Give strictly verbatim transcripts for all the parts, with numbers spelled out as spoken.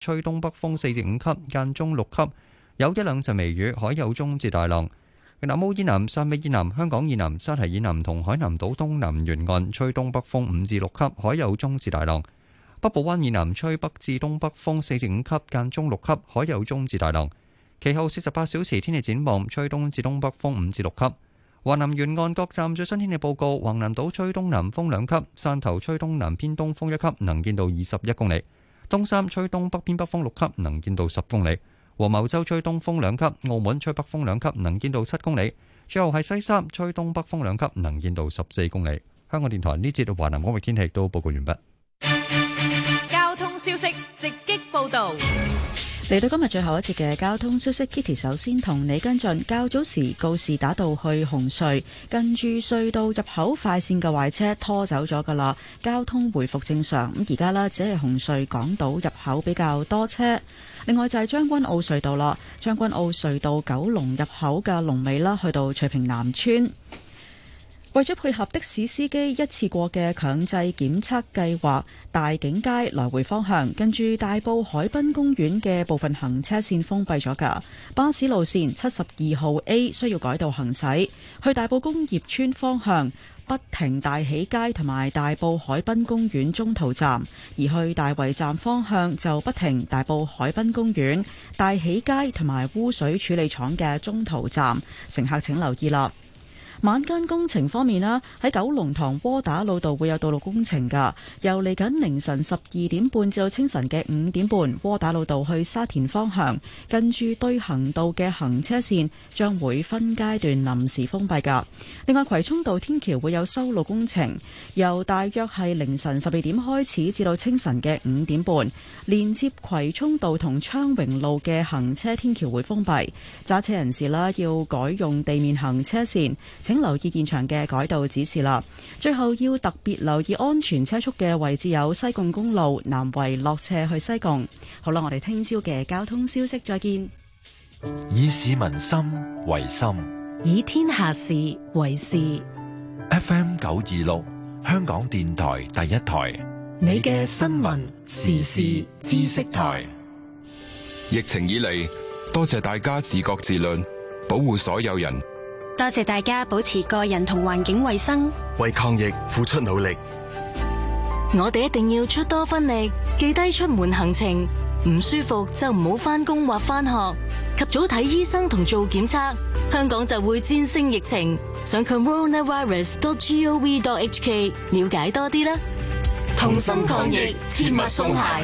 吹東北風四至五級，間中六級，有一兩陣微雨，海有中至大浪。南澳以南、汕尾以南、香港以南、沙堤以南同海南島東南沿岸吹東北風五至六級，海有中至大浪。北部灣以南吹北至東北風四至五級，間中六級，海有中至大浪。其後四十八小時天氣展望，吹東至東北風五至六級。華南沿岸各站最新天氣報告：橫瀾島吹東南風兩級，汕頭吹東南偏東風一級，能見度二十一公里；東三吹東北偏北風六級，能見度十公里。和茂洲吹東風兩級，澳門吹北風兩級，能見度七公里。最後係西三吹東北風兩級，能見度十四公里。香港電台呢節華南海域天氣都報告完畢。 交通消息直擊報導。 嚟到今日最後一節嘅交通消息 ，Kitty 首先同你跟進。較早時告士打道去紅隧，近住隧道入口快線嘅壞車拖走咗噶啦，交通回復正常。咁而家呢，只係紅隧港島入口比較多車。另外就係將軍澳隧道啦，將軍澳隧道九龍入口嘅龍尾啦，去到翠屏南村。為咗配合的士司機一次過嘅強制檢測計劃，大景街來回方向近住大埔海濱公園嘅部分行車線封閉咗㗎。巴士路線七十二號 A 需要改道行駛，去大埔工業村方向不停大喜街同埋大埔海濱公園中途站，而去大圍站方向就不停大埔海濱公園、大喜街同埋污水處理廠嘅中途站，乘客請留意啦。晚間工程方面啦，喺九龍塘窩打老道會有道路工程㗎，由嚟緊凌晨十二點半至到清晨嘅五點半，窩打老道去沙田方向近住對行道嘅行車線將會分階段臨時封閉㗎。另外，葵涌道天橋會有修路工程，由大約係凌晨十二點開始至到清晨嘅五點半，連接葵涌道同昌榮路嘅行車天橋會封閉，揸車人士啦要改用地面行車線。請留意現場嘅改道指示啦。最後要特別留意安全車速嘅位置有西貢公路南圍落斜去西貢。好啦，我哋聽朝嘅交通消息再見。 以市民心為心， 以天下事為事。 F M 九二六，香港電台第一台， 你嘅新聞時事知識台。 疫情以嚟，多謝大家自覺自律，保護所有人。 多謝大家保持個人同環境衛生， 為抗疫付出努力。 我哋一定要出多分力，記低出門行程，唔舒服就唔好返工或返學，及早睇醫生同做檢測，香港就會戰勝疫情。上 coronavirus dot gov dot hk 了解多啲啦。 同心抗疫，切勿鬆懈。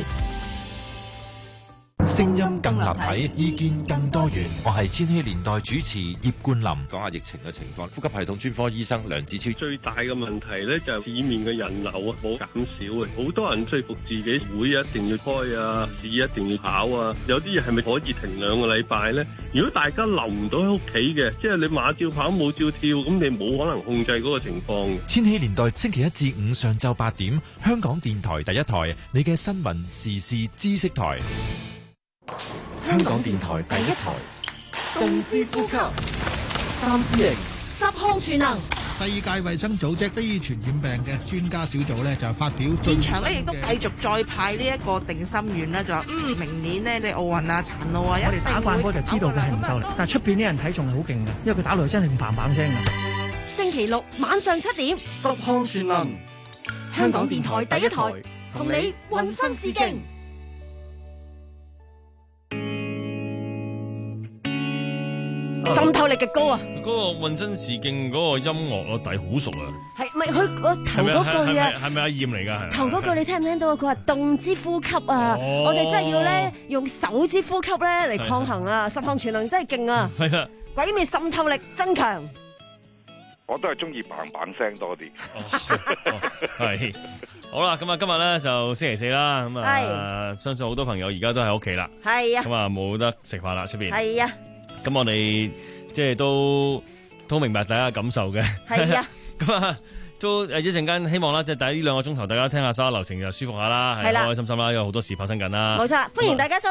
聲音更立體，意見更多元。我係千禧年代主持葉冠霖。 講下疫情嘅情況，呼吸系統專科醫生梁子超。 最大嘅問題咧就係市面嘅人流啊，冇減少啊，好多人說服自己會一定要開啊，市一定要跑啊，有啲嘢係咪可以停兩個禮拜咧？如果大家留唔到喺屋企嘅，即係你馬照跑，舞照跳，咁你冇可能控制嗰個情況。 千禧年代星期一至五上晝八點，香港電台第一台，你嘅新聞時事知識台。香港電台第一台， 動之呼吸， 三支型， 十項全能。 第二屆衛生組織非傳染病嘅專家小組咧就發表最新嘅。 現場咧亦都繼續再派呢一個定心丸咧，就話嗯明年呢，即係奧運啊、殘奧啊， 我哋打慣波就知道佢係唔夠力，但係出邊啲人睇仲係好勁嘅，因為佢打落去真係嘭嘭聲嘅。 星期六晚上七點， 十項全能， 香港電台第一台，同你渾身是勁。滲透力嘅歌啊！ 嗰個渾身是勁嗰個音樂我底好熟啊！ 係咪佢個頭嗰句啊？ 係咪阿燕嚟㗎？ 頭嗰句你聽唔聽到？佢話動之呼吸啊！哦、我哋真係要咧用手之呼吸咧嚟抗衡啊！十項全能真係勁啊！ 係啊！ 鬼滅滲透力增強。 我都係中意嘭嘭聲多啲。 係、哦、好啦，咁啊今日咧就星期四啦，咁啊相信好多朋友而家都喺屋企啦。 係啊。 咁啊冇得食飯啦出邊。 係啊。咁我哋即係都都明白大家嘅感受嘅， 係啊， 咁啊都誒一陣間希望啦，即係第呢兩個鐘頭大家聽下所有流程就舒服下啦，係開開心心啦，因為好多事發生緊啦。 冇錯，歡迎大家收聽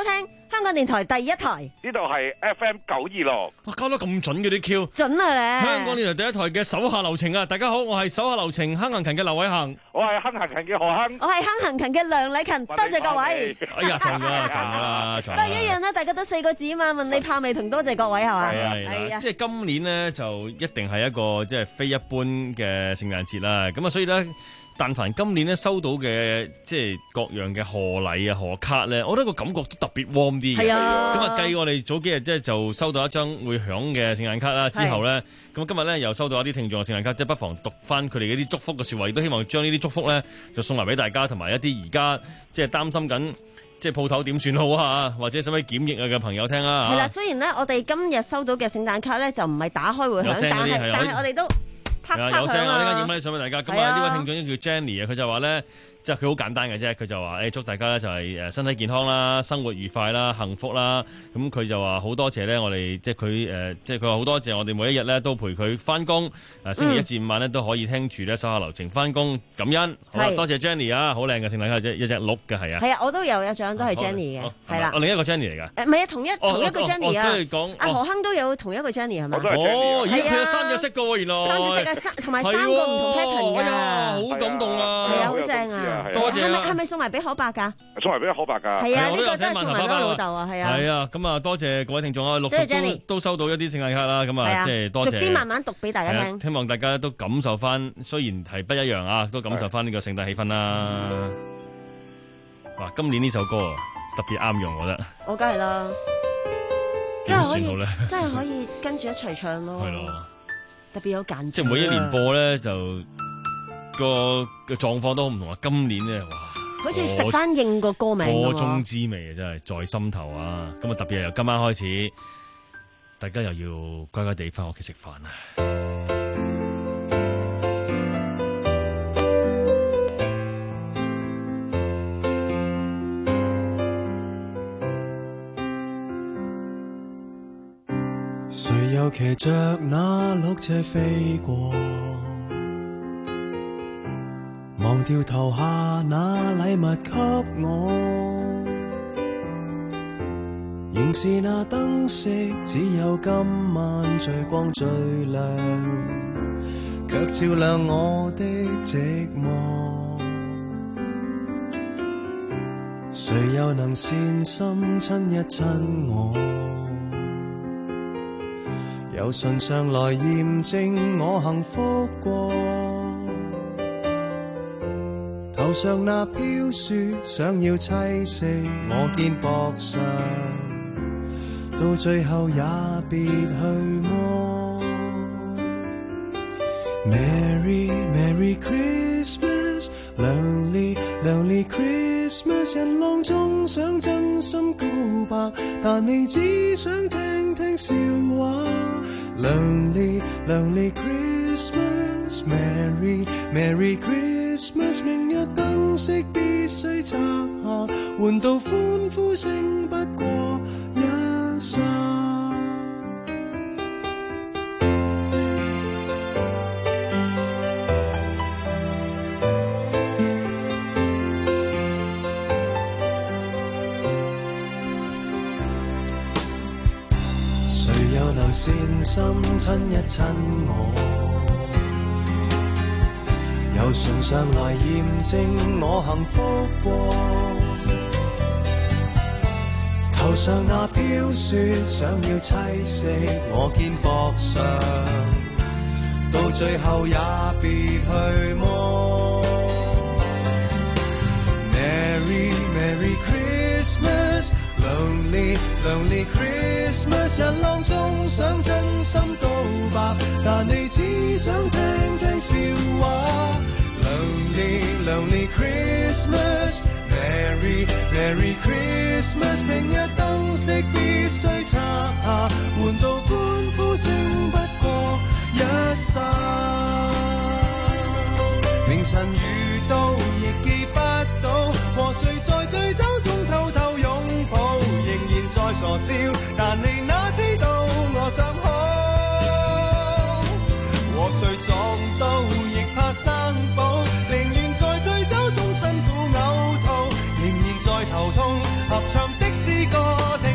香港電台第一台， 呢度係 F M 九二六。 哇，交得咁準嘅啲 Q， 準啊咧！ 香港電台第一台嘅手下留情啊！大家好，我係手下留情亨行勤嘅劉偉恒， 我係亨行勤嘅何亨， 我係亨行勤嘅梁禮勤，多謝各位。 哎呀，撞咗啦，撞咗啦，撞咗啦！ 都係一樣啦，大家都四個字啊嘛，問你怕未同多謝各位係嘛？ 係啊係啊，即係今年咧就一定係一個即係非一般嘅聖誕節啦。咁啊，所以咧。但凡今年咧收到嘅即係各樣嘅賀禮啊、賀卡咧，我覺得個感覺都特別 warm 啲嘅。 係啊， 咁啊計我哋早幾日即係就收到一張會響嘅聖誕卡啦，之後咧咁今日咧又收到一啲聽眾嘅聖誕卡，即係不妨讀翻佢哋嗰啲祝福嘅説話，亦都希望將呢啲祝福咧就送埋俾大家，同埋一啲而家即係擔心緊即係鋪頭點算好啊，或者使唔使檢疫啊嘅朋友聽啦。 係啦，雖然咧我哋今日收到嘅聖誕卡咧就唔係打開會響，但係但係我哋都。 係啊，有聲啊！呢間影翻啲相俾大家。咁啊，呢位聽眾咧叫 Jenny 啊，佢就話咧，即係佢好簡單嘅啫。佢就話誒，祝大家咧就係誒身體健康啦，生活愉快啦，幸福啦。咁佢就話好多謝咧，我哋即係佢誒，即係佢話好多謝我哋每一日咧都陪佢翻工。誒星期一至五晚咧都可以聽住咧手下留情翻工，感恩。好啦，多謝 Jenny 啊，好靚嘅聖誕卡啫，一隻鹿嘅係啊。 係啊，我都有一張都係 Jenny 嘅，係啦。 哦，另一個 Jenny 嚟㗎。誒唔係啊，同一同一個 Jenny 啊。 即係講阿何亨都有同一個 Jenny 係咪？ 哦，咦，佢有三隻色㗎喎，原來。 三隻色啊，三同埋三個。唔同 pattern 㗎， 好感動啊！ 係啊，好正啊！ 多謝。 係咪係咪送埋俾可伯㗎？ 送埋俾可伯㗎。 係啊，呢個都係送埋俾我老豆啊，係啊。 係啊，咁啊，多謝各位聽眾啊，陸續都都收到一啲聖誕卡啦，咁啊，即係多謝。 逐啲慢慢讀俾大家聽。 希望大家都感受翻，雖然係不一樣啊，都感受翻呢個聖誕氣氛啦。哇！今年呢首歌特別啱用，我覺得。 我梗係啦。 點算好咧？ 真係可以跟住一齊唱咯。 係咯。 特別有揀， 即係每一年播咧，就個個狀況都好唔同啊！今年咧，哇， 好似食翻應個歌名咁歌中之味啊，真係在心頭啊！咁啊，特別係由今晚開始，大家又要乖乖地翻屋企食飯啊！ 誰又騎着那鹿車飛過，忘掉投下那禮物給我，仍是那燈飾，只有今晚最光最亮，卻照亮我的寂寞。誰又能善心親一親我，由唇上來驗證我幸福過，頭上那飄雪想要棲息我肩膊上，到最後也別去麼。 Merry Merry Christmas， Lonely Lonely Christmas， 人浪中想真心告白，但你只想聽聽笑話。Lonely Lonely Christmas， Merry Merry Christmas， 明日燈飾必須拆下，換到歡呼聲不過一剎。善心親一親我，由唇上來驗證我幸福過，頭上那飄雪想要棲息我肩膊上，到最後也別去麼。 Merry Merry Christmas， Lonely Lonely Christmas， 人浪中想真心告白，但你只想聽聽笑話。Lonely Lonely Christmas， Merry Merry Christmas， 明日燈飾必須拆下，換到歡呼聲不過一剎。明晨遇到亦記不到，和聚在醉酒中偷偷擁抱，仍然在傻笑，但你哪知道我想好。和誰撞到亦怕生保，寧願在醉酒中辛苦嘔吐，仍然在頭痛，合唱的詩歌。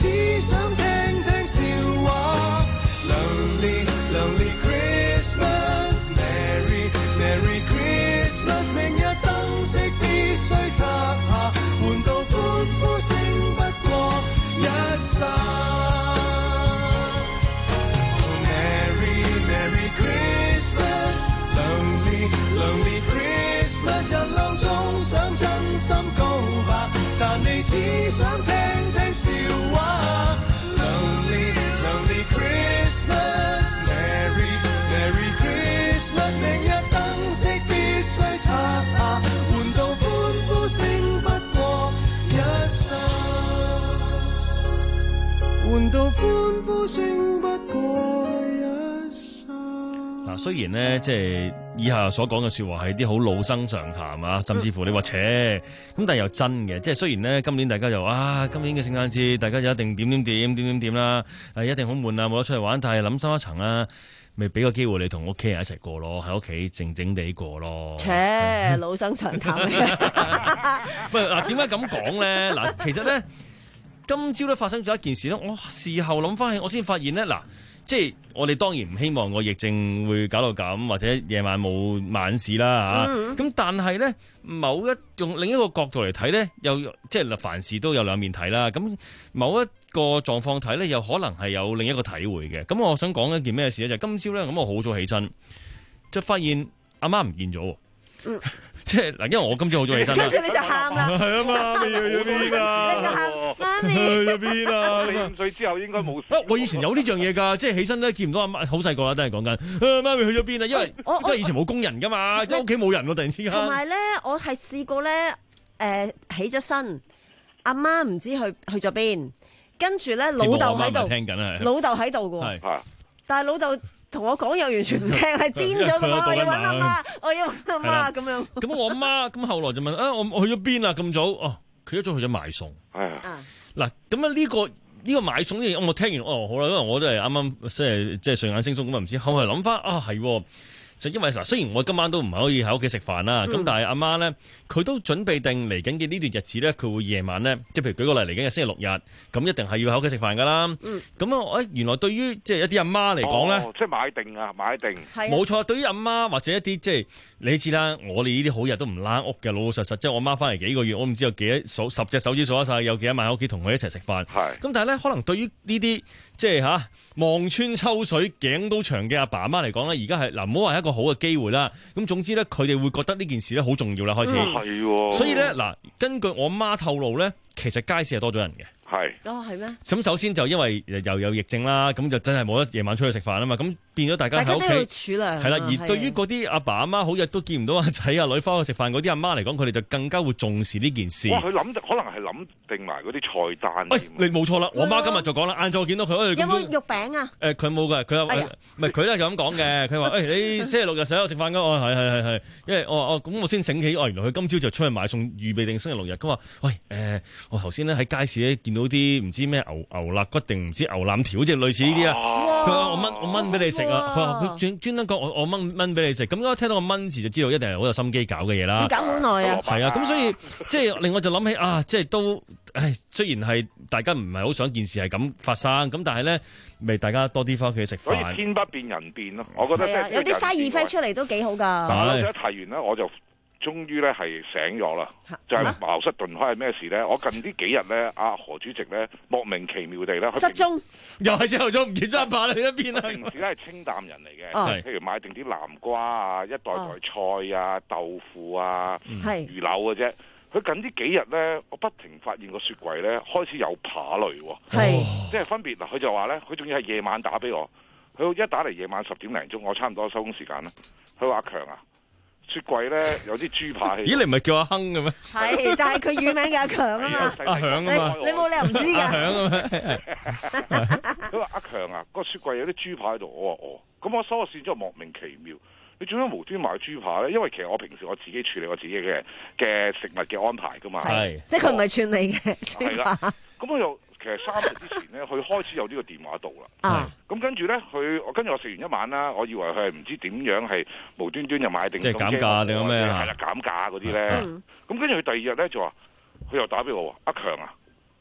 只想聽聽笑話。Lonely Lonely Christmas，Merry Merry Christmas， 明日燈飾必須拆下，換到歡呼聲不過一剎。Merry Merry Christmas，Lonely Lonely Christmas， 人浪中想真心告白，但你只想聽聽笑話。Lonely Lonely Christmas，Merry Merry Christmas， 明日燈飾必須拆下，換到歡呼聲不過一剎，換到歡呼聲不過一剎。 嗱，雖然咧，即係以下所講嘅説話係啲好老生常談啊，甚至乎你話扯咁，但係又真嘅。即係雖然咧，今年大家就啊，今年嘅聖誕節大家就一定點點點點點點啦，係一定好悶啊，冇得出去玩。但係諗深一層啦，咪俾個機會你同屋企人一齊過咯，喺屋企靜靜地過咯。 扯老生常談嚟嘅。 喂，嗱，點解咁講咧？嗱，其實咧，今朝咧發生咗一件事咧，我事後諗翻起，我先發現咧，嗱。即係我哋當然唔希望個疫症會搞到咁，或者夜晚冇晚市啦嚇。咁、嗯、但係咧，某一用另一個角度嚟睇咧，又即係凡事都有兩面睇啦。咁某一個狀況睇咧，又可能係有另一個體會嘅。咁我想講一件咩事咧？就係、今朝咧，咁我好早起身，就發現阿媽唔見咗。嗯，即係嗱，因為我今朝好早起身啦， 跟住你就喊啦， 係啊，媽咪去咗邊啊？ 你就喊媽咪去咗邊啊？ 四五歲之後應該冇。 我以前有呢樣嘢㗎，即係起身咧見唔到阿媽，好細個啦，都係講緊，媽咪去咗邊啊？因為因為以前冇工人㗎嘛，即係屋企冇人喎，突然之間。 同埋咧，我係試過咧，誒、呃、起咗身，阿媽唔知去去咗邊，跟住咧老豆喺度， 聽緊啊， 老豆喺度㗎喎，但係老豆同我講又完全唔聽，係癲咗㗎嘛！我要揾阿媽，我要揾阿媽咁樣。 咁我阿媽咁後來就問啊，我去咗邊啊？咁早哦，佢一早去咗買餸。係啊。嗱，咁啊呢個呢個買餸呢？我聽完哦好啦，因為我都係啱啱即係即係睡眼惺忪咁啊，唔知後來諗翻啊係。就因為嗱，雖然我今晚都唔係可以喺屋企食飯啦，咁、嗯、但係阿媽咧，佢都準備定嚟緊嘅呢段日子咧，佢會夜晚咧，即係譬如舉個例嚟緊嘅星期六日，咁一定係要喺屋企食飯噶啦。咁、嗯、啊，誒原來對於即係一啲阿媽嚟講咧， 即係買定啊，買定。 冇錯，對於阿媽或者一啲即係你知啦，我哋呢啲好日都唔拉屋嘅，老老實實。即係我媽翻嚟幾個月，我唔知有幾多數十隻手指數得晒，有幾多晚喺屋企同佢一齊食飯。係。咁但係咧，可能對於呢啲即係嚇望穿秋水、頸都長嘅阿爸阿媽嚟講咧，而家係嗱唔好話一個好嘅機會啦。咁總之咧，佢哋會覺得呢件事咧好重要啦，開始。係、嗯哦、所以咧嗱，根據我媽透露咧，其實街市係多咗人嘅。係。哦，係咩？咁首先就因為又有疫症啦，咁就真係冇得夜晚出去食飯啊嘛，咁變咗大家喺屋企。大家都要儲糧。係啦，而對於嗰啲阿爸阿媽好日都見唔到阿仔阿女翻去食飯嗰啲阿媽嚟講，佢哋就更加會重視呢件事。哇！ 佢諗可能係諗定埋嗰啲菜單。 喂、哎，你冇錯啦，我媽今日就講啦，晏晝見到佢。 有冇肉餅啊？誒， 佢冇嘅，佢話唔係佢咧就咁講嘅，佢話誒你星期六日成日食飯㗎，我係係係係，因為我哦咁我先醒起，哦原來佢今朝就出去買餸，預備定星期六日。佢話喂誒、呃，我頭先咧喺街市咧見到啲唔知咩牛牛肋骨定唔知牛腩條，即係類似呢啲啊。佢話我炆我炆俾你食啊。佢話佢專專登講我我炆炆俾你食。咁我聽到個炆字就知道一定係好有心機搞嘅嘢啦。 你搞好耐啊。 係啊，咁所以即係令我就諗起啊，即係都誒，雖然係大家唔係好想件事係咁發生，咁但係咧，咪大家多啲翻屋企食飯。 所以天不變人變咯，我覺得即係有啲 side effect 出嚟都幾好㗎。 但係一提完咧，我就終於咧係醒咗啦，就係、是、茅塞頓開係咩事咧？我近呢幾日咧，阿何主席咧莫名其妙地咧失蹤， 又係朝頭早唔見咗阿爸你一邊啊！ 平時咧係清淡人嚟嘅，哦、譬如買定啲南瓜啊、一袋袋菜啊、哦、豆腐啊、嗯、魚柳嘅啫。佢近呢幾日咧，我不停發現個雪櫃咧開始有扒雷喎，即係分別嗱，佢就話咧，佢仲要係夜晚打俾我，佢一打嚟夜晚十點零鐘，我差唔多收工時間啦。佢話阿強啊，雪櫃咧有啲豬扒喺。咦，你唔係叫阿亨嘅咩？ 係，但係佢乳名叫阿強啊嘛。 阿響啊嘛， 你冇理由唔知㗎。 阿響啊嘛。 佢話阿強啊，個雪櫃有啲豬扒喺度，我話哦，咁我收咗線之後莫名其妙。你做咩無端買豬扒咧？因為其實我平時我自己處理我自己嘅嘅食物嘅安排噶嘛。係， 即係佢唔係串你嘅豬扒。 咁我又其實三日之前咧，佢開始有呢個電話度啦。啊。咁跟住咧，佢我跟住我食完一晚啦，我以為佢係唔知點樣係無端端又買定。即係減價定咩啊？係啦，減價嗰啲咧。咁跟住佢第二日咧就話，佢又打俾我，阿強啊，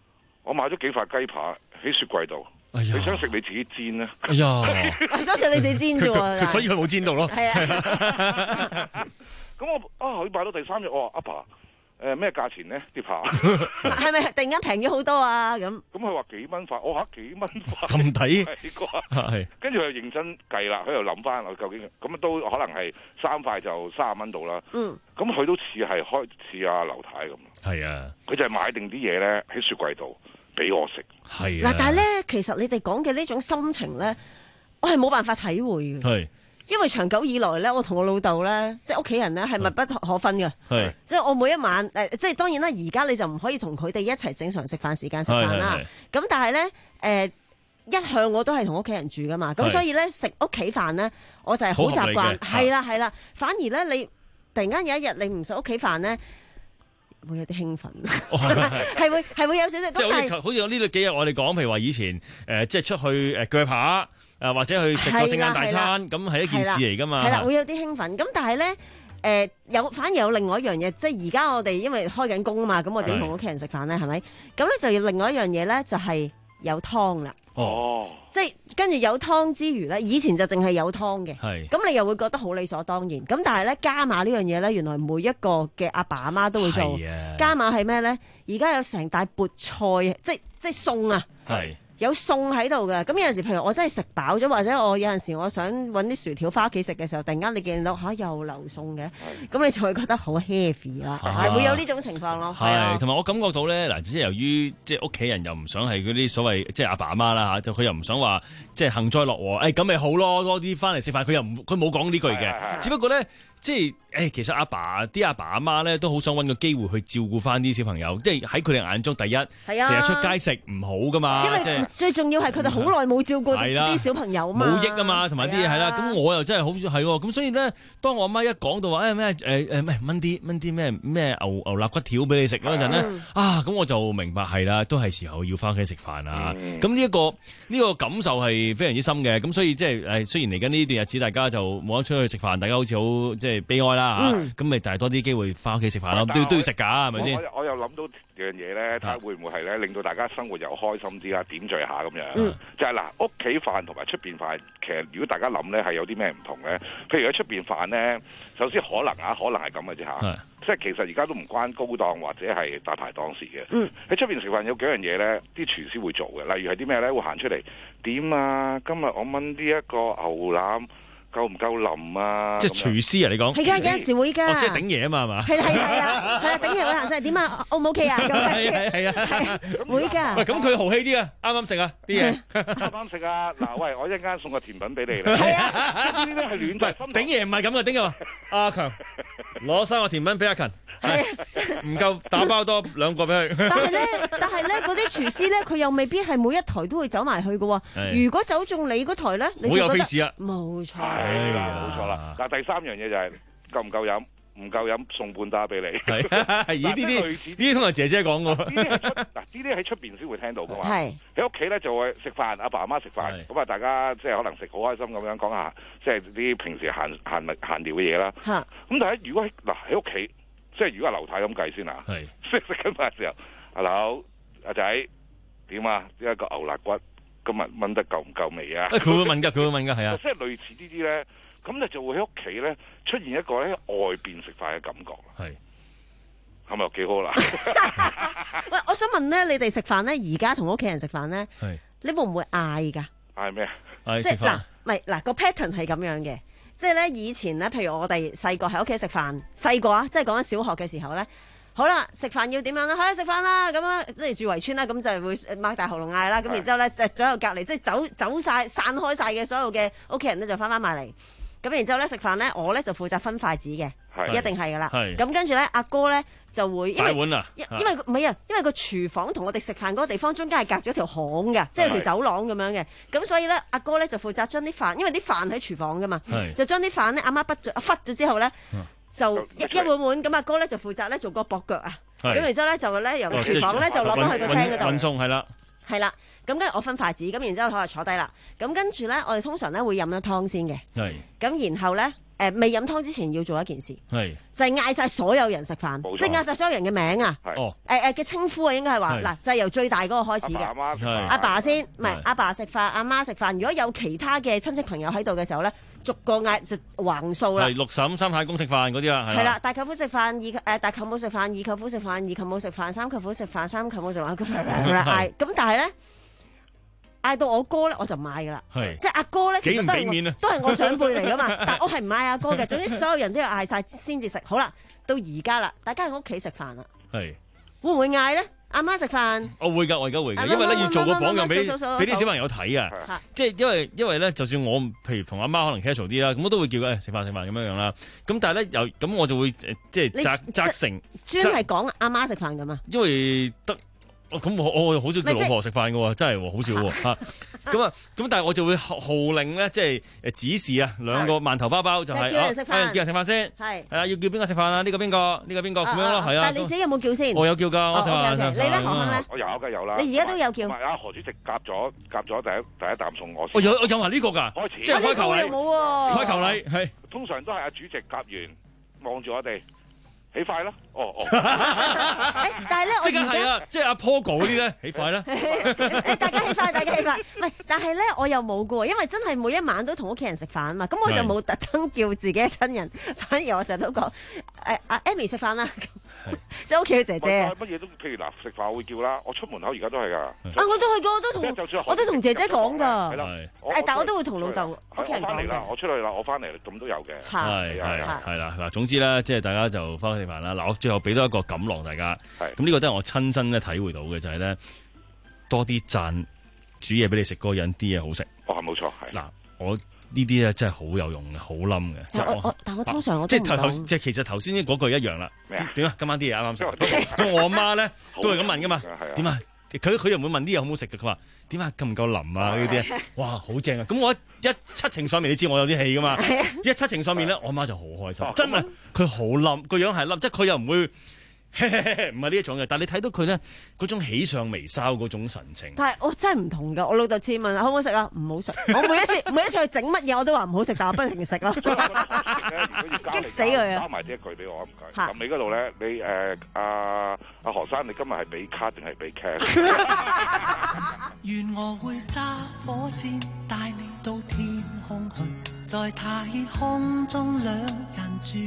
我買咗幾塊雞扒喺雪櫃度。 哎、 你想食你自己煎咧？ 哎呀， 想食你自己煎啫喎， 所以佢冇煎到咯。 係啊， 咁我啊，佢買到第三日，我話阿爸，誒咩價錢咧？啲扒係咪突然間平咗好多啊？咁咁佢話幾蚊塊，我嚇幾蚊塊咁抵係，跟住佢認真計啦，佢又諗翻我究竟咁都可能係三塊就三十蚊度啦。 嗯， 咁佢都似係開似阿劉太咁。 係啊， 佢就係買定啲嘢咧喺雪櫃度俾我食。 係嗱，但係咧，其實你哋講嘅呢種心情咧，我係冇辦法體會嘅。 係。 因為長久以來咧，我同我老豆咧，即係屋企人咧，係密不可分嘅。 係， 即係我每一晚誒、呃，即係當然啦。而家你就唔可以同佢哋一齊正常食飯時間食飯啦。咁但係咧，誒、呃、一向我都係同屋企人住噶嘛。咁所以咧，食屋企飯咧，我就係好習慣。係啦係啦，反而咧，你突然間有一日你唔食屋企飯咧，會有啲興奮，係、哦、會係會有少少。 即係好似好似呢幾日我哋講，譬如話以前誒、呃，即係出去誒鋸扒。誒或者去食個聖誕大餐，咁係一件事嚟㗎嘛。 係啦，會有啲興奮。咁但係咧，誒、呃、有反而有另外一樣嘢，即係而家我哋因為開緊工啊嘛，咁我點同屋企人食飯咧？係咪？咁咧就要另外一樣嘢咧，就係、是、有湯啦。 哦， 即係跟住有湯之餘咧，以前就淨係有湯嘅。 係。咁你又會覺得好理所當然。咁但係咧，加碼呢樣嘢咧，原來每一個嘅阿爸阿媽都會做。加碼係咩咧？而家有成大缽菜，即係即係餸啊。係。有餸喺度嘅，咁有陣時，譬如我真係食飽咗，或者我有陣時我想揾啲薯條翻屋企食嘅時候，突然間你見到嚇、啊、又流餸嘅，咁你就會覺得好 heavy 啦，係、啊、會有呢種情況咯。 係，同埋我感覺到咧，嗱，即係由於即係屋企人又唔想係嗰啲所謂即係阿爸阿媽啦嚇，就佢又唔想話即係幸災樂禍，誒咁咪好咯，多啲翻嚟食飯，佢又唔佢冇講呢句嘅，只不過咧。即係誒、欸，其實阿爸啲阿爸阿媽咧都好想揾個機會去照顧翻啲小朋友，即係喺佢哋眼中，第一，成日、啊、出街食唔好噶嘛，因為即係最重要係佢哋好耐冇照顧啲小朋友嘛，冇益啊嘛，同埋啲嘢係啦。咁、啊、我又真係好係喎，咁所以咧，當我阿媽一講到話誒咩誒誒咩燜啲燜啲咩咩牛牛肋骨條俾你食嗰陣咧，啊咁我就明白係啦，都係時候要翻屋企食飯啊。咁呢一個呢、這個感受係非常之深嘅。咁所以即係誒，雖然嚟緊呢段日子大家就冇得出去食飯，大家好似好即係。悲哀啦嚇，咁咪但係多啲機會翻屋企食飯咯，都都要食㗎，係咪先？我我又諗到樣嘢咧，睇下會唔會係咧，令到大家生活又開心啲啦，點綴下咁樣。嗯、就係、是、嗱，屋企飯同埋出邊飯，其實如果大家諗咧，係有啲咩唔同咧？譬如喺出邊飯咧，首先可能啊，可能係咁嘅啫嚇，即係其實而家都唔關高檔或者係大排檔事嘅。喺出邊食飯有幾樣嘢咧，啲廚師會做嘅，例如係啲咩咧？會行出嚟點啊？今日我燜呢一個牛腩。夠唔夠腍啊？即係廚師啊！你講係㗎，有陣時會㗎。哦，即係頂爺啊嘛，係嘛？係係係啊，係啊，頂爺會行出嚟點啊？O 唔 OK 啊？係係係啊，會㗎。喂，咁佢豪氣啲啊，啱啱食啊啲嘢，啱啱食啊！嗱，喂，我一陣間送個甜品俾你啦。係啊，呢啲係暖在心。頂爺唔係咁嘅，頂爺話：阿強攞三個甜品俾阿勤。係唔夠打包多兩個俾佢。但係咧，但係咧，嗰啲廚師咧，佢又未必係每一台都會走埋去嘅。如果走中你嗰台咧，你就覺得好有 face 啊！冇錯，係啦，冇錯啦。嗱，第三樣嘢就係夠唔夠飲，唔夠飲送半打俾你。係，咦？呢啲呢啲通常姐姐講嘅。嗱，呢啲喺出邊先會聽到嘅嘛。係喺屋企咧就會食飯，阿爸阿媽食飯，咁啊大家即係可能食好開心咁樣講下，即係啲平時閒閒物閒聊嘅嘢啦。嚇！咁但係如果喺嗱喺屋企。即係如果阿劉太咁計先啊，食食緊飯嘅時候，阿劉阿仔點啊？呢一個牛肋骨今日燜得夠唔夠味啊？佢會問㗎，佢會問㗎，係啊。即係類似呢啲咧，咁你就會喺屋企咧出現一個喺外邊食飯嘅感覺。係，係咪幾好啦？喂，我想問咧，你哋食飯咧，而家同屋企人食飯咧，你會唔會嗌㗎？嗌咩啊？即係嗱，唔係嗱個 pattern 係咁樣嘅。即係咧，以前咧，譬如我哋細個喺屋企食飯，細個啊，即係講緊小學嘅時候咧，好啦，食飯要點樣咧？可以食飯啦，咁啊，即係住圍村啦，咁就會擘大喉嚨嗌啦，咁然之後咧，左右隔離即係走走晒散開晒嘅所有嘅屋企人咧，就翻翻埋嚟。咁然之後咧食飯咧，我咧就負責分筷子嘅，一定係噶啦。咁跟住咧，阿哥咧就會因為因為唔係啊，因為個廚房同我哋食飯嗰個地方中間係隔咗條巷嘅，即係條走廊咁樣嘅。咁所以咧，阿哥咧就負責將啲飯，因為啲飯喺廚房噶嘛，就將啲飯咧阿媽滗咗忽咗之後咧，就一一碗碗咁。阿哥咧就負責咧做個駁腳啊。咁然之後咧就咧由廚房咧就攞翻去個廳嗰度運送係啦，係啦。咁跟住我分筷子，咁然之後佢就坐低啦。咁跟住咧，我哋通常咧會飲咗湯先嘅。係。咁然後咧誒未飲湯之前要做一件事， 係就係嗌晒所有人食飯，即係嗌晒所有人嘅名啊，誒誒嘅稱呼啊，應該係話嗱，就係由最大嗰個開始嘅，阿爸先，唔係阿爸食飯，阿媽食飯，如果有其他嘅親戚朋友喺度嘅時候咧，逐個嗌就橫數啦。係六嬸、三太公食飯嗰啲啦， 係啦，大舅父食飯，二誒大舅母食飯，二舅父食飯，二舅母食飯，三舅父食飯，三舅母食飯，咁嗌，咁但係咧。嗌到我哥咧，我就唔嗌噶啦，即係阿哥咧，其實都係都係我長輩嚟噶嘛，但我係唔嗌阿哥嘅。總之所有人都要嗌晒先至食。好啦，到而家啦，大家喺屋企食飯啦， 係會唔會嗌咧？阿媽食飯， 我會㗎，我而家會㗎，因為咧要做個榜樣俾俾啲小朋友睇啊，即係因為因為咧，就算我譬如同阿媽可能 casual 啲啦，咁我都會叫佢食飯食飯咁樣樣啦。咁但係咧又咁我就會即係責責成專係講阿媽食飯㗎嘛， 因為得。咁我我好少叫老婆食飯嘅喎，真係喎，好少喎嚇。咁啊，咁但係我就會號令咧，即係誒指示啊，兩個饅頭包包就係， 叫人食飯， 叫人食飯先。係係啊，要叫邊個食飯啊？呢個邊個？呢個邊個咁樣咯，係啊。 但係你自己有冇叫先？ 我有叫㗎，我食飯。 你咧何生咧？ 我有嘅有啦。 你而家都有叫？ 唔係啊，何主席夾咗夾咗第一第一啖餸我。 我有我有埋呢個㗎， 開始即係開球禮。 冇喎。 開球禮係。 通常都係阿主席夾完望住我哋。起快啦！哦哦， 但係咧， 即刻係啊，即係阿 Pogo 嗰啲咧，起快啦！ 大家起快，大家起快。唔係，但係咧，我又冇嘅喎，因為真係每一晚都同屋企人食飯啊嘛，咁我就冇特登叫自己嘅親人，反而我成日都講誒阿 Amy 食飯啦，即係屋企嘅姐姐。 乜嘢都譬如嗱，食飯我會叫啦，我出門口而家都係㗎。啊， 我都係㗎，我都同我都同姐姐講㗎。 係啦， 誒，但我都會同老豆屋企人講嘅。 我出去啦，我翻嚟咁都有嘅。 係係係啦嗱，總之咧，即係大家就翻去食飯啦。嗱，我最後俾多一個錦囊大家，咁呢個都係我親身咧體會到嘅，就係咧多啲讚煮嘢俾你食嗰個人啲嘢好食。 哦，係冇錯，係。 嗱，我呢啲咧真係好有用嘅，好冧嘅。 但我通常我即係頭頭即係其實頭先嗰句一樣啦。點啊？今晚啲嘢啱啱食。咁我阿媽咧都係咁問噶嘛。點啊？佢佢又唔會問啲嘢好唔好食嘅，佢話點啊？夠唔夠腍啊？呢啲哇好正啊！咁我一七情上面，你知我有啲氣噶嘛？一七情上面咧，我阿媽就好開心，真係佢好冧，個樣係冧，即係佢又唔會。唔係呢一種嘅，但係你睇到佢咧嗰種喜上眉梢嗰種神情。 但係我真係唔同㗎，我老豆次問好唔好食啊？唔好食。我每一次每一次去整乜嘢我都話唔好食，但我不停食咯。激死佢啊！ 包埋呢一句俾我唔該。臨尾嗰度咧，你誒阿阿何生，你今日係俾卡定係俾 cash？ 願我會揸火箭帶你到天空去，在太空中兩人住。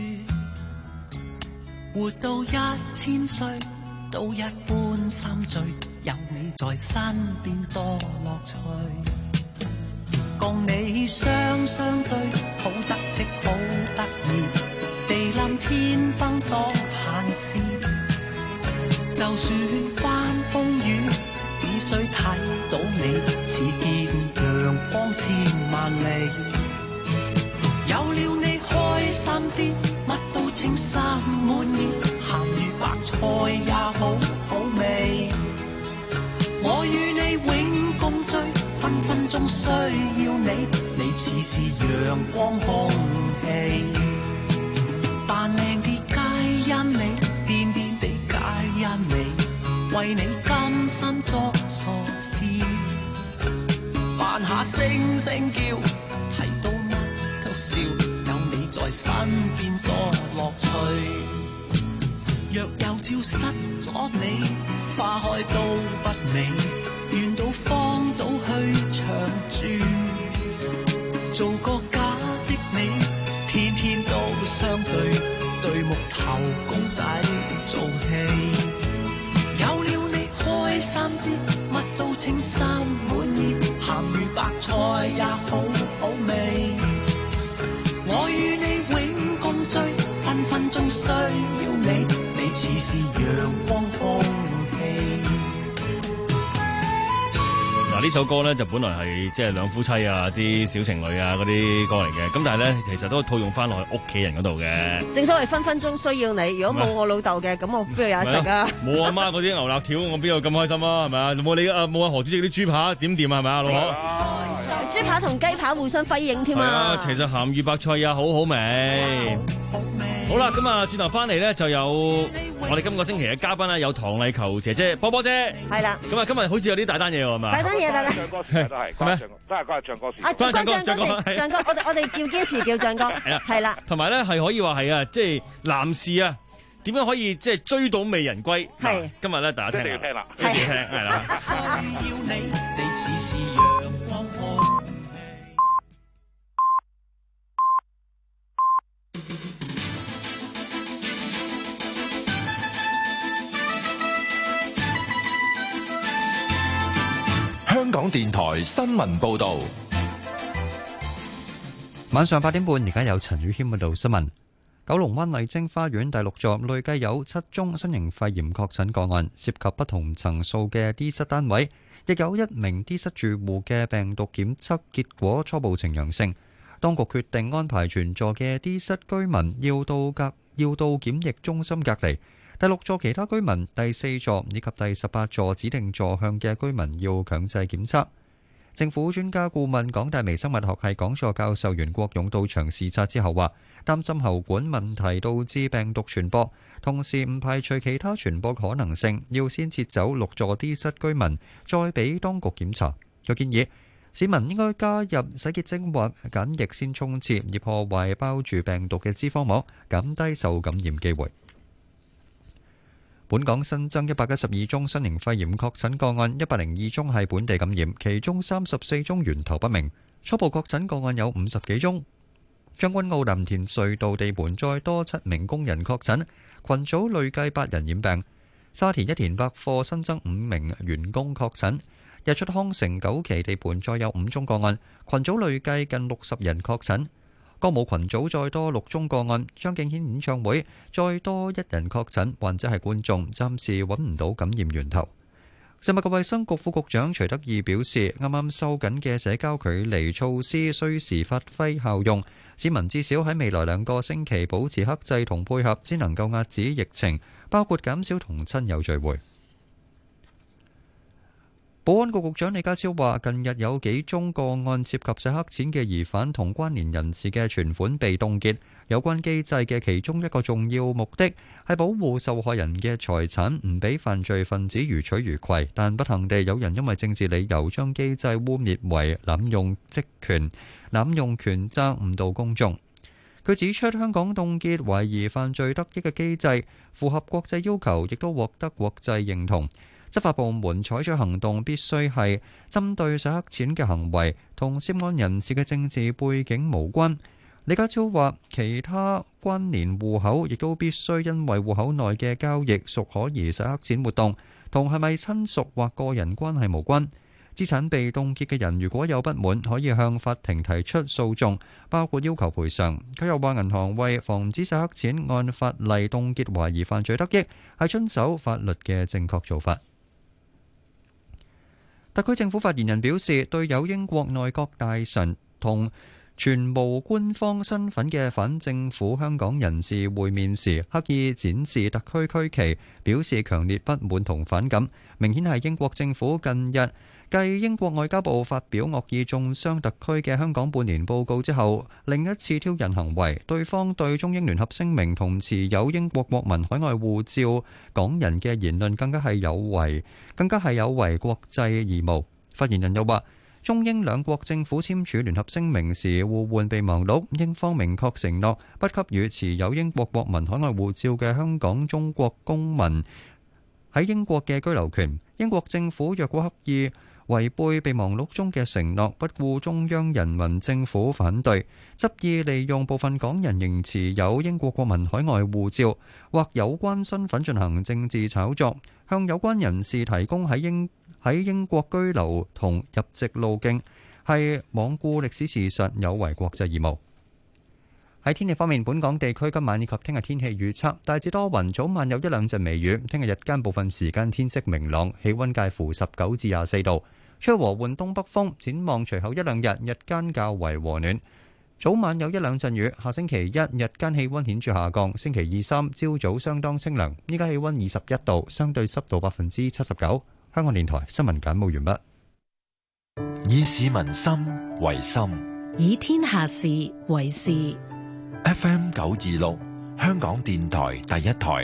活到一千歲，都一般心醉，有你在身邊多樂趣。共你雙雙對，好得戚好得意，地冧天崩多閒事。就算翻風雨，只需睇到你，似見陽光千萬里。有了你開心啲，乜都稱心滿意，鹹魚白菜也好好味。我與你永共聚，分分鐘需要你，你似是陽光空氣。扮靚啲皆因你，癲癲地皆因你，為你甘心作傻事。扮下聲聲叫，睇到乜都笑，有你在身邊多樂趣。若有朝失咗你，花開都不美，願到荒島去長住，做個假的你，天天都相對，對木頭公仔做戲。有了你開心啲，乜都稱心滿意，鹹魚白菜也好好味。我與你永共聚，分分鐘需要你，你似是陽光空氣。 嗱，呢首歌咧就本來係即係兩夫妻啊、啲小情侶啊嗰啲歌嚟嘅，咁但係咧其實都套用翻落去屋企人嗰度嘅。 正所謂分分鐘需要你，如果冇我老豆嘅，咁我邊度有得食啊？ 冇阿媽嗰啲牛肋條，我邊有咁開心啊？係咪啊？冇你啊，冇阿何主席啲豬扒點掂啊？係咪啊，老何？ 豬扒同雞扒互相輝映添啊！ 其實鹹魚白菜也好好味。好啦，咁啊，轉頭翻嚟咧就有我哋今個星期嘅嘉賓咧有唐麗球姐姐、波波姐， 係啦。 咁啊，今日好似有啲大單嘢喎，係嘛？ 大單嘢，大單。 唱歌時都係，係咩？都係嗰日唱歌時。 啊，唱歌唱歌時，唱歌，我哋我哋叫堅持叫唱歌。 係啦， 係啦。 同埋咧係可以話係啊，即係男士啊，點樣可以即係追到美人歸？係。今日咧大家聽啦， 聽啦， 一定要聽，係啦。 香港電台新聞報道， 晚上八點半，而家有陳宇謙報道新聞。九龍灣麗晶花園第六座累計有七宗新型肺炎確診個案，涉及不同層數嘅 D 室單位，亦有一名 D 室住戶嘅病毒檢測結果初步呈陽性。當局決定安排全座嘅 D 室居民要到隔要到檢疫中心隔離。第六座其他居民、第四座以及第十八座指定座向嘅居民要強制檢測。政府專家顧問港大微生物學系講座教授袁國勇到場視察之後話，擔心喉管問題導致病毒傳播，同時唔排除其他傳播可能性，要先撤走六座 D 室居民，再俾當局檢查。佢建議市民應該加入洗潔精或鹼液先沖廁，以破壞包住病毒嘅脂肪膜，減低受感染機會。本港新增一百一十二宗新型肺炎確診個案，一百零二宗係本地感染，其中三十四宗源頭不明。初步確診個案有五十幾宗。將軍澳藍田隧道地盤再多七名工人確診，群組累計八人染病。沙田一田百貨新增五名員工確診。日出康城九期地盤再有五宗個案，群組累計近六十人確診。歌舞群組再多六宗個案，張敬軒演唱會再多一人確診，患者係觀眾，暫時揾唔到感染源頭。食物及衛生局副局長徐德義表示，啱啱收緊嘅社交距離措施需時發揮效用，市民至少喺未來兩個星期保持克制同配合，先能夠遏止疫情，包括減少同親友聚會。保安局局長李家超話，近日有幾宗個案涉及洗黑錢嘅疑犯同關聯人士嘅存款被凍結，有關機制嘅其中一個重要目的係保護受害人嘅財產，唔俾犯罪分子如取如攜。但不幸地，有人因為政治理由將機制污蔑為濫用職權、濫用權責誤導公眾。佢指出，香港凍結懷疑犯罪得益嘅機制符合國際要求，亦都獲得國際認同。執法部門採取行動必須係針對洗黑錢嘅行為，同涉案人士嘅政治背景無關。李家超話，其他關聯戶口亦都必須因為戶口內嘅交易屬可疑洗黑錢活動，同係咪親屬或個人關係無關。資產被凍結嘅人如果有不滿，可以向法庭提出訴訟，包括要求賠償。佢又話，銀行為防止洗黑錢，按法例凍結懷疑犯罪得益，係遵守法律嘅正確做法。特區政府發言人表示，對有英國內閣大臣同全無官方身份嘅反政府香港人士會面時，刻意展示特區區旗，表示強烈不滿同反感，明顯係英國政府近日繼英國外交部發表惡意中傷特區嘅香港半年報告之後，另一次挑釁行為。對方對中英聯合聲明同持有英國國民海外護照港人嘅言論更加係有違，更加係有違國際義務。發言人又話，中英兩國政府簽署聯合聲明時互換備忘錄，英方明確承諾不給予持有英國國民海外護照嘅香港中國公民喺英國嘅居留權。英國政府若果刻意違背備忘錄中嘅承諾，不顧中央人民政府反對，執意利用部分港人仍持有英國國民海外護照或有關身份進行政治炒作，向有關人士提供喺英喺英國居留同入籍路徑，係罔顧歷史事實，有違國際義務。喺天氣方面，本港地區今晚以及聽日天氣預測大致多雲，早晚有一兩陣微雨。聽日日間部分時間天色明朗，氣溫介乎十九至廿四度，吹和緩東北風。展望隨後一兩日，日間較為和暖，早晚有一兩陣雨。下星期一日間氣溫顯著下降，星期二三朝早相當清涼。依家氣溫二十一度，相對濕度百分之七十九。香港電台新聞簡報完畢。 以市民心為心， 以天下事為事。 F M 九二六，香港電台第一台，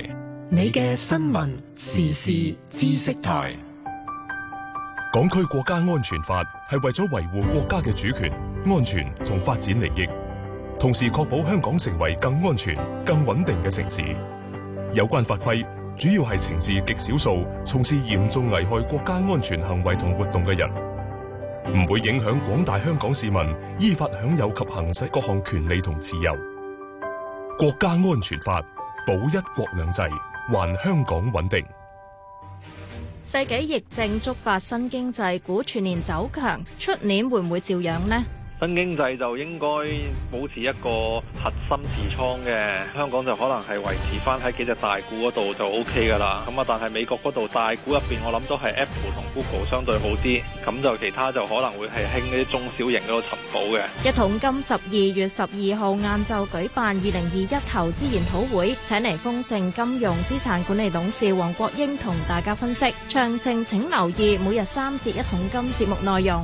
你嘅新聞時事知識台。 港區國家安全法係為咗維護國家嘅主權、安全同發展利益，同時確保香港成為更安全、更穩定嘅城市。有關法規主要係懲治極少數從事嚴重危害國家安全行為同活動嘅人，唔會影響廣大香港市民依法享有及行使各項權利同自由。國家安全法保一國兩制，還香港穩定。 世紀疫症觸發新經濟股全年走強，出年會唔會照樣呢？ 新經濟就應該保持一個核心持倉嘅，香港就可能係維持翻喺幾隻大股嗰度就 O K 噶啦。咁啊，但係美國嗰度大股入邊，我諗都係 Apple 同 Google 相對好啲，咁就其他就可能會係興嗰啲中小型嗰度尋寶嘅。 一桶金十二月十二號晏晝舉辦二零二一投資研討會，請嚟豐盛金融資產管理董事黃國英同大家分析。詳情請留意每日三節一桶金節目內容。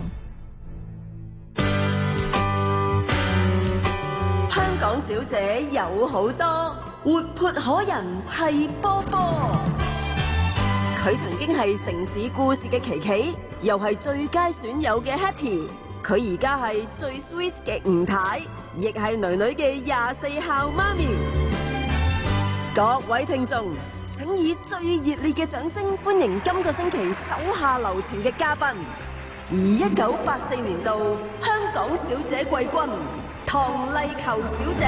香港小姐有好多，活潑可人係波波。佢曾經係城市故事嘅琪琪，又係最佳損友嘅 Happy。佢而家係最 sweet 嘅吳太，亦係女女嘅廿四孝媽咪。各位聽眾，請以最熱烈嘅掌聲歡迎今個星期手下留情嘅嘉賓，而一九八四年度香港小姐季軍唐麗球小姐。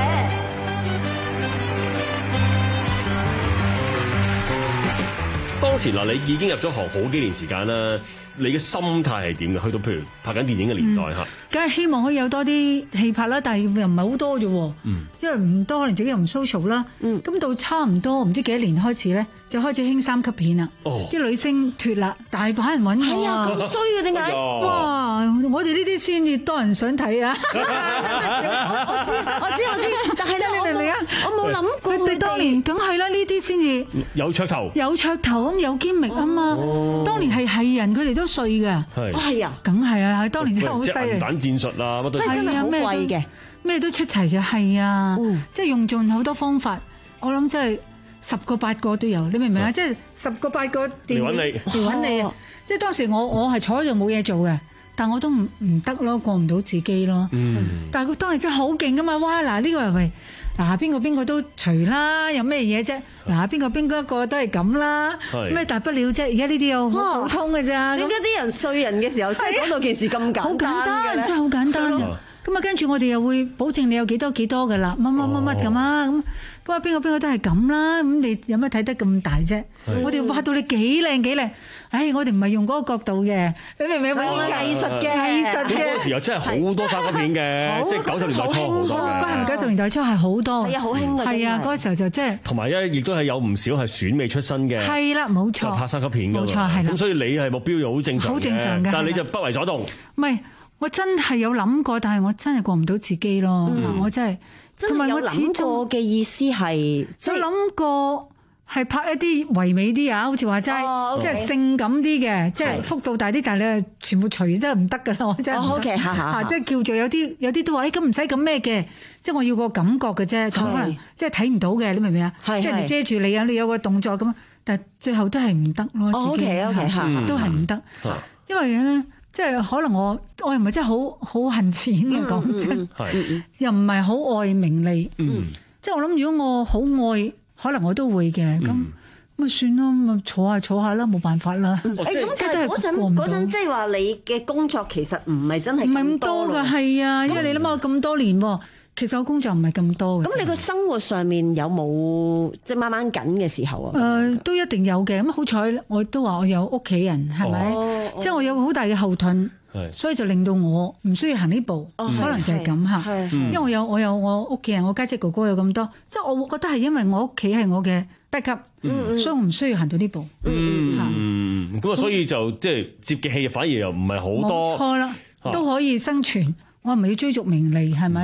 當時嗱，你已經入咗行好幾年時間啦，你嘅心態係點嘅？去到譬如拍緊電影嘅年代嚇， 梗係希望可以有多啲戲拍啦，但係又唔係好多啫。嗯，因為唔多，可能自己又唔 social 啦。嗯，咁到差唔多唔知幾多年開始咧，就開始興三級片啦。哦，啲女星脱啦，大把人揾我。係啊，咁衰嘅點解？哇！我哋呢啲先至多人想睇啊！ 我我知我知我知，但係咧，你明唔明啊？我冇諗過佢哋當年，梗係啦，呢啲先至有噱頭， 有噱頭咁有堅力啊嘛。當年係係人，佢哋都碎嘅。係，係啊，梗係啊，係當年真係好犀利。 彈戰術啊，乜都真係好貴嘅，咩都出齊嘅，係啊，即係用盡好多方法。我諗真係十個八個都有，你明唔明啊？即係十個八個電影嚟揾你，嚟揾你啊！即係當時我我係坐喺度冇嘢做嘅。但我都唔唔得咯，過唔到自己咯。嗯、但係佢當日真係好勁噶嘛！哇！嗱，呢個係咪嗱邊個邊個都除啦，有咩嘢啫？嗱，邊個邊個一個都係咁啦，咩大不了啫？而家呢啲又好普通嘅咋？ 點解啲人碎人嘅時候，真係講到件事咁簡單嘅咧？ 真係好簡單嘅。咁啊，跟住我哋又會保證你有幾多幾多嘅啦，乜乜乜乜咁啊咁。不過邊個邊個都係咁啦，咁你有咩睇得咁大啫？我哋畫到你幾靚幾靚，唉！我哋唔係用嗰個角度嘅，你明唔明？藝術嘅藝術嘅。 嗰陣時又真係好多三級片嘅，即係九十年代初好多嘅。 關係九十年代初係好多， 係啊，好興嘅。 係啊，嗰個時候就即係。 同埋咧，亦都係有唔少係選美出身嘅。 係啦，冇錯。 就拍三級片㗎。 冇錯，係啦。 咁所以你係目標又好正常嘅。 好正常嘅。 但係你就不為所動。 唔係，我真係有諗過，但係我真係過唔到自己咯。我真係。 真係有諗過嘅意思係， 有諗過係拍一啲唯美啲啊，好似話齋，即係性感啲嘅，即係幅度大啲，但係你全部除真係唔得㗎啦，我真係唔得嚇，即係叫做有啲有啲都話，誒咁唔使咁咩嘅，即係我要個感覺嘅啫，咁可能即係睇唔到嘅，你明唔明啊？即係人哋遮住你啊，你有個動作咁，但係最後都係唔得咯，自己都係唔得，因為咧。即係可能我我又唔係真係好好恨錢嘅，講真，又唔係好愛名利。嗯、即係我諗，如果我好愛，可能我都會嘅。咁咁啊算啦，咪坐下坐下啦，冇辦法啦。 誒咁但係嗰陣嗰陣，即係話你嘅工作其實唔係真係唔係咁多㗎，係啊，因為你諗下咁多年喎。其實我工作唔係咁多嘅。 咁你個生活上面有冇即係掹掹緊嘅時候啊？ 誒、呃，都一定有嘅。咁好彩，我都話我有屋企人，係咪？哦、即係我有好大嘅後盾，哦、所以就令到我唔需要行呢步。哦、可能就係咁嚇。因為我有我有我屋企人，我家姐哥哥有咁多，即係我覺得係因為我屋企係我嘅 backup，嗯、所以我唔需要行到呢步。 嗯，咁啊，所以就即係接嘅戲反而又唔係好多。 冇錯啦，都可以生存。我唔係要追逐名利，係咪？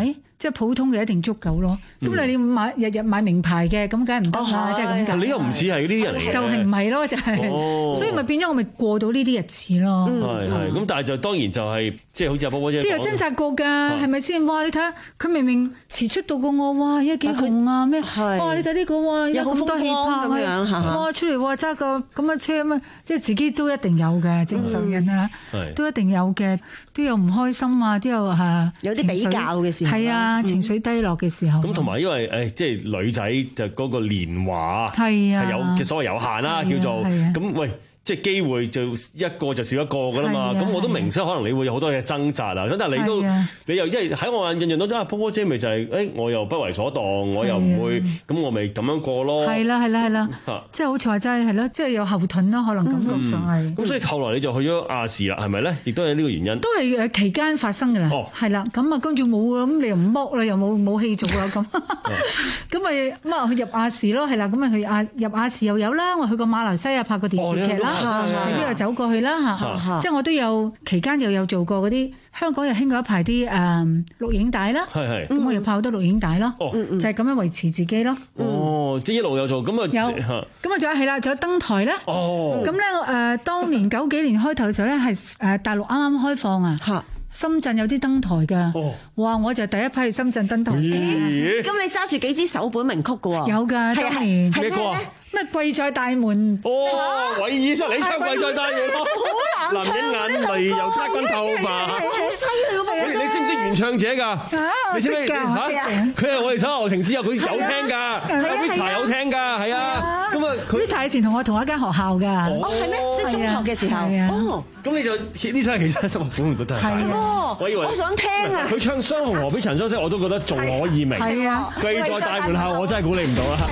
即係普通嘅一定足夠咯。咁你你買日日買名牌嘅，咁梗係唔得啦，即係咁解。 你又唔似係呢啲人嚟嘅， 就係唔係咯？就係，所以咪變咗我咪過到呢啲日子咯。 係係咁，但係就當然就係即係好似阿波波姐， 都有掙扎過㗎，係咪先？哇！你睇下佢明明遲出到過我，哇！而家幾紅啊咩？哇！你睇呢個哇，有咁多氣魄咁樣，哇！出嚟哇揸個咁嘅車咁啊，即係自己都一定有嘅正常人啊，都一定有嘅，都有唔開心啊，都有嚇有啲比較嘅時候， 係啊，情緒低落嘅時候。 咁同埋因為誒，即係女仔就嗰個年華係啊， 係有嘅所謂有限啦，叫做咁喂。即係機會就一個就少一個㗎啦嘛，咁我都明，即係可能你會有好多嘢掙扎啦。咁但係你都你又即係喺我印象當中，阿波波姐咪就係誒，我又不為所當，我又唔會，咁我咪咁樣過咯。 係啦係啦係啦，即係好似話齋係咯，即係有後盾咯，可能感覺上係。 咁所以後來你就去咗亞視啦，係咪咧？亦都係呢個原因。 都係誒期間發生㗎啦。哦，係啦，咁啊跟住冇啊，咁你又唔剝啦，又冇冇戲做啦咁。咁咪咁啊去入亞視咯，係啦，咁啊去亞入亞視又有啦，我去過馬來西亞拍過電視劇啦。你都有走過去啦嚇，即係我都有期間又有做過嗰啲香港又興過一排啲誒錄影帶啦，咁我又拍好多錄影帶咯，就係咁樣維持自己咯。 哦，即係一路有做，咁啊有，咁啊仲有係啦，仲有登台啦。哦，咁咧誒，當年九幾年開頭嘅時候咧，係誒大陸啱啱開放啊。深圳有啲登台㗎，哇！我就第一批去深圳登台。咁你揸住幾支首本名曲㗎喎？ 有㗎，當年咩歌啊？ 咩貴在大門？ 哦，韋爾瑟，你唱貴在大門， 好難唱。 男人眼淚又擦乾頭髮， 好犀利喎！ 你你識唔識原唱者㗎？你知唔知嚇？佢係我哋首流行之後，佢有聽㗎，阿 Rita 有聽㗎，係啊。咁啊 ，Rita 以前同我同一間學校㗎。 哦，係咩？即係中學嘅時候。哦。咁你就呢首其實十六本都得。 係啊。 我以為我想聽啊。 佢唱《雙紅河》俾陳雙聲，我都覺得仲可以明。 係啊。 貴在大門後，我真係估你唔到啦。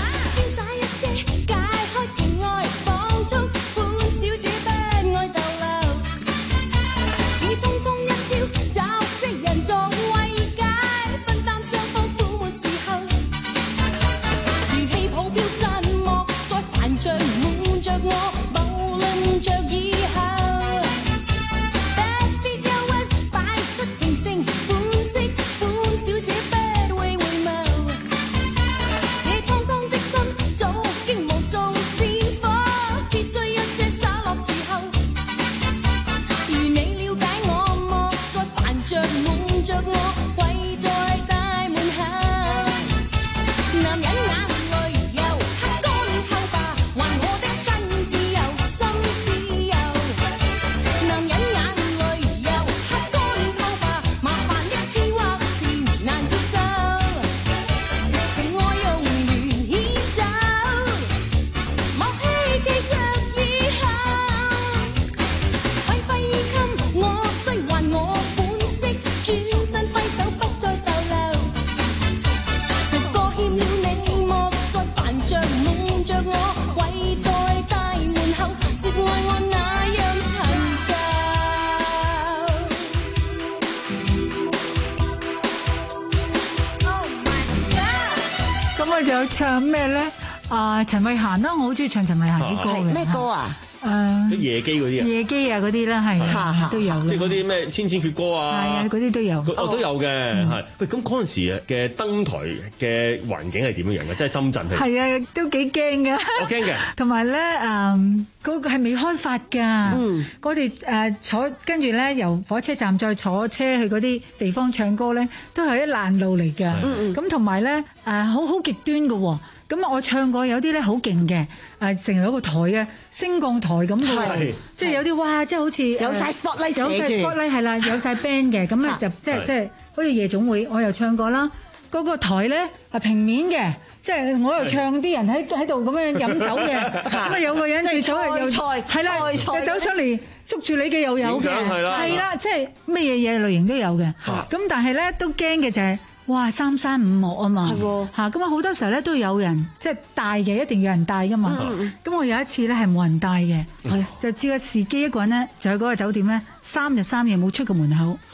唱咩咧？啊，陳慧嫻啦，我好中意唱陳慧嫻啲歌嘅。 咩歌啊？ 誒， 啲夜機嗰啲啊， 夜機啊嗰啲啦，係都有。 即係嗰啲咩千千闕歌啊， 係啊，嗰啲都有。 哦，都有嘅，係。喂，咁嗰陣時嘅登台嘅環境係點樣樣嘅？即係深圳係。 係啊，都幾驚㗎。 我驚嘅。 同埋咧，誒，嗰個係未開發㗎。嗯。我哋誒坐跟住咧，由火車站再坐車去嗰啲地方唱歌咧，都係一爛路嚟㗎。嗯嗯。咁同埋咧，誒好好極端㗎喎。咁我唱過有啲咧好勁嘅，誒成日有個台嘅升降台咁嘅，即係有啲哇，即係好似有晒 spotlight 有晒 spotlight 係啦，有晒 band 嘅，咁咧就即係即係好似夜總會，我又唱過啦。嗰個台咧係平面嘅，即係我又唱啲人喺喺度咁樣飲酒嘅，咁啊有個人就坐又係啦，又走出嚟捉住你嘅又有嘅，係啦，即係咩嘢嘢類型都有嘅。咁但係咧都驚嘅就係。哇！三山五岳啊嘛，嚇咁啊好多時候咧都有人即係帶嘅，一定要有人帶噶嘛。咁我有一次咧係冇人帶嘅，就照個司機一個人咧就去嗰個酒店咧三日三夜冇出過門口。係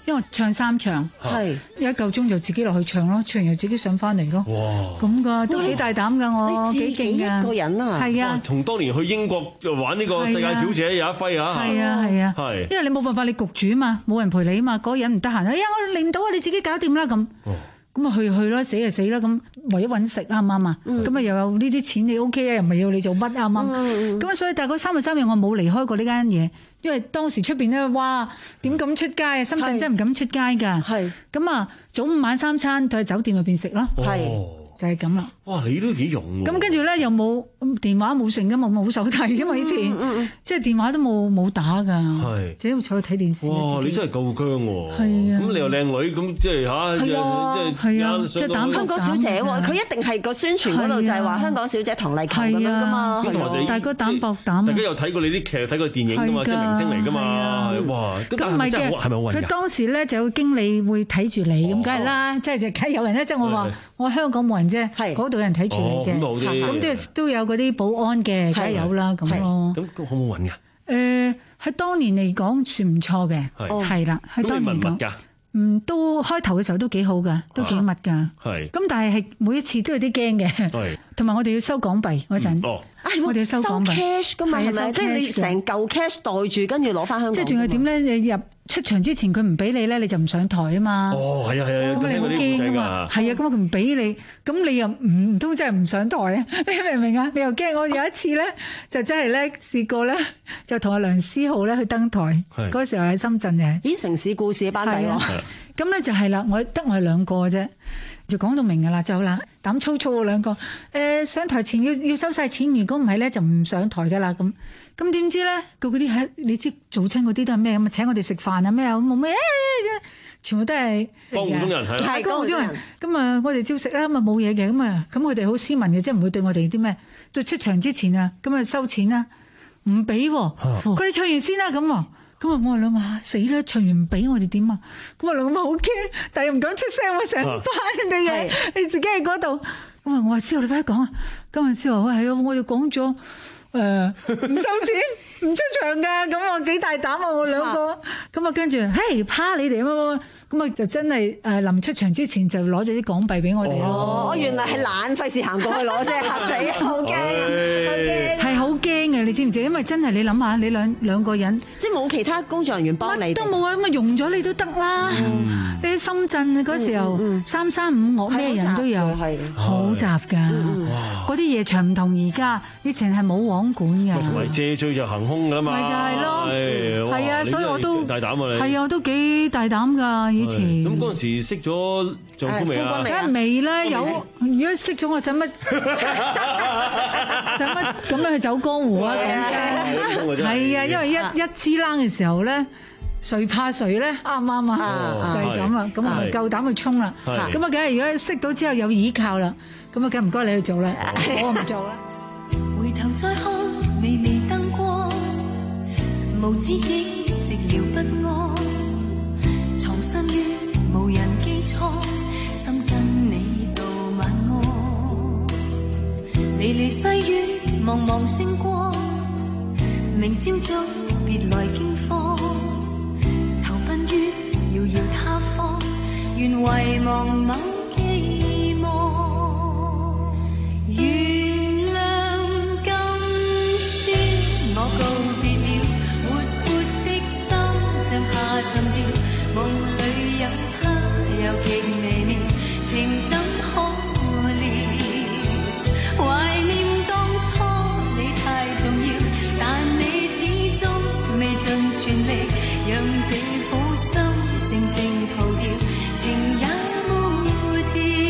因為唱三場，係一夠鐘就自己落去唱咯，唱完又自己上翻嚟咯。哇！咁噶都幾大膽噶我，幾勁一個人啊！ 係啊， 同當年去英國就玩呢個世界小姐有一揮啊！ 係啊係啊，係因為你冇辦法，你焗住啊嘛，冇人陪你啊嘛，嗰個人唔得閒，哎呀我嚟唔到啊，你自己搞掂啦咁。咁啊去去啦，死就死啦，咁為咗揾食啱唔啱啊？咁啊又有呢啲錢你 O K 啊，又唔係要你做乜啱唔啱？咁啊所以但係嗰三日三夜我冇離開過呢間嘢，因為當時出邊咧，哇點敢出街啊？深圳真係唔敢出街㗎。係咁啊，早午晚三餐都喺酒店入邊食咯。係。就係咁啦。 哇！你都幾勇喎。 咁跟住咧又冇電話冇成㗎嘛，冇手提㗎嘛以前，即係電話都冇冇打㗎，自己坐去睇電視。 哇！你真係夠薑喎。 係啊。 咁你又靚女，咁即係嚇，即係係啊，即係膽香港小姐喎，佢一定係個宣傳嗰度就係話香港小姐唐麗琴咁樣㗎嘛。 大哥膽薄膽。 大家有睇過你啲劇，睇過電影㗎嘛，即係明星嚟㗎嘛。哇！ 咁唔係嘅， 係咪好運㗎？ 佢當時咧就有經理會睇住你，咁梗係啦，即係就梗係有人咧，即係我話我香港冇人啫，嗰度有人睇住你嘅。咁都都有嗰啲保安嘅，梗係有啦咁咯。 咁好唔好揾㗎？ 誒喺當年嚟講算唔錯嘅，係啦，喺當年講。嗯，都開頭嘅時候都幾好㗎，都幾密㗎。係。咁但係係每一次都有啲驚嘅。係。同埋我哋要收港幣嗰陣。哦。我哋要收港幣。 收 cash 㗎嘛，係咪？即係你成嚿 cash 袋住，跟住攞翻香港。 即係仲有點咧？你入出場之前佢唔俾你咧，你就唔上台啊嘛。 哦，係啊係啊。 咁你好驚㗎嘛？係啊，咁佢唔俾你，咁你又唔唔通真係唔上台啊？你明唔明啊？你又驚。我有一次咧，就真係咧試過咧，就同阿梁思浩咧去登台。係。嗰時候喺深圳嘅。 咦，城市故事班底喎。 咁咧就係啦，我得我係兩個啫，就講到明㗎啦，就好啦，膽粗粗嗰兩個，誒、呃、上台前要要收晒錢，如果唔係咧就唔上台㗎啦咁。咁點知咧，個嗰啲係你知早親嗰啲都係咩咁啊？請我哋食飯啊咩啊冇咩，全部都係江湖中人係啦， 係江湖中人。咁啊，我哋照食啦，咁啊冇嘢嘅，咁啊咁佢哋好斯文嘅，即係唔會對我哋啲咩。在出場之前啊，咁啊收錢啦，唔俾喎，佢哋唱完先啦咁。咁啊！我話兩個死啦，唱完唔俾我哋點啊？咁啊兩個好驚，但係又唔敢出聲喎，成班人哋嘢，你自己喺嗰度。咁啊，我話師傅你快啲講啊！咁啊師傅，係啊，我哋講咗誒唔收錢，唔出場㗎。咁我幾大膽啊！我兩個咁啊，跟住嘿怕你哋啊！咁啊就真係誒臨出場之前就攞咗啲港幣俾我哋咯。 哦，原來係懶，費事行過去攞啫，嚇死，好驚，好驚， 係好驚嘅，你知唔知？因為真係你諗下，你兩兩個人， 即係冇其他工作人員幫你， 都冇啊，咁啊用咗你都得啦。你喺深圳嗰時候三三五樂咩人都有，好雜㗎。嗰啲夜場唔同而家，以前係冇網管㗎。 同埋借醉就行兇㗎啦嘛。 咪就係咯，係啊，所以我都大膽啊你。 係啊，我都幾大膽㗎。以前咁嗰陣時識咗丈夫未啊？ 梗係未啦，有如果識咗我使乜使乜咁樣去走江湖啊？講真係啊，因為一一支冷嘅時候咧，誰怕誰咧？啱唔啱啊？就係咁啦，咁啊夠膽去衝啦。咁啊，梗係如果識到之後有依靠啦，咁啊，梗唔該你去做啦，我唔做啦。 回頭再看，微微燈光，無知己寂寥不安。藏身於無人機艙，深圳你道晚安。離離細雨，茫茫星光，明朝早別來驚慌。投奔於遙遙他方，願遺忘某寄望。原諒今宵我告別了，活潑的心像下沉掉。夢裏有他，又極微妙，情怎可料？懷念當初你太重要，但你始終未盡全力，讓這顆心靜靜逃掉，情也沒掉。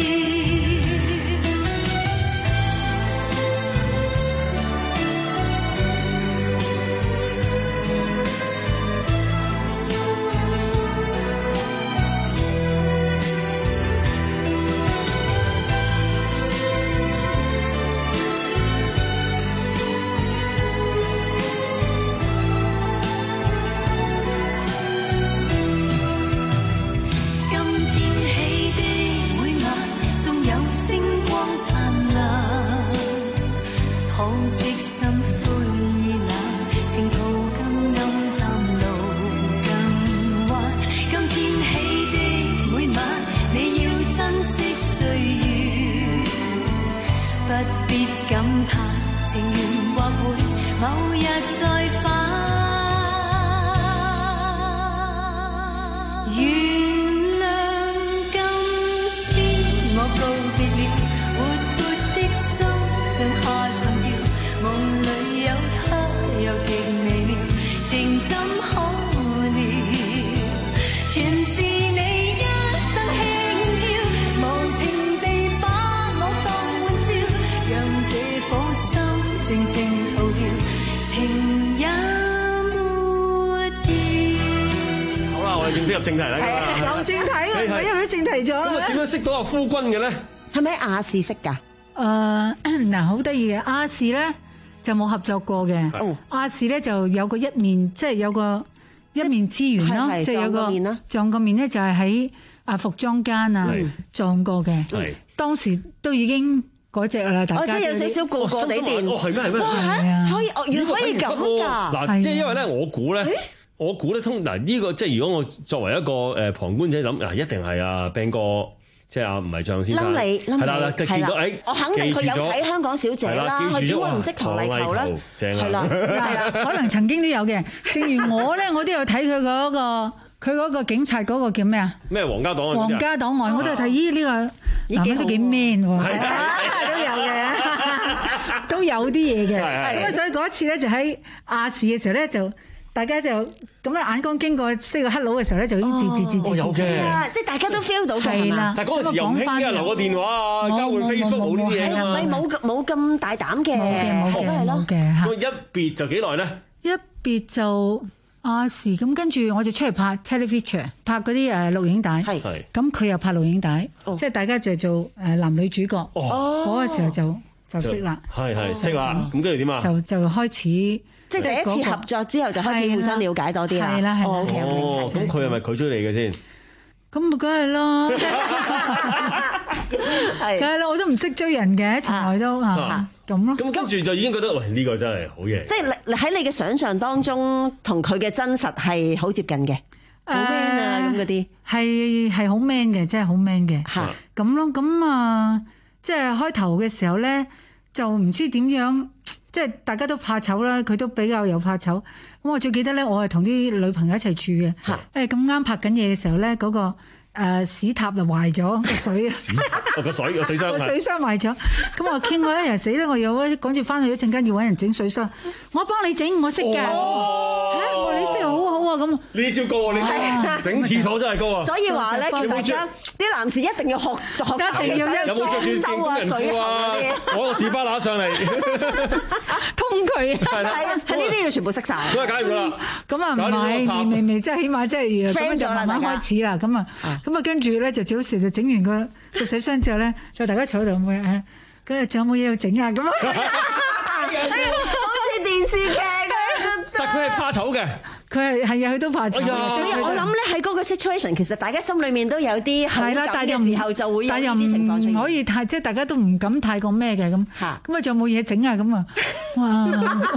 今天起感嘆情緣或會某日再返。原諒今宵我告別了活潑的心，像下沉掉，夢裏有他又極微妙，情怎可料？全是你一生輕佻，無情地把我當玩笑，讓這顆心靜靜逃掉，情也沒掉。 好啦，我哋正式入正題啦。 入正題，我哋入咗正題咗。 咁啊，點樣識到阿夫君嘅咧？ 係咪喺亞視識㗎？ 誒嗱，好得意嘅亞視咧就冇合作過嘅。亞視咧就有個一面，即係有個一面之緣咯，即係有個撞個面咧，就係喺啊服裝間啊撞過嘅。當時都已經嗰隻啦，大家我知有少少過過地電。 哦，係咩係咩？ 哇，可以原來可以咁㗎？ 嗱，即係因為咧，我估咧。我估咧通嗱呢個即係如果我作為一個誒旁觀者諗，嗱一定係阿 Ben 哥，即係阿吳偉將先生，係啦，就見到誒， 我肯定佢有睇香港小姐啦，佢點會唔識唐麗球咧？ 係啦，係啦， 可能曾經都有嘅。正如我咧，我都有睇佢嗰個佢嗰個警察嗰個叫咩啊？ 咩皇家檔案？ 皇家檔案，我都有睇。咦，呢個男人都幾 man 喎，都有嘅，都有啲嘢嘅。咁啊，所以嗰一次咧就喺亞視嘅時候咧就。大家就咁樣眼光經過識個 hello 嘅時候咧，就已經自自自自自有嘅， 即係大家都 feel 到嘅。 係啦， 但係嗰陣時又唔興嘅，留個電話啊，交換 Facebook 冇呢啲嘢啊嘛。 唔係冇冇咁大膽嘅， 冇嘅冇嘅冇嘅嚇。 咁一別就幾耐咧？ 一別就亞視咁，跟住我就出嚟拍 television， 拍嗰啲誒錄影帶。係。咁佢又拍錄影帶，即係大家就做誒男女主角。哦。嗰個時候就就識啦。 係係識啦。咁跟住點啊？ 就就開始。 即係第一次合作之後就開始互相了解多啲啦。 係啦，係啦。 哦，咁佢係咪佢追你嘅先？ 咁咪梗係咯，係。梗係啦，我都唔識追人嘅，從來都嚇咁咯。 咁跟住就已經覺得喂呢個真係好嘢。 即係你喺你嘅想像當中，同佢嘅真實係好接近嘅，好 man 啊咁嗰啲。 係係好 man 嘅，真係好 man 嘅。嚇咁咯，咁啊，即係開頭嘅時候咧，就唔知點樣。即係大家都怕醜啦，佢都比較有怕醜。咁我最記得咧，我係同啲女朋友一齊住嘅。誒咁啱拍緊嘢嘅時候咧，嗰、嗰個。誒屎塔就壞咗個水， 個水個水箱個水箱壞咗，咁我傾過一日死啦！我又趕住翻去一陣間要揾人整水箱，我幫你整，我識㗎。嚇！我話你識好好啊咁。呢招高啊！你整廁所真係高啊！ 所以話咧，叫大家啲男士一定要學學， 一定要有冇裝修啊、水喉嗰啲， 攞個士巴拿上嚟通佢。 係啦，係呢啲要全部識晒。 咁啊，解唔到啦。 咁啊唔係，未未即係起碼即係咁就慢慢開始啦。咁啊。咁啊，跟住咧就早時就整完個個水箱之後咧，就大家坐喺度咁樣，跟住仲有冇嘢要整啊？咁啊， 好似電視劇咁。 但佢係怕醜嘅， 佢係係啊，佢都怕醜。 我諗咧喺嗰個 situation，其實大家心裏面都有啲好感嘅時候，就會有呢啲情況出現。 唔可以太即係大家都唔敢太過咩嘅咁。咁啊，仲有冇嘢整啊？咁啊，哇！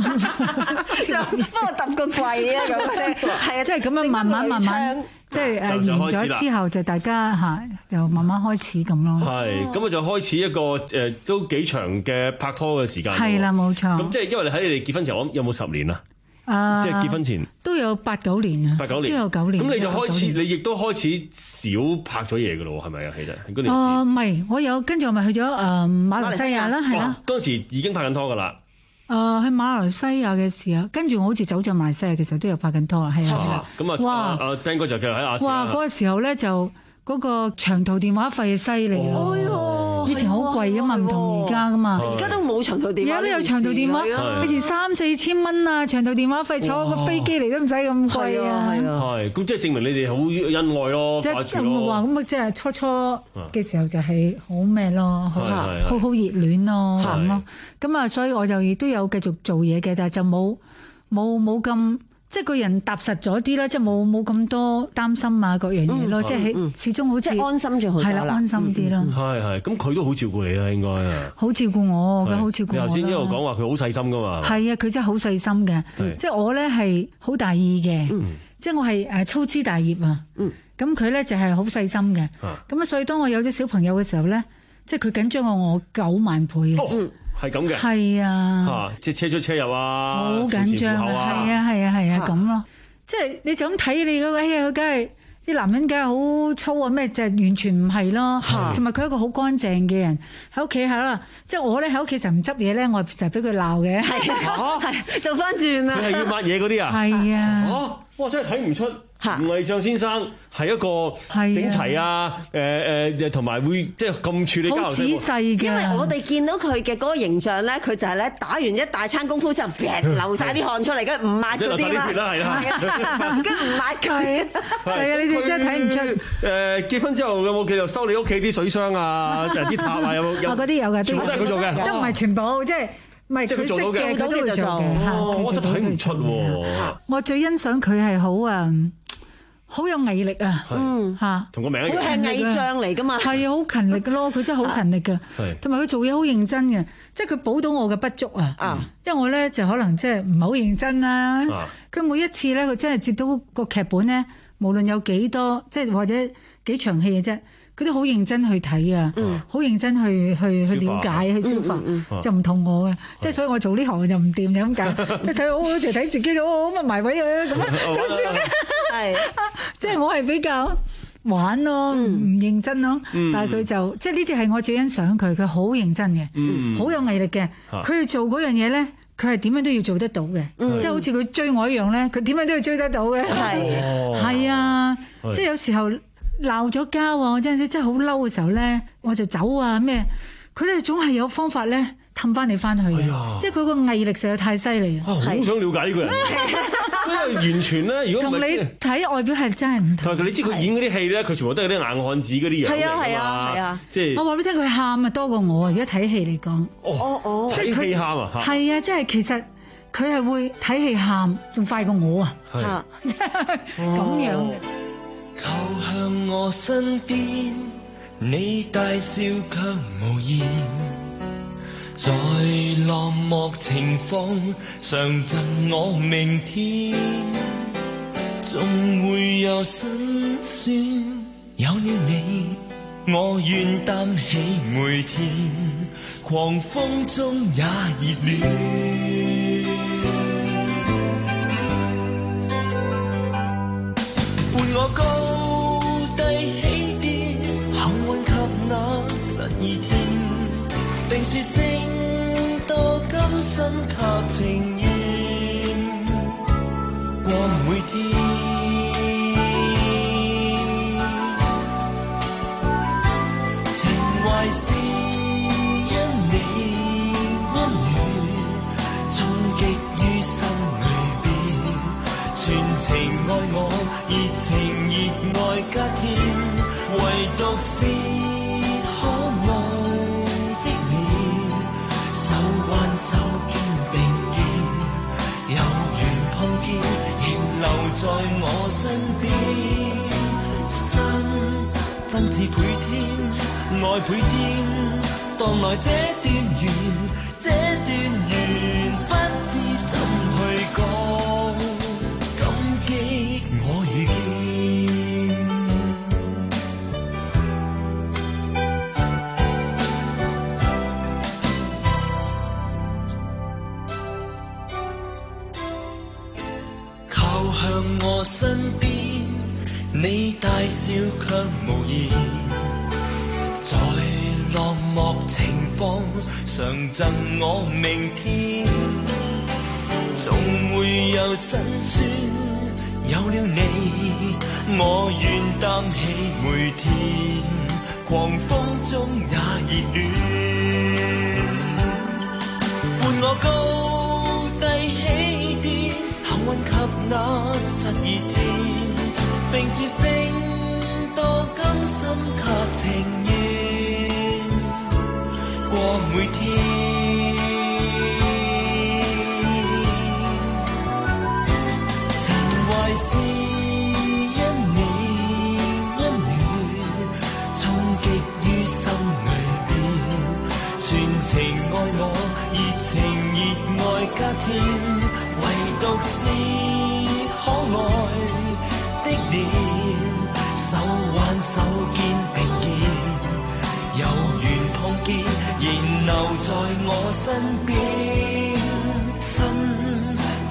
幫我揼個櫃啊咁咧，係啊， 即係咁樣慢慢慢慢。即係誒完咗之後就大家嚇又慢慢開始咁咯。 係，咁啊就開始一個誒都幾長嘅拍拖嘅時間。係啦，冇錯。 咁即係因為你喺你哋結婚前，我諗有冇十年啊？ 啊， 即係結婚前都有八九年啊。 八九年都有九年。 咁你就開始，你亦都開始少拍咗嘢㗎咯喎，係咪啊？其實嗰年。 哦，唔係，我有跟住我咪去咗誒馬來西亞啦，係啦。 嗰陣時已經拍緊拖㗎啦。 誒喺馬來西亞嘅時候，跟住我好似走咗馬來西亞，其實都有拍緊拖啊，係啊， 咁啊，哇！阿 Ben 哥就繼續喺亞視。 哇！嗰個時候咧就嗰個長途電話費犀利咯，以前好貴噶嘛，唔同而家噶嘛。 而家都冇長途電話。 而家都有長途電話，以前三四千蚊啊，長途電話費坐個飛機嚟都唔使咁貴啊。 係，咁即係證明你哋好恩愛咯，掛住咯。 話咁啊，即係初初嘅時候就係好咩咯，好好好熱戀咯咁咯。咁啊，所以我就亦都有繼續做嘢嘅，但係就冇冇冇咁。即係個人踏實咗啲啦，即係冇冇咁多擔心啊各樣嘢咯，即係始終好似安心咗好多啦， 係啦，安心啲咯。 係係，咁佢都好照顧你啦，應該啊。 好照顧我，咁好照顧我。 你頭先一路講話佢好細心噶嘛？係啊，佢真係好細心嘅。即係我咧係好大意嘅，即係我係誒粗枝大葉啊。咁佢咧就係好細心嘅。咁啊，所以當我有咗小朋友嘅時候咧，即係佢緊張我我九萬倍啊。 係咁嘅。 係啊， 嚇，即係車出車入啊， 好緊張啊，係啊係啊係啊咁咯。即係你就咁睇你嗰位啊，梗係啲男人梗係好粗啊咩，就係完全唔係咯。同埋佢係一個好乾淨嘅人喺屋企係啦。即係我咧喺屋企就唔執嘢咧，我就俾佢鬧嘅。係啊，係倒翻轉啦。 佢係要抹嘢嗰啲啊？ 係啊。 哦，哇！真係睇唔出。吳毅將先生係一個整齊啊，誒誒，同埋會即係咁處理交流。好仔細嘅，因為我哋見到佢嘅嗰個形象咧，佢就係咧打完一大餐功夫之後，流晒啲汗出嚟，跟住唔抹嗰啲啦，跟住唔抹佢。 係啊，你哋真係睇唔出。 誒，結婚之後有冇繼續收你屋企啲水箱啊、啲塔啊？有冇？ 啊，嗰啲有嘅， 全部都係佢做嘅， 都唔係全部，即係。唔係佢識嘅，佢都會做嘅。 我真係睇唔出喎。 我最欣賞佢係好啊，好有毅力啊。 嗯嚇， 同個名一樣。 佢係毅將嚟㗎嘛。 係啊，好勤力嘅咯，佢真係好勤力嘅。同埋佢做嘢好認真嘅，即係佢補到我嘅不足啊。啊，因為我咧就可能即係唔係好認真啦。佢每一次咧，佢真係接到個劇本咧，無論有幾多，即係或者幾場戲嘅啫。佢都好認真去睇啊，好認真去去去了解去消化，就唔同我嘅，即係所以我做呢行就唔掂就咁解。你睇我就睇自己咗，咁啊埋位啊咁啊，就算啦。係，即係我係比較玩咯，唔認真咯。但係佢就即係呢啲係我最欣賞佢，佢好認真嘅，好有毅力嘅。佢做嗰樣嘢咧，佢係點樣都要做得到嘅，即係好似佢追我一樣咧，佢點樣都要追得到嘅。係，係啊，即係有時候。鬧咗交啊！我真係真係好嬲嘅時候咧，我就走啊咩？佢哋總係有方法咧氹翻你翻去嘅，哎、即係佢個毅力實在太犀利啊！ 好想了解呢個人，因為完全咧，如果同你睇外表係真係唔同。 同埋你知佢演嗰啲戲咧，佢全部都係啲硬漢子嗰啲嘢嚟㗎嘛。係啊係啊係啊！即係我話俾你聽，佢喊啊多過我啊！如果睇戲嚟講， 哦哦，睇戲喊啊！ 係啊，即係其實佢係會睇戲喊，仲快過我啊！ 係， 即係咁樣嘅。 靠向我身邊，你大笑卻無言，在落寞情況常贈我明天，總會有辛酸，有了你，我願擔起每天，狂風中也熱戀，伴我高二天，並說聲多今生及情願，過每天。情懷是因你溫暖，衝擊於心裏邊，全情愛我，熱情熱愛加添，唯獨是在我身邊，真真摯倍添，愛倍添，當來這段緣，這段緣不知怎去講，感激我遇見。向我身邊，你大笑卻無言，在落寞情況常贈我明天，總會有辛酸，有了你，我願擔起每天，狂風中也熱戀，伴我高低起跌，幸運及那實熱天，並說聲多甘心及情願，過每天。情懷是因你溫暖，衝擊於心裏邊，全情愛我，熱情熱愛加添。唯獨是可愛的臉，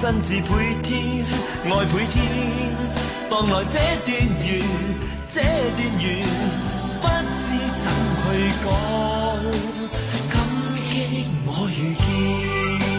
真摯配天，愛配天，當來這段緣，這段緣，不知怎去講，感激我遇見。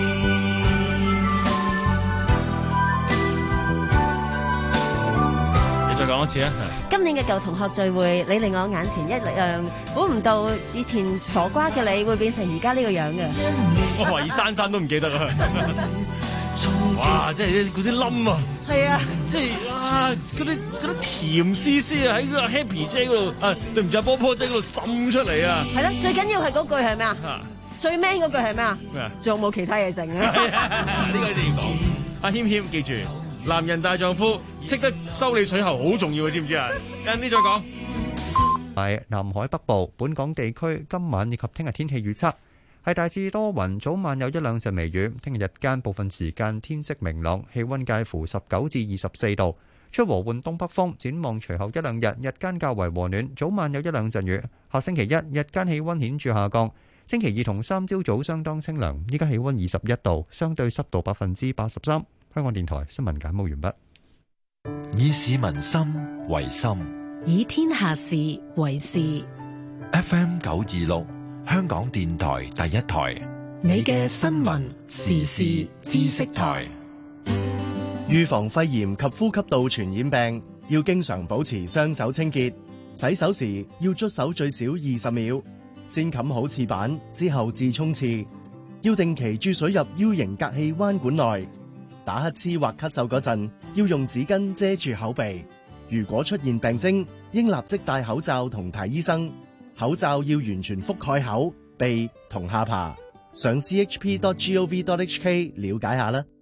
你再講多次啊！ 今年嘅舊同學聚會，你令我眼前一亮，估唔到以前傻瓜嘅你會變成而家呢個樣嘅。 我懷疑珊珊都唔記得啊！哇！即係嗰啲冧啊！ 係啊！ 即係啊！嗰啲嗰啲甜絲絲啊，喺個 Happy 姐嗰度啊，對唔住啊，波波姐嗰度滲出嚟啊！ 係啦，最緊要係嗰句係咩啊？最 man 嗰句係咩啊？咩啊？仲有冇其他嘢剩啊？ 呢個一定要講。阿謙謙記住。男人大丈夫識得修理水喉好重要嘅，知唔知啊？陣啲再講。 係南海北部，本港地區今晚以及聽日天氣預測係大致多雲，早晚有一兩陣微雨。聽日日間部分時間天色明朗，氣溫介乎十九至二十四度，吹和緩東北風。展望隨後一兩日，日間較為和暖，早晚有一兩陣雨。下星期一日間氣溫顯著下降，星期二同三朝早相當清涼。依家氣溫二十一度，相對濕度百分之八十三。香港電台新聞簡報完畢。 以市民心為心， 以天下事為事。 F M 九二六，香港電台第一台， 你嘅新聞時事知識台。 預防肺炎及呼吸道傳染病，要經常保持雙手清潔。洗手時要捽手最少二十秒，先冚好廁板之後至沖廁。要定期注水入 U 型隔氣彎管內。打乞嗤或咳嗽嗰陣，要用紙巾遮住口鼻。如果出現病徵，應立即戴口罩同睇醫生。口罩要完全覆蓋口、鼻同下巴。上 c h p dot gov dot h k 了解下啦。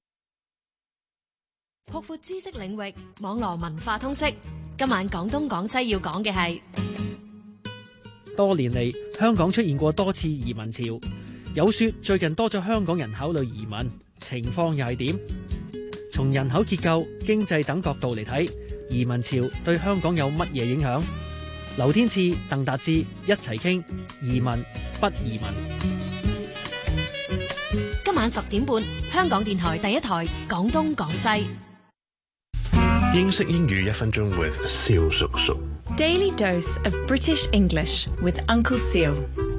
擴闊知識領域，網絡文化通識。今晚廣東廣西要講嘅係， 多年嚟香港出現過多次移民潮，有說最近多咗香港人考慮移民。情況又係點？從人口結構、經濟等角度嚟睇，移民潮對香港有乜嘢影響？劉天賜、鄧達志一齊傾移民不移民。 今晚十點半，香港電台第一台廣東廣西。 英式英語一分鐘 with 蕭叔叔。 Daily dose of British English with Uncle Seal。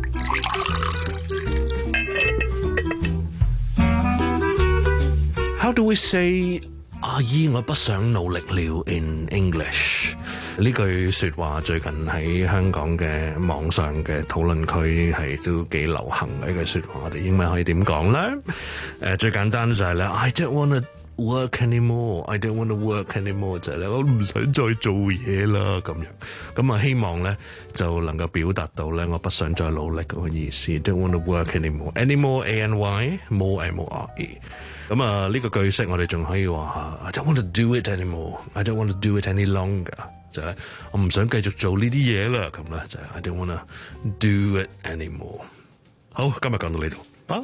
How do we say 阿姨我不想努力了 in English？ 呢句說話最近喺香港嘅網上嘅討論區係都幾流行嘅一句說話，我哋英文可以點講咧？誒，最簡單就係咧 I don't want to work anymore， I don't want to work anymore 就係咧我唔想再做嘢啦咁樣。咁啊希望咧就能夠表達到咧我不想再努力嗰個意思。Don't want to work anymore，anymore A N Y more M O R E。咁啊呢個句式我哋仲可以話 I don't want to do it anymore，I don't want to do it any longer， 就係我唔想繼續做呢啲嘢啦，咁咧就係 I don't want to do it anymore。 好，今日講到呢度，拜。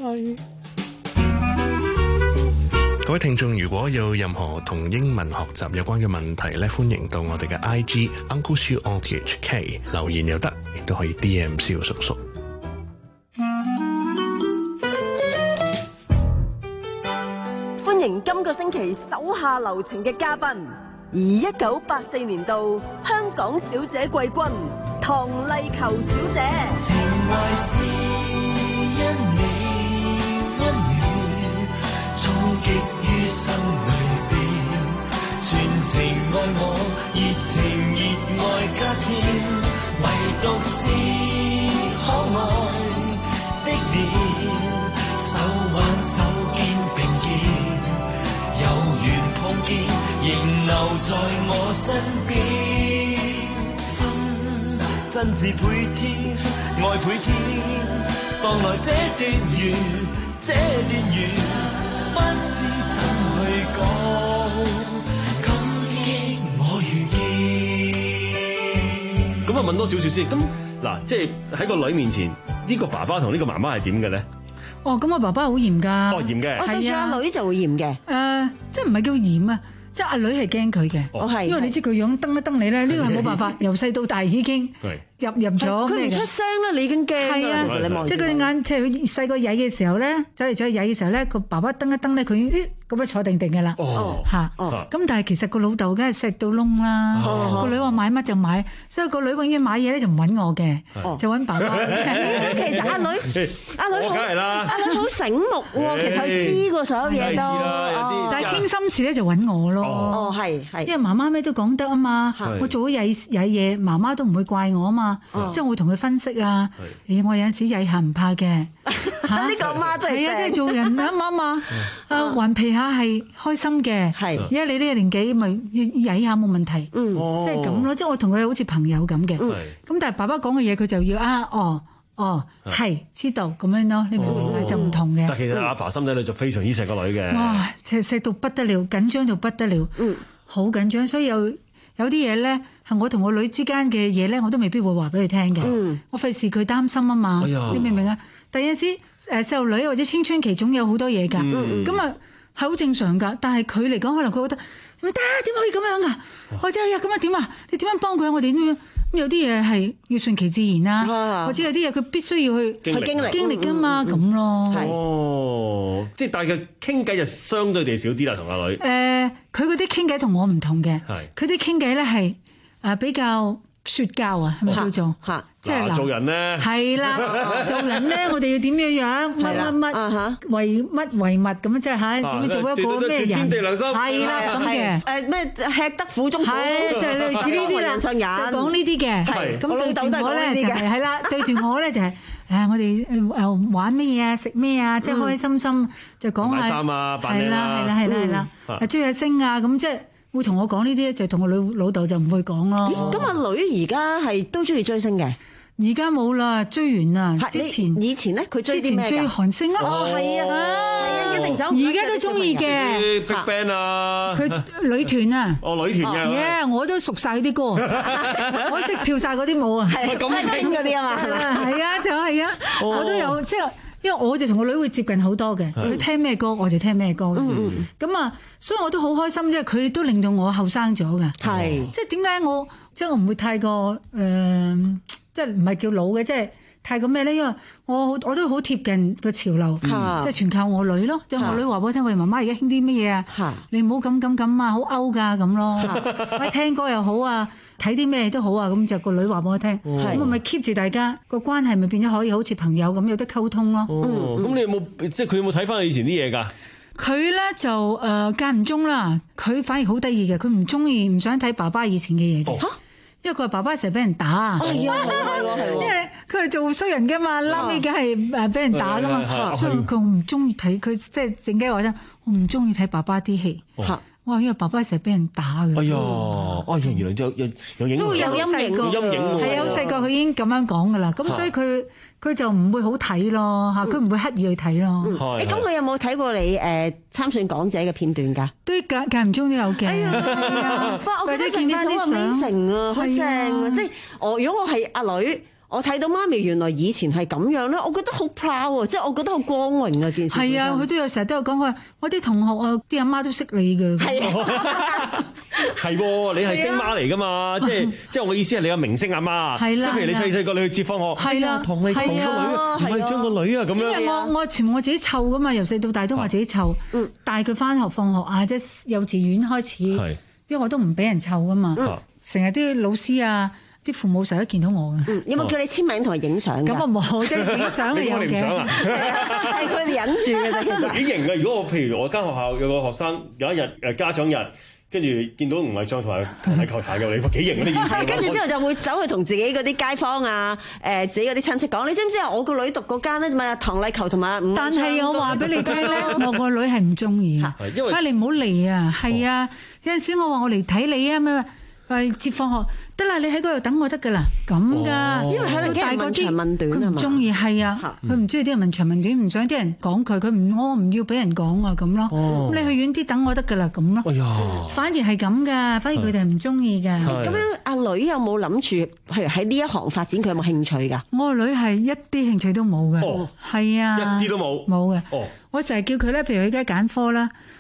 各位聽眾，如果有任何同英文學習有關嘅問題咧，歡迎到我哋嘅 I G Uncle Siu on T H K 留言又得，亦都可以 D M 蕭叔叔。 歡迎今個星期手下留情嘅嘉賓，而一九八四年度香港小姐季軍唐麗球小姐。 情懷是因你溫暖，衝擊於心裏邊，全情愛我，熱情熱愛加添，唯獨是可愛的臉，手挽手肩並肩。仍留在我身邊，真真摯配天，愛配天，當來這段緣，這段緣，不知怎去講，感激我遇見。 咁啊，問多少少先。咁嗱，即係喺個女面前，呢、呢個爸爸同呢個媽媽係點嘅咧？ 哦，咁我爸爸好嚴噶。 哦，嚴嘅。 我對住阿女就會嚴嘅。誒、 呃，即係唔係叫嚴啊？即係阿女係驚佢嘅。 我係， 因為你知佢樣瞪一瞪你咧，呢個係冇辦法。由細到大已經入入咗， 佢唔出聲啦，你已經驚啦。 係啊， 其實你望即係佢眼，即係佢細個曳嘅時候咧，走嚟走去曳嘅時候咧，個爸爸蹬一蹬咧，佢咦咁樣坐定定嘅啦。 哦， 嚇，咁但係其實個老豆梗係錫到窿啦。個女話買乜就買，所以個女永遠買嘢咧就唔揾我嘅，就揾爸爸。 其實阿女阿女好，阿女好醒目喎，其實佢知過所有嘢都。 但係傾心事咧就揾我咯。 哦，係係， 因為媽媽咩都講得啊嘛，我做咗曳曳嘢，媽媽都唔會怪我啊嘛。即係我會同佢分析啊，誒我有陣時曳下唔怕嘅，呢個媽真係係啊，即係做人啱唔啱啊？誒頑皮下係開心嘅，係，而家你呢個年紀咪曳下冇問題，即係咁咯。即係我同佢好似朋友咁嘅，咁但係爸爸講嘅嘢佢就要啊，哦哦係知道咁樣咯，你明唔明啊？就唔同嘅。 但其實阿爸心底裏就非常之錫個女嘅。 哇！錫錫到不得了，緊張到不得了，好緊張，所以有有啲嘢咧。係我同我女之間嘅嘢咧，我都未必會話俾佢聽嘅。嗯、我費事佢擔心啊嘛。哎、你明唔明啊？第有陣時誒細路女或者青春期總有好多嘢㗎。咁啊係好正常㗎。但係佢嚟講，可能佢覺得唔得，點可以咁樣啊？或者係啊咁啊點啊？你點樣幫佢？我哋點樣？咁有啲嘢係要順其自然啦，啊、或者有啲嘢佢必須要去經歷經歷經歷㗎嘛，咁、嗯嗯、咯。 哦，即係但係佢傾偈就相對地少啲啦，同阿女。誒、 呃，佢嗰啲傾偈同我唔同嘅。係佢啲傾偈咧係。誒比較説教啊，係咪叫做？嚇， 即係做人咧。係啦，做人咧，我哋要點樣樣？乜乜乜為乜為物咁樣，即係嚇點樣做一個咩人？ 天地良心。 係啦，咁嘅。 誒咩吃得苦中苦， 係就係類似呢啲啦。就講呢啲嘅。係。咁對住我咧就係係啦，對住我咧就係誒我哋誒玩乜嘢啊，食咩啊，即係開開心心就講下。 買衫啊，扮靚啊。 係啦係啦係啦係啦，追下星啊咁即係。會同我講呢啲，就同我老老豆就唔會講咯。 咁阿女而家係都中意追星嘅， 而家冇啦，追完啦。之前以前咧，佢追啲咩㗎？ 追韓星啊！ 哦，係啊，係啊，一定走。 而家都中意嘅。 Big Bang 啊， 佢女團啊。 哦，女團嘅。 耶！我都熟晒啲歌，我識跳晒嗰啲舞啊。 係咁興嗰啲啊嘛，係咪？ 係啊，就係啊，我都有即係。因為我就同個女會接近好多嘅，佢聽咩歌我就聽咩歌嘅，咁啊、嗯，所以我都好開心，即係佢都令到我後生咗嘅，係是，即係點解我即係我唔會太過誒、呃，即係唔係叫老嘅，即係。太過咩咧？因為我我都好貼近個潮流，嗯、即係全靠我女咯。即係、啊、我女話俾我聽，喂媽媽而家興啲乜嘢啊？你唔好咁咁咁啊，好 out 㗎咁咯。喂聽歌又好啊，睇啲咩都好啊，咁就個女話俾我聽。咁我咪 keep 住大家個關係，咪變咗可以好似朋友咁有得溝通咯。 哦，咁、嗯、你有冇即係佢有冇睇翻你以前啲嘢㗎？ 佢咧就誒間唔中啦，佢反而好得意嘅，佢唔中意唔想睇爸爸以前嘅嘢嘅。哦因為佢話爸爸成日俾人打，因為佢係做衰人噶嘛，嬲尾梗係誒俾人打噶嘛，所以佢唔中意睇，佢即係靜雞話啫，我唔中意睇爸爸啲戲。哇！因為爸爸成日俾人打嘅。哎呀， 哎呀，原來有有有影， 都有陰影， 有陰影喎。 係啊，好細個佢已經咁樣講噶啦，咁所以佢佢就唔會好睇咯嚇，佢唔會刻意去睇咯。 誒，咁佢有冇睇過你誒參選港姐嘅片段㗎？ 都間間唔中都有嘅。係啊，哇！我覺得見翻啲相啊，好正啊！即係我如果我係阿女。我睇到媽咪原來以前係咁樣咧，我覺得好 proud 啊！即係我覺得好光榮啊！件事係啊，佢都有成日都有講佢，我啲同學啊，啲阿媽都識你嘅。係啊，係喎，你係星媽嚟㗎嘛？即係即係我意思係你有明星阿媽。係啦，即係譬如你細細個你去接放學，係啊，同你同個女，唔係將個女啊咁樣。 因為我我全部我自己湊㗎嘛，由細到大都我自己湊，帶佢返學放學啊，即係幼稚園開始，因為我都唔俾人湊㗎嘛，成日啲老師啊。啲父母成日都見到我嘅、 嗯，有冇叫你簽名同佢影相？ 咁啊冇，即係影相係有嘅， 係佢哋忍住嘅啫。其實幾型嘅。如果我譬如我間學校有個學生有一日誒家長日，跟住見到吳偉莊同埋同你球鞋嘅，你幾型呢件事？ 跟住之後就會走去同自己嗰啲街坊啊，誒自己嗰啲親戚講，你知唔知啊？我個女讀嗰間咧，咪唐麗球同埋吳偉莊。 但係我話俾你聽咧，我個女係唔中意，因為你唔好嚟啊，係啊，有陣時我話我嚟睇你啊咩？係接放學得啦，你喺嗰度等我得噶啦，咁噶，因為可能大個啲，佢唔中意，係啊，佢唔中意啲人問長問短，唔想啲人講佢，佢唔我唔要俾人講啊咁咯。咁你去遠啲等我得噶啦，咁咯。哎呀，反而係咁噶，反而佢哋係唔中意噶。 咁樣阿女有冇諗住係喺呢一行發展？佢有冇興趣噶？ 我個女係一啲興趣都冇嘅，係啊， 一啲都冇， 冇嘅。我成日叫佢咧，譬如佢而家揀科啦。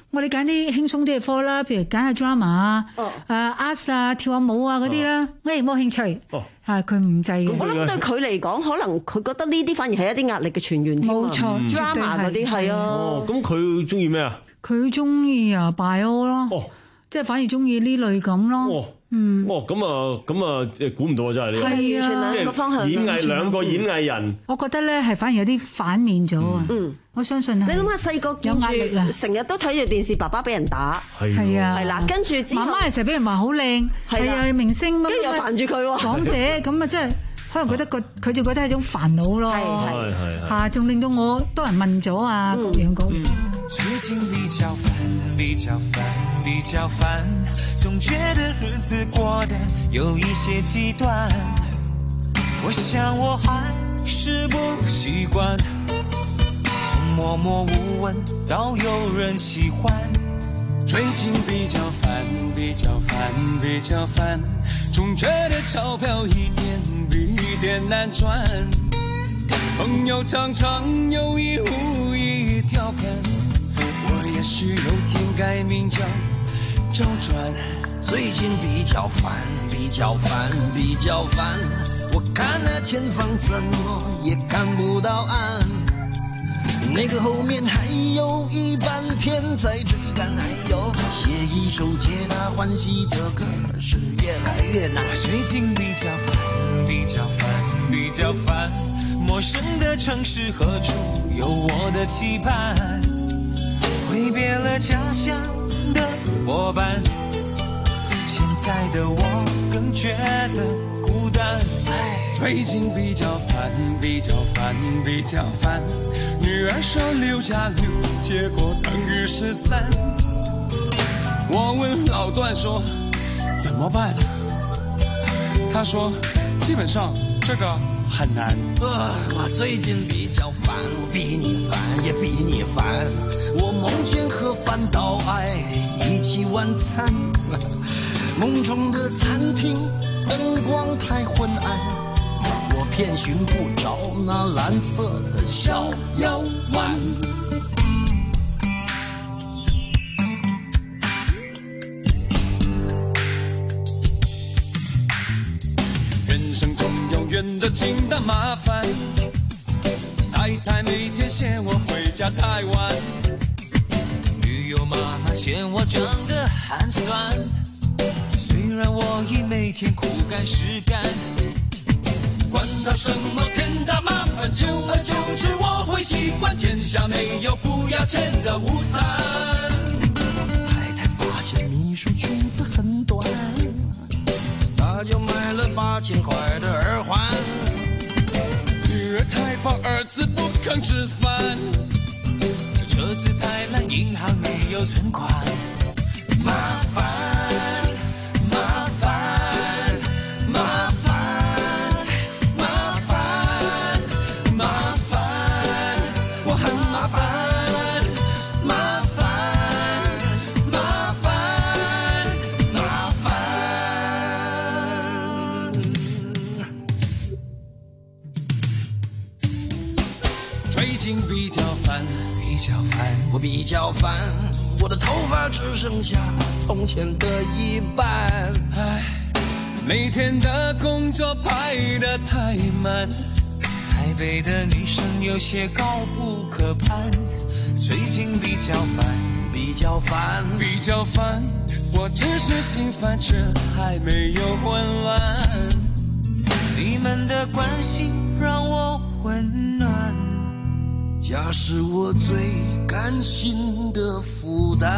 我哋揀啲輕鬆啲嘅科啦，譬如揀下 drama 啊、 哦、 誒 art 啊、跳下舞啊嗰啲啦，誒冇興趣。 哦， 係佢唔制嘅。 我諗對佢嚟講，可能佢覺得呢啲反而係一啲壓力嘅泉源添啊。 冇錯 drama 嗰啲係啊。 哦，咁佢中意咩啊？ 佢中意啊 bio 咯。 哦， 即係反而中意呢類咁咯。 哦， 嗯。 哦，咁啊，咁啊，即係估唔到啊，真係呢個。 係啊， 即係演藝兩個演藝人。 我覺得咧係反而有啲反面咗啊。 嗯。 我相信你諗下細個有壓力啊，成日都睇住電視，爸爸俾人打， 係啊， 係啦，跟住媽媽又成日俾人話好靚，係啊，明星， 跟住又煩住佢喎， 港姐咁啊，真係可能覺得個佢就覺得係一種煩惱咯， 係係係嚇，仲令到我多人問咗啊，各樣各樣。 最近比較煩，比較煩，比較煩，總覺得日子過得有一些極端，我想我還是不習慣。默默無聞到有人喜歡，最近比較煩，比較煩，比較煩，總覺得鈔票一點比一點難賺，朋友常常有意無意調侃，我也許有天改名叫周轉。最近比較煩，比較煩，比較煩，我看了前方怎麼也看不到岸，那個後面還有一半天在追趕，還有寫一首皆大歡喜的歌是越來越難。最近比較煩，比較煩，比較煩，陌生的城市何處有我的期盼，揮別了家鄉的夥伴，現在的我更覺得孤單。最近比較煩，比較煩，比較煩，女兒說六加六，結果等於十三。我問老段說怎麼辦？他說基本上這個很難。啊，我最近比較煩，我比你煩也比你煩。我夢見和飯島愛一起晚餐，夢中的餐廳燈光太昏暗，我偏尋不着那藍色的小腰彎。人生中永遠的清淡麻煩，太太每天嫌我回家太晚，女友媽媽嫌我長得寒酸，雖然我已每天苦幹實幹，管他什麼天大麻煩，久而久之我會習慣，天下沒有不要錢的午餐。太太發現秘書裙子很短，她就買了八千塊的耳環。女兒太胖，兒子不肯吃飯，車子太爛，銀行沒有存款。麻煩麻煩麻煩麻煩麻煩，我很麻煩麻煩麻煩麻煩。最近比較煩，比較煩，我比較煩，我的頭髮只剩下從前的一半。唉，每天的工作排得太滿，台北的女生有些高不可攀。最近比較煩，比較煩，比較煩，我只是心煩，卻還沒有混亂。你們的關係讓我溫暖，家是我最甘心的負擔。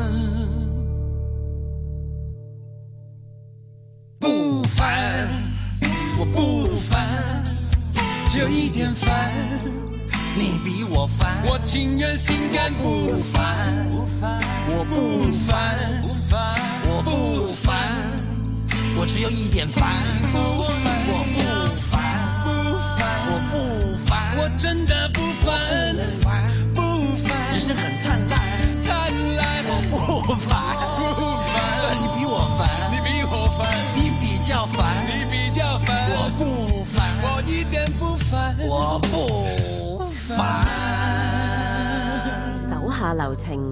不煩，我不煩，只有一點煩，你比我煩，我情願心甘不煩，我不煩，我不煩，我只有一點煩，我不煩，我不煩，我真的不煩，不煩，人生很燦爛，燦爛，我不煩，不煩，你比我煩，你比我煩，你比較煩，你比較煩，我不煩，我一點不煩，我不煩。 手下留情，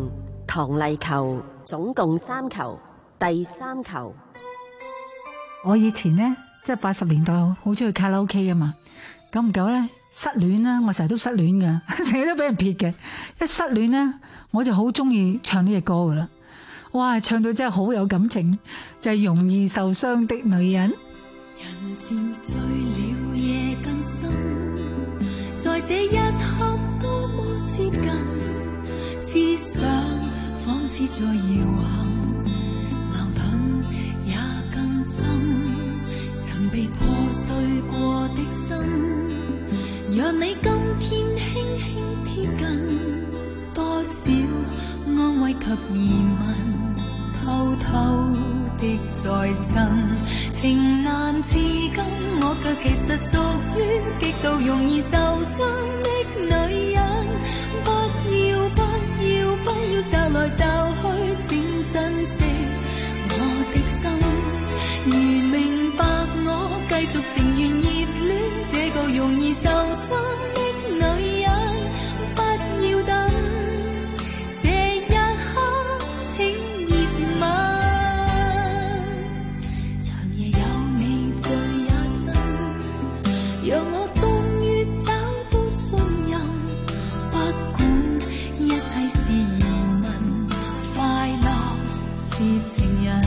唐麗球總共三球，第三球。 我以前呢，即係八十年代好中意卡拉 OK 噶嘛，久唔久咧失戀啦，我成日都失戀噶，成日都俾人撇嘅。一失戀咧，我就好中意唱呢隻歌噶啦。哇，唱到真係好有感情，就係、是、容易受傷的女人。 人漸醉了夜更深，在這一刻多麼接近，思想仿似在搖撼，矛盾也更深，曾被破碎過的心，讓你今天輕輕貼近，多少安慰及疑問，偷偷的在生，情難自禁，我卻其實屬於極度容易受傷的女人。不要不要不要找來找去，請珍惜我的心。如明白我，繼續情願熱戀這個容易受傷的女人。不要等這一刻，請熱吻。讓我終於找到信任，不管一切是疑問，快樂是情人。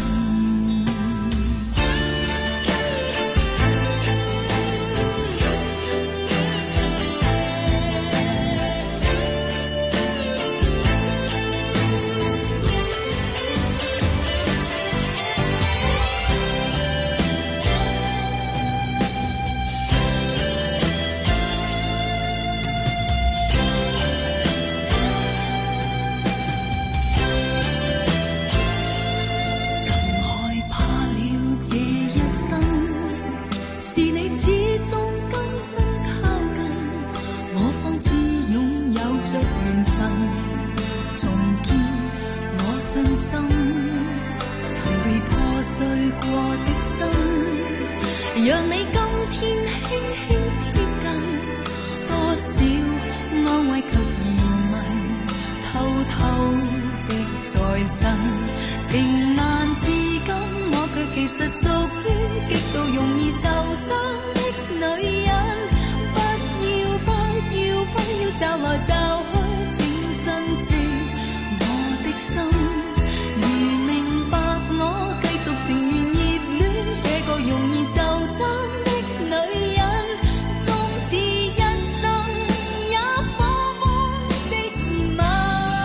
讓你今天輕輕貼近，多少安慰及疑問，偷偷的在身，情難自禁，我卻其實屬於極度容易受傷的女人。不要不要不要找來找去，請珍惜我的心。如明白我，繼續情願熱戀這個容易受傷的女人，縱使一生也火火的熱吻，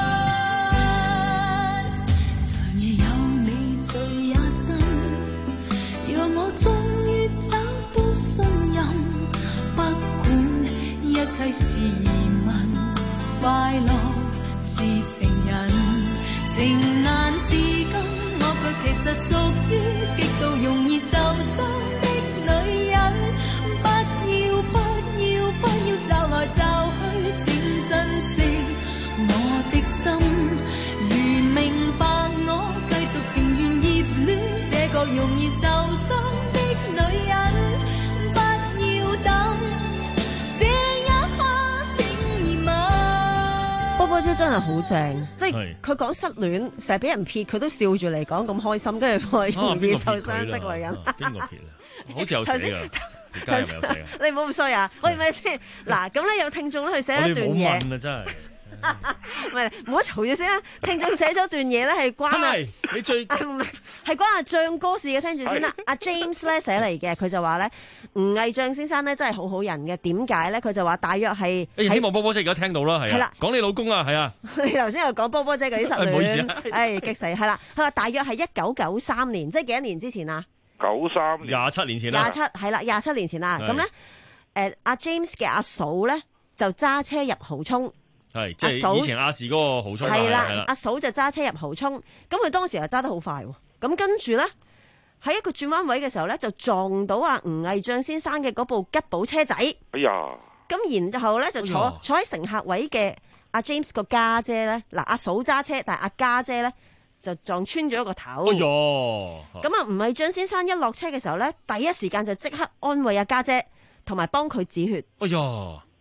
長夜有你醉也真，讓我終於找到信任，不管一切是疑問，快樂是情人，情難自禁，我卻其實屬於極度容易受傷的女人。不要不要不要找來找去，請珍惜我的心。如明白我，繼續情願熱戀這個容易受傷的女人。不要等這一刻，請熱吻。 波波姐真係好正，即係佢講失戀，成日俾人撇，佢都笑住嚟講咁開心，跟住佢容易受傷的女人。 邊個撇啊？好似有寫㗎。而家有冇有寫啊？ 你唔好咁衰啊！喂，咪先嗱，咁咧有聽眾咧佢寫一段嘢， 我哋冇問啊，真係。 唔係唔好嘈住先啦！聽眾寫咗段嘢咧係關啊， 你最係關阿醬哥事嘅，聽住先啦。阿 James 咧寫嚟嘅，佢就話咧吳毅醬先生咧真係好好人嘅。點解咧？佢就話大約係誒，希望波波姐而家聽到啦，係啊，講你老公啊，係啊。 你頭先又講波波姐嗰啲失戀， 唔好意思啊， 誒激死係啦。佢話大約係一九九三年，即係幾多年之前啊？ 九三年， 廿七年前啦。 廿七係啦，廿七年前啦。咁咧誒，阿 James 嘅阿嫂咧就揸車入蠔涌。 係，即係以前亞視嗰個蠔涌係啦，阿嫂就揸車入蠔涌，咁佢當時又揸得好快，咁跟住咧喺一個轉彎位嘅時候咧，就撞到阿吳毅將先生嘅嗰部吉寶車仔。 哎呀！ 咁然後咧就坐、哎、坐喺乘客位嘅阿 James 個家姐咧，嗱阿嫂揸車，但係阿家姐咧就撞穿咗個頭。 哎喲！ 咁啊吳毅將先生一落車嘅時候咧，第一時間就即刻安慰阿家姐，同埋幫佢止血。 哎呀！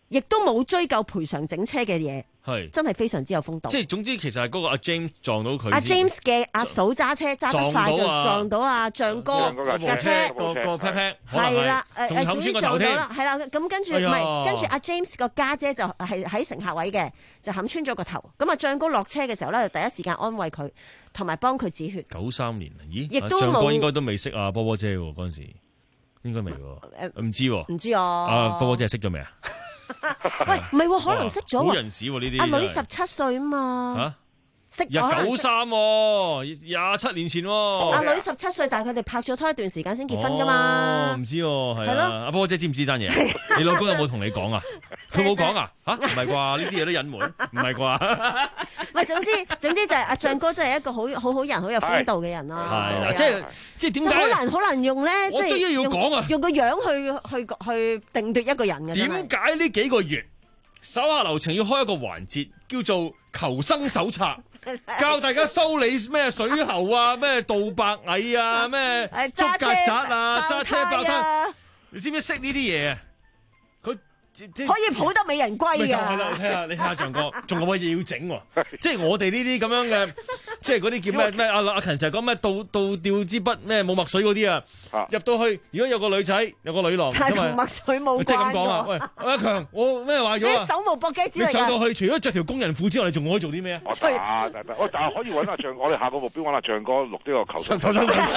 亦都冇追究賠償整車嘅嘢。 係真係非常之有風度。 即係總之，其實係嗰個阿 James 撞到佢。 阿 James 嘅阿嫂揸車揸得快就撞到阿象哥架車個個 pat pat。 係啦，誒誒，總之撞到啦，係啦。咁跟住唔係，跟住阿 James 個家姐就係喺乘客位嘅，就冚穿咗個頭。咁啊，象哥落車嘅時候咧，就第一時間安慰佢，同埋幫佢止血。 九三年啊，咦？ 亦都冇。 象哥應該都未識啊，波波姐喎嗰陣時，應該未喎。唔知喎。 唔知啊。 啊，波波姐識咗未啊？ 喂，唔係喎，可能識咗好人士喎呢啲。 阿女十七歲啊嘛， 嚇，識咗九三喎，廿七年前喎。 阿女十七歲，但係佢哋拍咗拖一段時間先結婚㗎嘛。 唔知喎，係啊。阿波姐知唔知單嘢？你老公有冇同你講啊？佢冇講啊？嚇，唔係啩？呢啲嘢都隱瞞，唔係啩？ 喂，總之總之就係阿象哥真係一個好好好人，好有風度嘅人啦。 係啦，即係即係點解？ 好難好難用咧，即係要講啊， 用個樣去去去定奪一個人嘅。 點解呢幾個月手下留情要開一個環節，叫做求生手冊，教大家修理咩水喉啊，咩盜白蟻啊，咩捉曱甴啊，揸車爆胎，你知唔知識呢啲嘢啊？ 可以抱得美人歸嘅。就係啦，你睇下，你睇下象哥，仲有乜嘢要整喎？即係我哋呢啲咁樣嘅，即係嗰啲叫咩咩？阿阿勤成日講咩倒倒吊支筆咩冇墨水嗰啲啊？入到去，如果有個女仔，有個女郎， 但係同墨水冇關。 即係咁講啊！喂，阿強，我咩話咗啊？ 手無縛雞之類嘅。 你上到去，除咗着條工人褲之外，你仲可以做啲咩啊？ 我打得得，我但係可以揾阿象，我哋下個目標揾阿象哥錄呢個求生。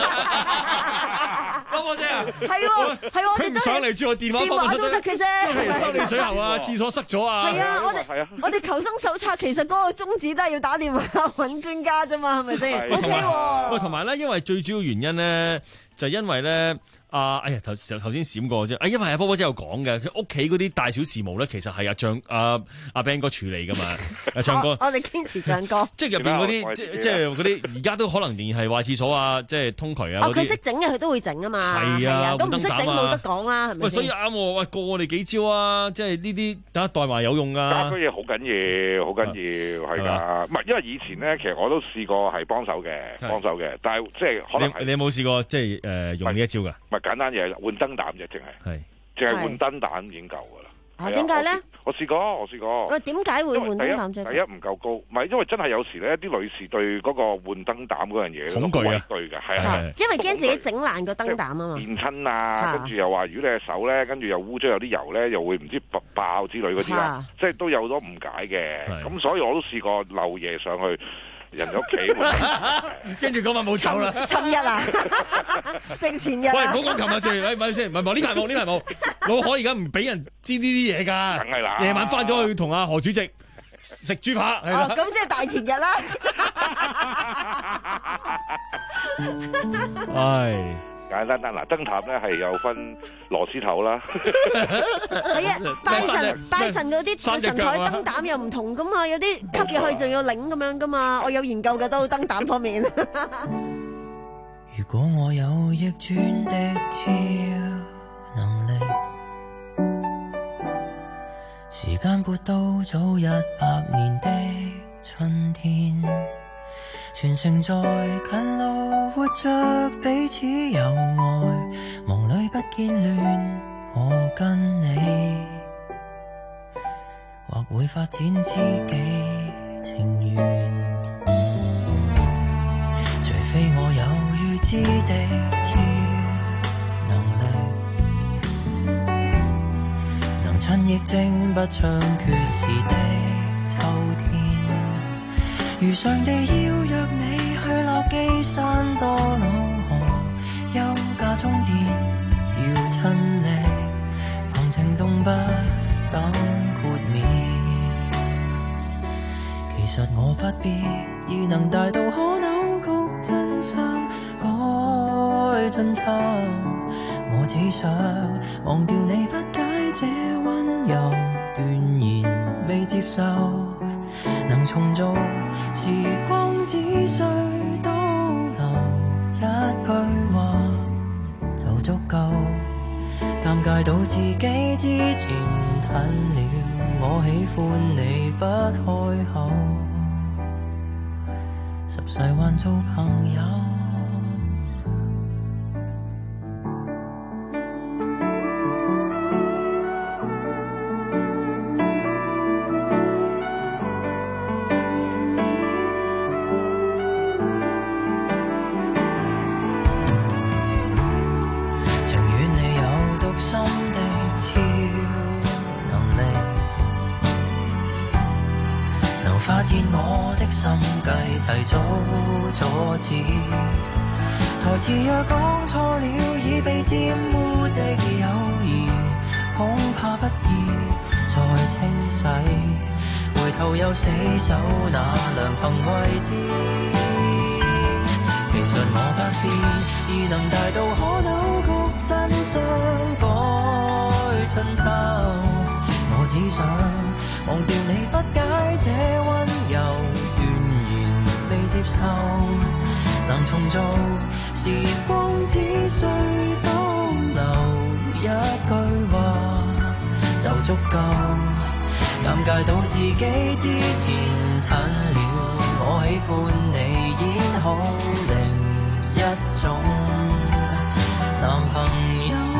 波波姐啊， 係喎係喎， 佢唔上嚟，住我電話電話都得嘅啫。 譬如修理水喉啊，廁所塞咗啊。 係啊，我哋我哋求生手冊其實嗰個宗旨都係要打電話揾專家啫嘛，係咪先？O K 喎。 喂，同埋咧，因為最主要原因咧，就因為咧。啊！哎呀，頭頭先閃過啫。啊，因為阿波波姐有講嘅，佢屋企嗰啲大小事務咧，其實係阿象阿阿 Ben 哥處理噶嘛。阿象哥， 我哋堅持象哥。 即係入邊嗰啲，即即係嗰啲，而家都可能仍然係壞廁所啊，即係通渠啊。 哦，佢識整嘅，佢都會整啊嘛。 係啊， 咁唔識整冇得講啦，係咪？ 喂，所以啱喎，喂，過我哋幾招啊！即係呢啲等一代埋有用噶。 家居嘢好緊要，好緊要係㗎。唔係，因為以前咧，其實我都試過係幫手嘅，幫手嘅。但係即係可能你有冇試過即係誒用呢一招㗎？ 唔係簡單嘢，換燈膽啫，淨係，淨係換燈膽已經夠㗎啦。 啊，點解咧？ 我試過，我試過。 喂，點解會換燈膽啫？ 第一唔夠高，唔係因為真係有時咧，啲女士對嗰個換燈膽嗰樣嘢恐懼啊， 對嘅，係啊， 因為驚自己整爛個燈膽啊嘛。 變親啊，跟住又話如果你隻手咧，跟住又污糟有啲油咧，又會唔知爆爆之類嗰啲啦，即係都有咗誤解嘅。咁所以我都試過漏夜上去。人哋屋企， 跟住嗰晚冇走啦。 尋日啊，定前日？ 喂，唔好講琴日住，喂，咪先，唔係冇呢排冇呢排冇，老海而家唔俾人知呢啲嘢㗎。 梗係啦， 夜晚翻咗去同阿何主席食豬扒。 哦，咁即係大前日啦。 唉。 簡單單嗱，燈塔咧係有分螺絲頭啦， 係啊，拜神拜神嗰啲神台燈膽又唔同噶嘛，有啲吸入去仲要擰咁樣噶嘛，我有研究嘅都燈膽方面。 如果我有逆轉的超能力，時間撥到早一百年的春天。全城在近路活着，彼此有愛，夢裏不見亂，我跟你或會發展知己情緣，除非我有預知的超能力，能趁疫症不猖獗時的秋天，如上帝邀約你去落基山多瑙河，休假充電要親力，憑情動不等豁免。其實我不必異能大到可扭曲真相改盡醜，我只想忘掉你不解這溫柔斷言未接受，能重做時光只需倒流一句話就足夠，尷尬到自己之前褪了，我喜歡你不開口，十世還做朋友。 我的心計提早阻止。台詞若講錯了，已被沾污的友誼，恐怕不易再清洗。回頭又死守那良朋位置，其實我不必已能大到可扭曲真相改春秋。我只想忘掉你不解這溫柔，斷然被接受。能重做時光，只需多留一句話就足夠。尷尬到自己之前親了，我喜歡你演好另一種男朋友。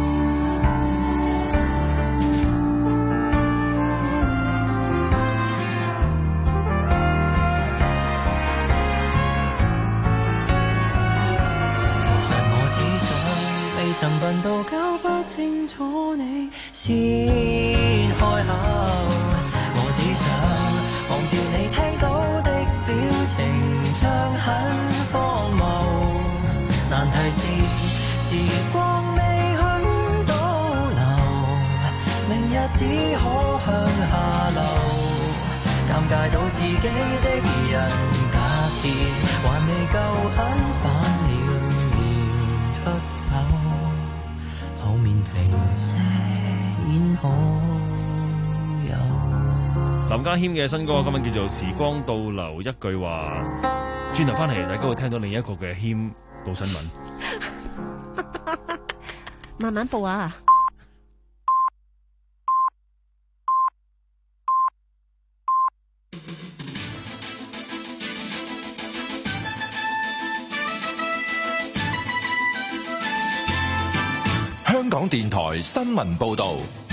其實我只想未曾笨到搞不清楚你先開口，我只想忘掉你聽到的表情，像很荒謬。難題是時光未許倒流，明日只可向下流。尷尬到自己的人，假設還未夠狠，反了面出走，厚面皮些演可有。 林家謙嘅新歌今日叫做《時光倒流》，一句話轉頭翻嚟，大家會聽到另一個嘅謙報新聞。 慢慢報啊！ 香港電台新聞報導。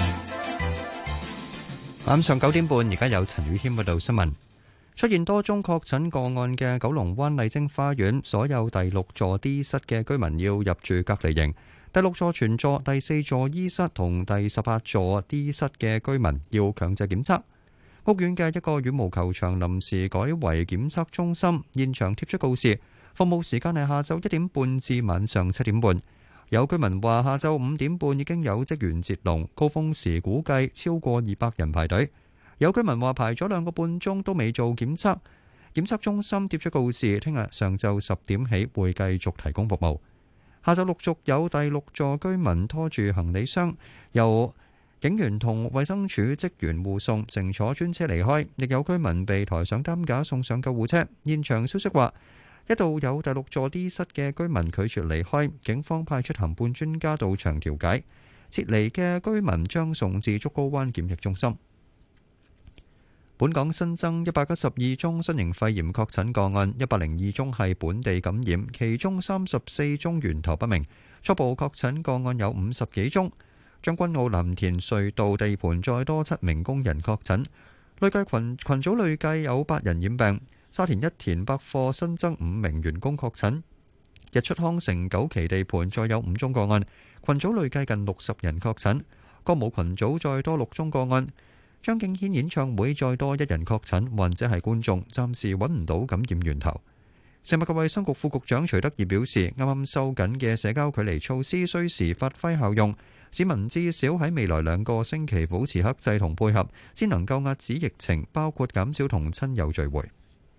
晚上九點半，而家有陳宇謙報道新聞。出現多宗確診個案嘅九龍灣麗晶花園，所有第六座 D 室嘅居民要入住隔離營，第六座全座、第四座 E 室同第十八座 D 室嘅居民要強制檢測。屋苑嘅一個羽毛球場臨時改為檢測中心，現場貼出告示，服務時間係下晝一點半至晚上七點半。有居民話下晝五點半已經有職員截龍，高峰時估計超過二百人排隊。有居民話排咗兩個半鐘都未做檢測，檢測中心貼出告示，聽日上晝十點起會繼續提供服務。下晝陸續有第六座居民拖住行李箱，由警員同衛生署職員護送，乘坐專車離開。亦有居民被抬上擔架送上救護車。現場消息話，一度有第六座 D 室嘅居民拒絕離開，警方派出談判專家到場調解。撤離嘅居民將送至竹篙灣檢疫中心。本港新增一百一十二宗新型肺炎確診個案，一百零二宗係本地感染，其中三十四宗源頭不明。初步確診個案有五十幾宗。將軍澳藍田隧道地盤再多七名工人確診，累計群群組累計有八人染病。沙田一田百貨新增五名員工確診。日出康城九期地盤再有五宗個案，群組累計近六十人確診。歌舞群組再多六宗個案。張敬軒演唱會再多一人確診，患者係觀眾，暫時揾唔到感染源頭。食物及衛生局副局長徐德義表示，啱啱收緊嘅社交距離措施需時發揮效用，市民至少喺未來兩個星期保持克制同配合，先能夠遏止疫情，包括減少同親友聚會。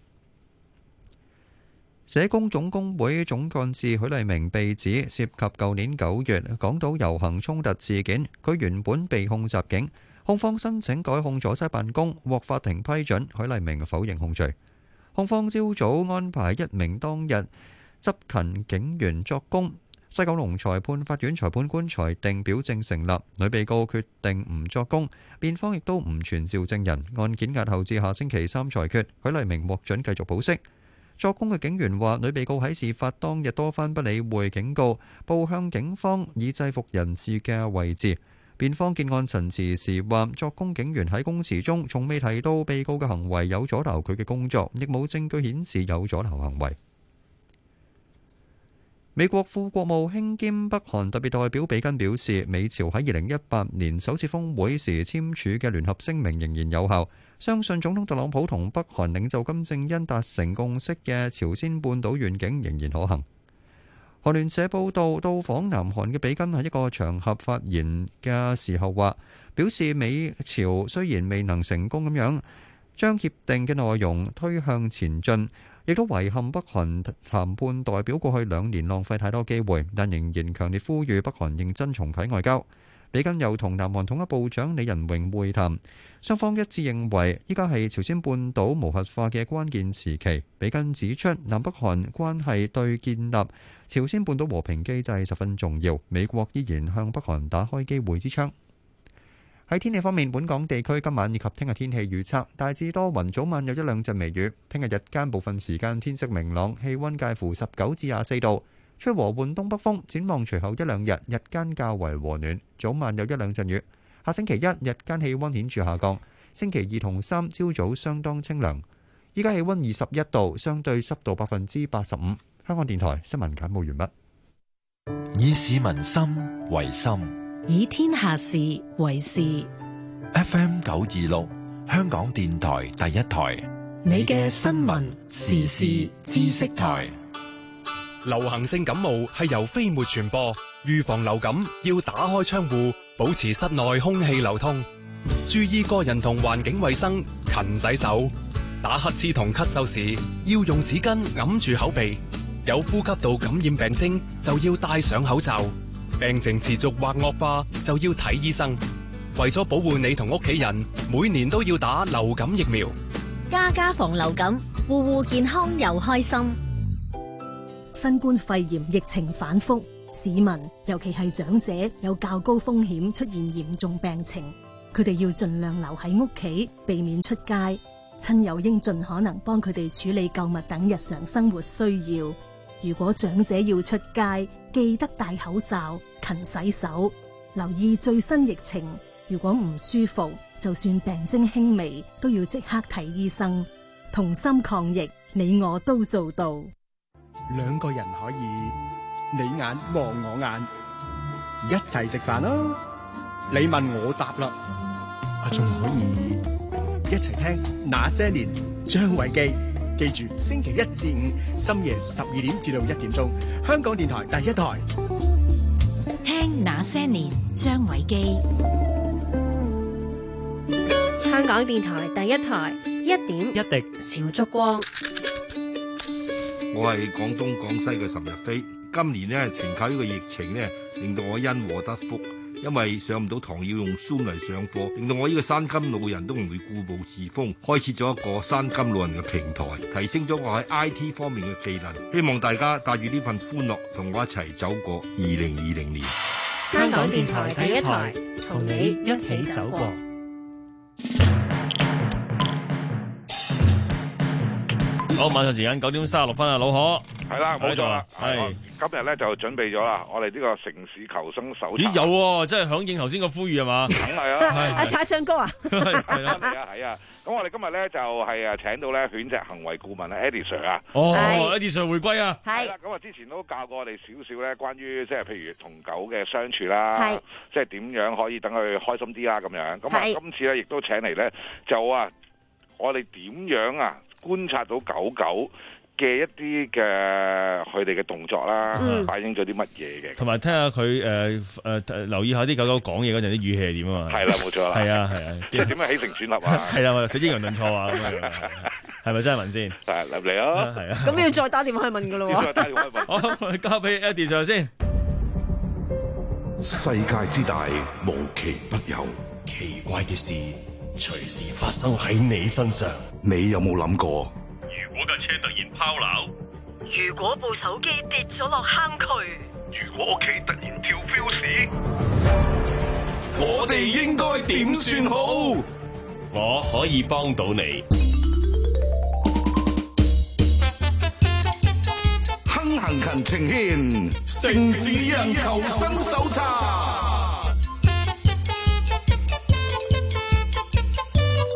社工總工會總幹事許麗明被指涉及舊年九月港島遊行衝突事件，佢原本被控襲警。控方申請改控阻差辦公，獲法庭批准。許麗明否認控罪。控方朝早安排一名當日執勤警員作供。西九龍裁判法院裁判官裁定表證成立，女被告決定唔作供，辯方亦都唔傳召證人。案件押後至下星期三裁決。許麗明獲准繼續保釋。作供嘅警員話，女被告喺事發當日多番不理會警告，報向警方以制服人士嘅位置。辯方結案陳詞時話，作供警員喺供詞中從未提到被告嘅行為有阻撓佢嘅工作，亦冇證據顯示有阻撓行為。 美國副國務卿兼北韓特別代表比根表示，美朝喺二零一八年首次峰會時簽署嘅聯合聲明仍然有效，相信總統特朗普同北韓領袖金正恩達成共識嘅朝鮮半島願景仍然可行。韓聯社報道，到訪南韓嘅比根喺一個場合發言嘅時候話，表示美朝雖然未能成功咁樣將協定嘅內容推向前進，亦都遺憾北韓談判代表過去兩年浪費太多機會，但仍然強烈呼籲北韓認真重啟外交。比根又同南韓統一部長李仁榮會談，雙方一致認為依家係朝鮮半島無核化嘅關鍵時期。比根指出，南北韓關係對建立朝鮮半島和平機制十分重要，美國依然向北韓打開機會之窗。喺天氣方面，本港地區今晚以及聽日天氣預測大致多雲，早晚有一兩陣微雨。聽日日間部分時間天色明朗，氣溫介乎十九至廿四度，吹和緩東北風。展望隨後一兩日，日間較為和暖，早晚有一兩陣雨。下星期一日間氣溫顯著下降，星期二同三朝早相當清涼。依家氣溫二十一度，相對濕度百分之八十五。香港電台新聞簡報完畢。 以市民心為心， 以天下事為事。 F M 九二六，香港電台第一台， 你嘅新聞時事知識台。 流行性感冒係由飛沫傳播，預防流感要打開窗戶，保持室內空氣流通，注意個人同環境衛生，勤洗手。打乞嗤同咳嗽時要用紙巾揞住口鼻，有呼吸道感染病徵就要戴上口罩。病情持續或惡化就要睇醫生。為咗保護你同屋企人，每年都要打流感疫苗。 家家防流感，戶戶健康又開心。新冠肺炎疫情反覆，市民尤其係長者有較高風險出現嚴重病情，佢哋要盡量留喺屋企，避免出街。親友應盡可能幫佢哋處理購物等日常生活需要。如果長者要出街，記得戴口罩、勤洗手，留意最新疫情。如果唔舒服，就算病徵輕微，都要即刻睇醫生。同心抗疫，你我都做到。 兩個人可以你眼望我眼，一齊食飯咯。你問我答啦，啊仲可以一齊聽那些年張偉基。記住，星期一至五深夜十二點至到一點鐘，香港電台第一台聽那些年張偉基。 香港電台第一台一點一滴小燭光。 我係廣東廣西嘅岑日飛。今年呢，全靠呢個疫情呢，令到我因禍得福。因為上唔到堂要用 Zoom 嚟上課，令到我呢個山金老人都唔會固步自封，開設咗一個山金老人嘅平台，提升咗我喺 I T 方面嘅技能。希望大家帶住呢份歡樂，同我一齊走過二零二零年。 香港電台第一台，同你一起走過。 好，晚上時間九點三十六分啊，老何。 係啦，冇錯啦。 係今日咧就準備咗啦，我哋呢個城市求生手冊。 咦，有喎，真係響應頭先個呼籲係嘛？ 梗係啊！ 阿查唱歌啊！ 係啊係啊係啊！咁我哋今日咧就係啊請到咧犬隻行為顧問啊 Eddie Sir 啊。 哦 ，Eddie Sir 回歸啊！ 係啦，咁啊之前都教過我哋少少咧，關於即係譬如同狗嘅相處啦，即係點樣可以等佢開心啲啦咁樣。咁啊今次咧亦都請嚟咧就啊，我哋點樣啊觀察到狗狗嘅一啲嘅佢哋嘅動作啦，嗯、反映咗啲乜嘢嘅， 同埋聽下佢誒誒留意下啲狗狗講嘢嗰陣啲語氣係點啊嘛。係啦，冇錯啦。係啊係啊， 點樣起承轉合啊？ 係啦，或者抑揚頓挫啊咁樣，係咪真係問先？ 係嚟嚟啊！ 係啊。 咁要再打電話去問噶咯喎。 再打電話去問。 好，我哋交俾 Eddie Sir先。 世界之大，無奇不有， 奇怪嘅事隨時發生喺你身上。 你有冇諗過？ 如果架車突然拋錨， 如果部手機跌咗落坑渠， 如果屋企突然跳 fuse， 我哋應該點算好？ 我可以幫到你。 亨行勤情牽，城市人求生手冊。 答到。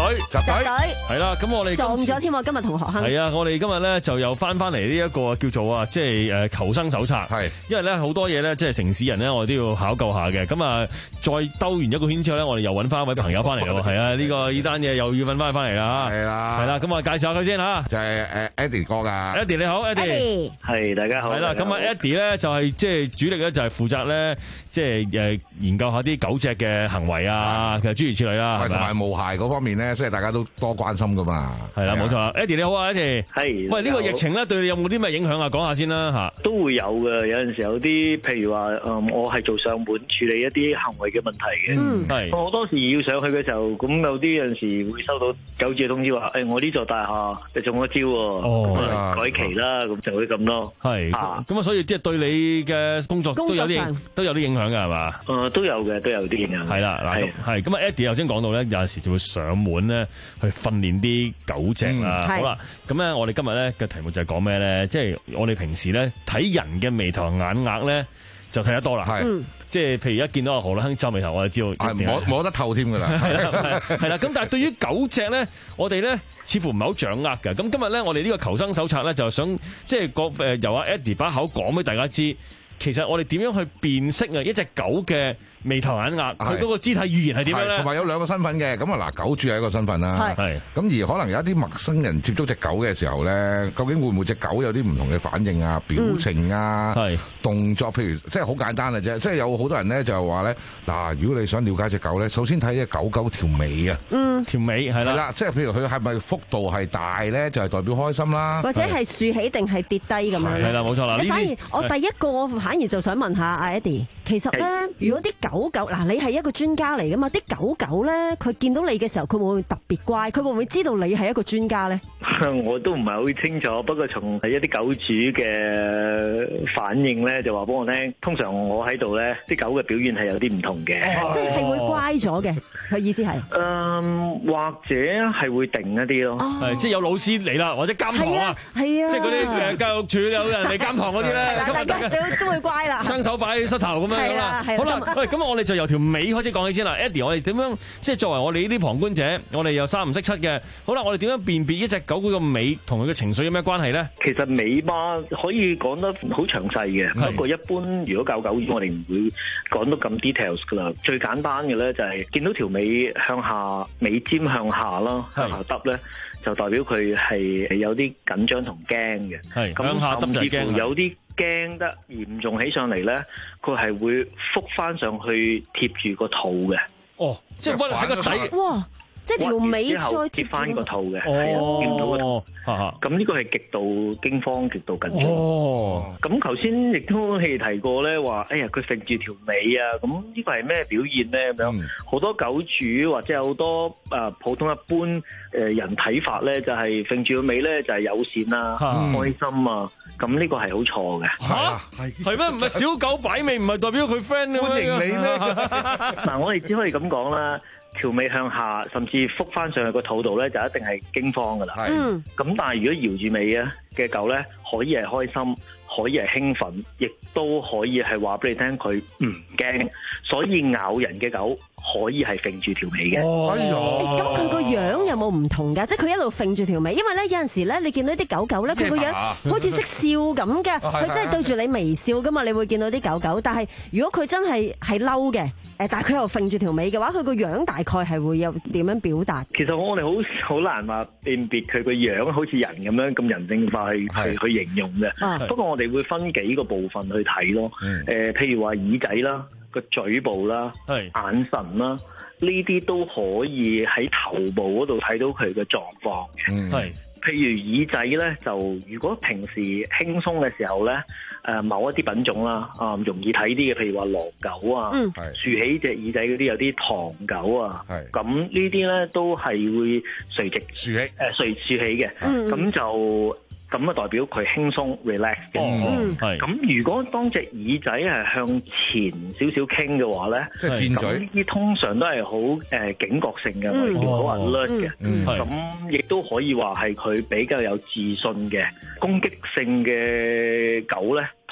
隊， 集隊係啦。咁我哋撞咗添喎，今日同學係啊，我哋今日咧就又翻翻嚟呢一個叫做啊，即係誒求生手冊。係，因為咧好多嘢咧，即係城市人咧，我哋都要考究下嘅。咁啊，再兜完一個圈之後咧，我哋又揾翻一位朋友翻嚟咯。係啊，呢個呢單嘢又要揾翻翻嚟啦。係啦，係啦。咁我介紹下佢先嚇，就係誒 Eddie 哥噶。Eddie 你好 ，Eddie。 係，大家好。係啦， 咁啊 Eddie 咧就係即係主力咧就係負責咧即係誒研究下啲狗隻嘅行為啊，其實諸如此類啦。 同埋毛孩嗰方面咧，即係大家都多關心噶嘛。 係啦，冇錯啦。Eddie 你好啊 ，Eddie。 係。 喂，呢個疫情咧對你有冇啲咩影響啊？講下先啦嚇。 都會有嘅，有陣時有啲譬如話誒，我係做上門處理一啲行為嘅問題嘅。嗯，係。我當時要上去嘅時候，咁有啲有陣時會收到狗主嘅通知話，誒我呢座大廈你中咗招喎，哦，改期啦，咁就會咁咯。係。咁啊，所以即係對你嘅工作都有啲都有啲影響㗎，係嘛？誒，都有嘅，都有啲影響。係啦，嗱，係咁啊 ，Eddie 頭先講到咧，有陣時就會上門咧去訓練啲狗隻啦。好啦，咁咧我哋今日咧嘅題目就係講咩咧？即係我哋平時咧睇人嘅眉頭眼額咧就睇得多啦。係，即係譬如一見到阿何立亨皺眉頭，我就知道摸摸得透添㗎啦。 係啦，係啦。咁但係對於狗隻咧，我哋咧似乎唔係好掌握嘅。咁今日咧，我哋呢個求生手冊咧就想即係個誒由阿 Eddie 把口講俾大家知。其實我哋點樣去辨識啊一隻狗嘅眉頭眼額，佢嗰個肢體語言係點樣咧？ 同埋有兩個身份嘅，咁啊嗱，狗主係一個身份啦，係咁而可能有一啲陌生人接觸隻狗嘅時候咧，究竟會唔會隻狗有啲唔同嘅反應啊、表情啊、嗯、動作？譬如即係好簡單嘅啫，即係有好多人咧就係話咧，嗱，如果你想了解隻狗咧，首先睇隻狗狗條尾啊，嗯， 條尾係啦， 即係譬如佢係咪幅度係大咧，就係代表開心啦， 或者係豎起定係跌低咁樣。 係啦，冇錯啦。 你反而我第一個我反而就想問下阿 Eddie，其實咧，如果啲狗狗嗱，你係一個專家嚟噶嘛，啲狗狗咧，佢見到你嘅時候，佢會唔會特別乖？佢會唔會知道你係一個專家咧？ 我都唔係好清楚，不過從一啲狗主嘅反應咧，就話俾我聽，通常我喺度咧，啲狗嘅表現係有啲唔同嘅， 即係會乖咗嘅。佢意思係， 誒，或者係會定一啲咯， 係即係有老師嚟啦，或者監堂啊， 係啊， 即係嗰啲誒教育處有人嚟監堂嗰啲咧， 大家都都會乖啦， 雙手擺喺膝頭咁樣啦。好啦，喂，咁我哋就由條尾開始講起先啦。Eddie，我哋點樣即係作為我哋呢啲旁觀者，我哋又三唔識七嘅，好啦，我哋點樣辨別一隻狗嗰個尾同佢嘅情緒有咩關係咧？ 其實尾巴可以講得好詳細嘅，不過一般如果教狗我哋唔會講到咁 details 噶啦。最簡單嘅咧就係見到條尾向下，尾尖向下啦，向下耷咧，就代表佢係有啲緊張同驚嘅。係咁，甚至乎有啲驚得嚴重起上嚟咧，佢係會覆翻上去貼住個肚嘅。 哦，即係屈喺個底。 哇！即係條尾再貼翻個肚嘅，係啊，見唔到個肚。咁呢個係極度驚慌、極度緊張。哦，咁頭先亦都係提過咧，話哎呀佢揈住條尾啊，咁呢個係咩表現咧？咁樣好多狗主或者好多誒普通一般誒人睇法咧，就係揈住個尾咧就係友善啊、開心啊。咁呢個係好錯嘅。 嚇係係咩？唔係小狗擺尾，唔係代表佢 friend 歡迎你咩？ 嗱，我哋只可以咁講啦。條尾向下，甚至覆翻上去個肚度咧，就一定係驚慌噶啦。嗯。咁但係如果搖住尾啊嘅狗咧，可以係開心，可以係興奮，亦都可以係話俾你聽佢唔驚。所以咬人嘅狗可以係揈住條尾嘅。 哦。咁佢個樣有冇唔同㗎？即係佢一路揈住條尾，因為咧有陣時咧，你見到啲狗狗咧，佢個樣好似識笑咁嘅，佢真係對住你微笑噶嘛。你會見到啲狗狗，但係如果佢真係係嬲嘅。誒，但係佢又揈住條尾嘅話，佢個樣大概係會有點樣表達？ 其實我哋好好難話辨別佢個樣好似人咁樣咁人性化去去去形容嘅。啊、不過我哋會分幾個部分去睇咯。誒、嗯呃，譬如話耳仔啦、個嘴部啦、眼神啦，呢啲都可以喺頭部嗰度睇到佢嘅狀況嘅。係、嗯。譬如耳仔咧，就如果平時輕鬆嘅時候咧，誒、呃、某一啲品種啦，啊、呃、容易睇啲嘅，譬如話狼狗啊，豎、嗯、起隻耳仔嗰啲有啲唐狗啊，咁呢啲咧都係會垂直豎起，誒垂豎起嘅，咁、嗯、就。咁啊，代表佢輕鬆 relax 嘅。嗯，係。咁如果當隻耳仔係向前少少傾嘅話咧，即係尖嘴，呢啲通常都係好誒警覺性嘅，我哋叫好 alert 嘅。嗯，咁亦都可以話係佢比較有自信嘅。攻擊性嘅狗咧，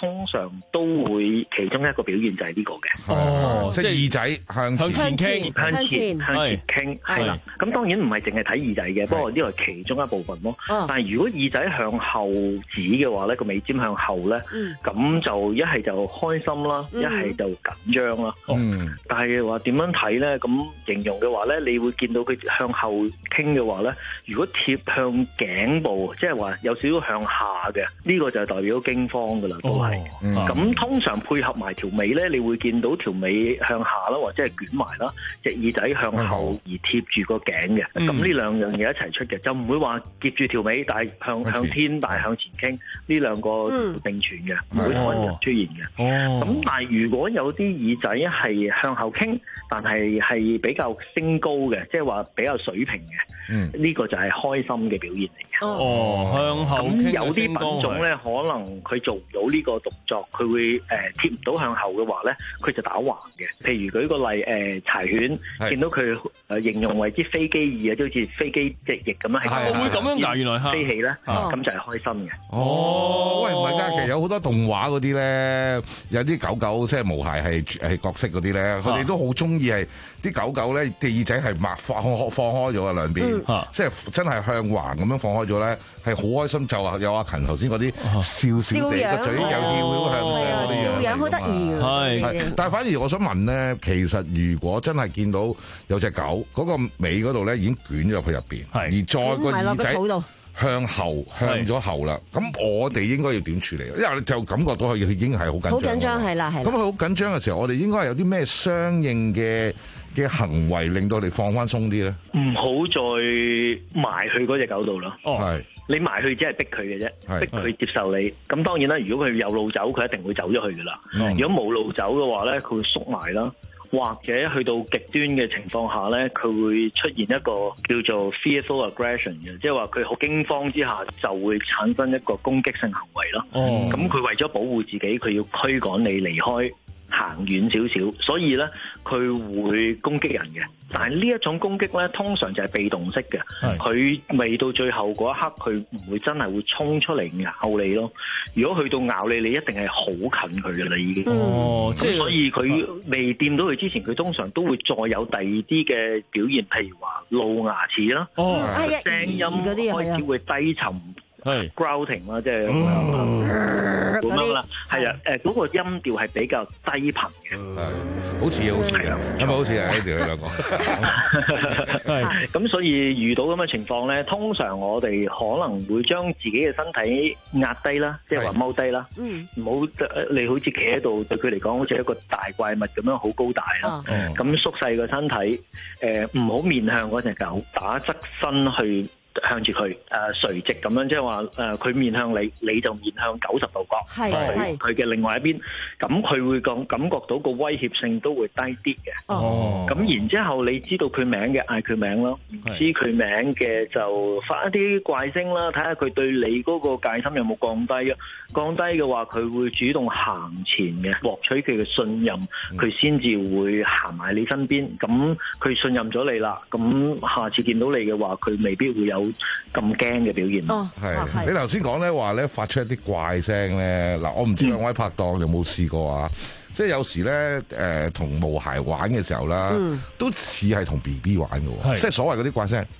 通常都會其中一個表現就係呢個嘅。 哦，即係耳仔向前向傾， 向前向前傾，係啦。咁當然唔係淨係睇耳仔嘅，不過呢個係其中一部分咯。但係如果耳仔向後指嘅話咧，個尾尖向後咧，咁就一係就開心啦，一係就緊張啦。但係話點樣睇咧？咁形容嘅話咧，你會見到佢向後傾嘅話咧，如果貼向頸部，即係話有少少向下嘅，呢個就係代表驚慌噶啦，都係。咁通常配合埋條尾咧，你會見到條尾向下啦，或者係捲埋啦，隻耳仔向後而貼住個頸嘅。咁呢兩樣嘢一齊出嘅，就唔會話夾住條尾，但係向向天，但係向前傾，呢兩個並存嘅，唔會同一日出現嘅。咁但係如果有啲耳仔係向後傾，但係係比較升高嘅，即係話比較水平嘅，呢個就係開心嘅表現嚟嘅。 哦，向後傾。咁有啲品種咧，可能佢做唔到呢個動作，佢會誒貼唔到向後嘅話咧，佢就打橫嘅。譬如舉個例，誒柴犬見到佢誒形容為之飛機耳啊，即好似飛機隻翼咁樣，係會咁樣㗎？原來飛起咧，咁就係開心嘅。 哦，喂，唔係㗎，其實有好多動畫嗰啲咧，有啲狗狗即係毛孩係係角色嗰啲咧，佢哋都好中意係啲狗狗咧，啲耳仔係擘放放開咗啊兩邊，即係真係向橫咁樣放開咗咧，係好開心。就話有阿勤頭先嗰啲笑笑地個嘴又翹向上嗰啲笑樣好得意係，但係反而我想問咧，其實如果真係見到有隻狗嗰個尾嗰度咧已經捲咗入去入邊，而再個耳仔向後向咗後啦，咁我哋應該要點處理？因為就感覺到佢已經係好緊張， 好緊張係啦，係。 咁佢好緊張嘅時候，我哋應該係有啲咩相應嘅嘅行為令到你放翻鬆啲咧？ 唔好再埋去嗰隻狗度咯。哦，係。你埋去只係逼佢嘅啫，逼佢接受你。咁當然啦，如果佢有路走，佢一定會走咗去噶啦。嗯、如果冇路走嘅話咧，佢會縮埋啦，或者去到極端嘅情況下咧，佢會出現一個叫做 fearful aggression 嘅，即係話佢好驚慌之下就會產生一個攻擊性行為咯。咁佢、哦、為咗保護自己，佢要驅趕你離開，行遠少少，所以咧佢會攻擊人嘅。但係呢一種攻擊咧，通常就係被動式嘅，佢未到最後嗰一刻，佢唔會真係會衝出嚟咬你咯。如果去到咬你，你一定係好近佢嘅啦，已經。哦，咁、嗯、所以佢未掂到佢之前，佢通常都會再有第二啲嘅表現，譬如話露牙齒啦，哦，聲音開始會低沉。係 growling 啦，即係咁樣啦，係啊，誒嗰個音調係比較低頻嘅， 係好似好似啊，係咪好似啊？呢條兩個係咁，所以遇到咁嘅情況咧，通常我哋可能會將自己嘅身體壓低啦，即係話踎低啦，嗯，唔好你好似企喺度，對佢嚟講好似一個大怪物咁樣好高大啦，咁縮細個身體，誒唔好面向嗰隻狗，打側身去。向住佢誒垂直咁樣，即係話誒佢面向你，你就面向九十度角，係係佢嘅另外一邊，咁佢會感感覺到個威脅性都會低啲嘅。哦，咁然之後你知道佢名嘅嗌佢名咯，唔知佢名嘅就發一啲怪聲啦，睇下佢對你嗰個戒心有冇降低啊？降低嘅話，佢會主動行前嘅，獲取佢嘅信任，佢先至會行埋你身邊。咁佢信任咗你啦，咁下次見到你嘅話，佢未必會有咁驚嘅表現。哦， 係你頭先講咧話咧發出一啲怪聲咧，嗱我唔知兩位拍檔有冇試過啊？嗯、即係有時咧誒同毛孩玩嘅時候啦，嗯、都似係同 B B 玩嘅，即係所謂嗰啲怪聲。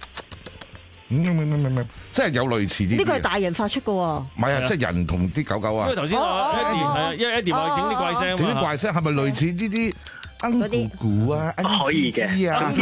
即係有類似啲， 呢個係大人發出嘅喎。 唔係啊，即係人同啲狗狗啊。 因為頭先話 Eddie 係啊，因為 Eddie 話整啲怪聲， 整啲怪聲係咪類似呢啲？嗰啲鼓啊， 可以嘅， 啊，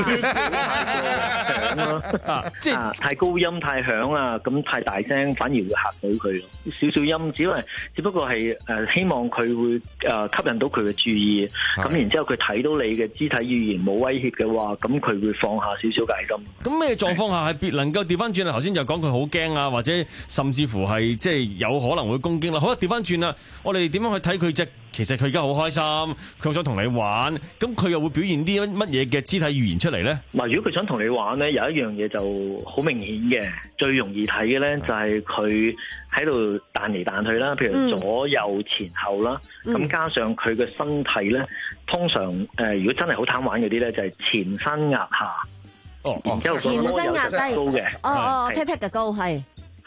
即係太高音太響啊，咁太大聲反而會嚇到佢咯。少少音，只係只不過係誒希望佢會誒吸引到佢嘅注意，咁然之後佢睇到你嘅肢體語言冇威脅嘅話，咁佢會放下少少戒心。 咁咩狀況下係別能夠調翻轉啊？頭先就講佢好驚啊，或者甚至乎係即係有可能會攻擊啦。好啦，調翻轉啦，我哋點樣去睇佢隻？其實佢而家好開心，佢好想同你玩，咁佢又會表現啲乜嘢嘅肢體語言出嚟咧？ 嗱，如果佢想同你玩咧，有一樣嘢就好明顯嘅，最容易睇嘅咧就係佢喺度彈嚟彈去啦，譬如左右前後啦，咁、嗯、加上佢嘅身體咧，通常誒、呃，如果真係好貪玩嗰啲咧，就係前身壓下，哦，然之後個窩有高嘅， 哦哦，pat pat 嘅高係。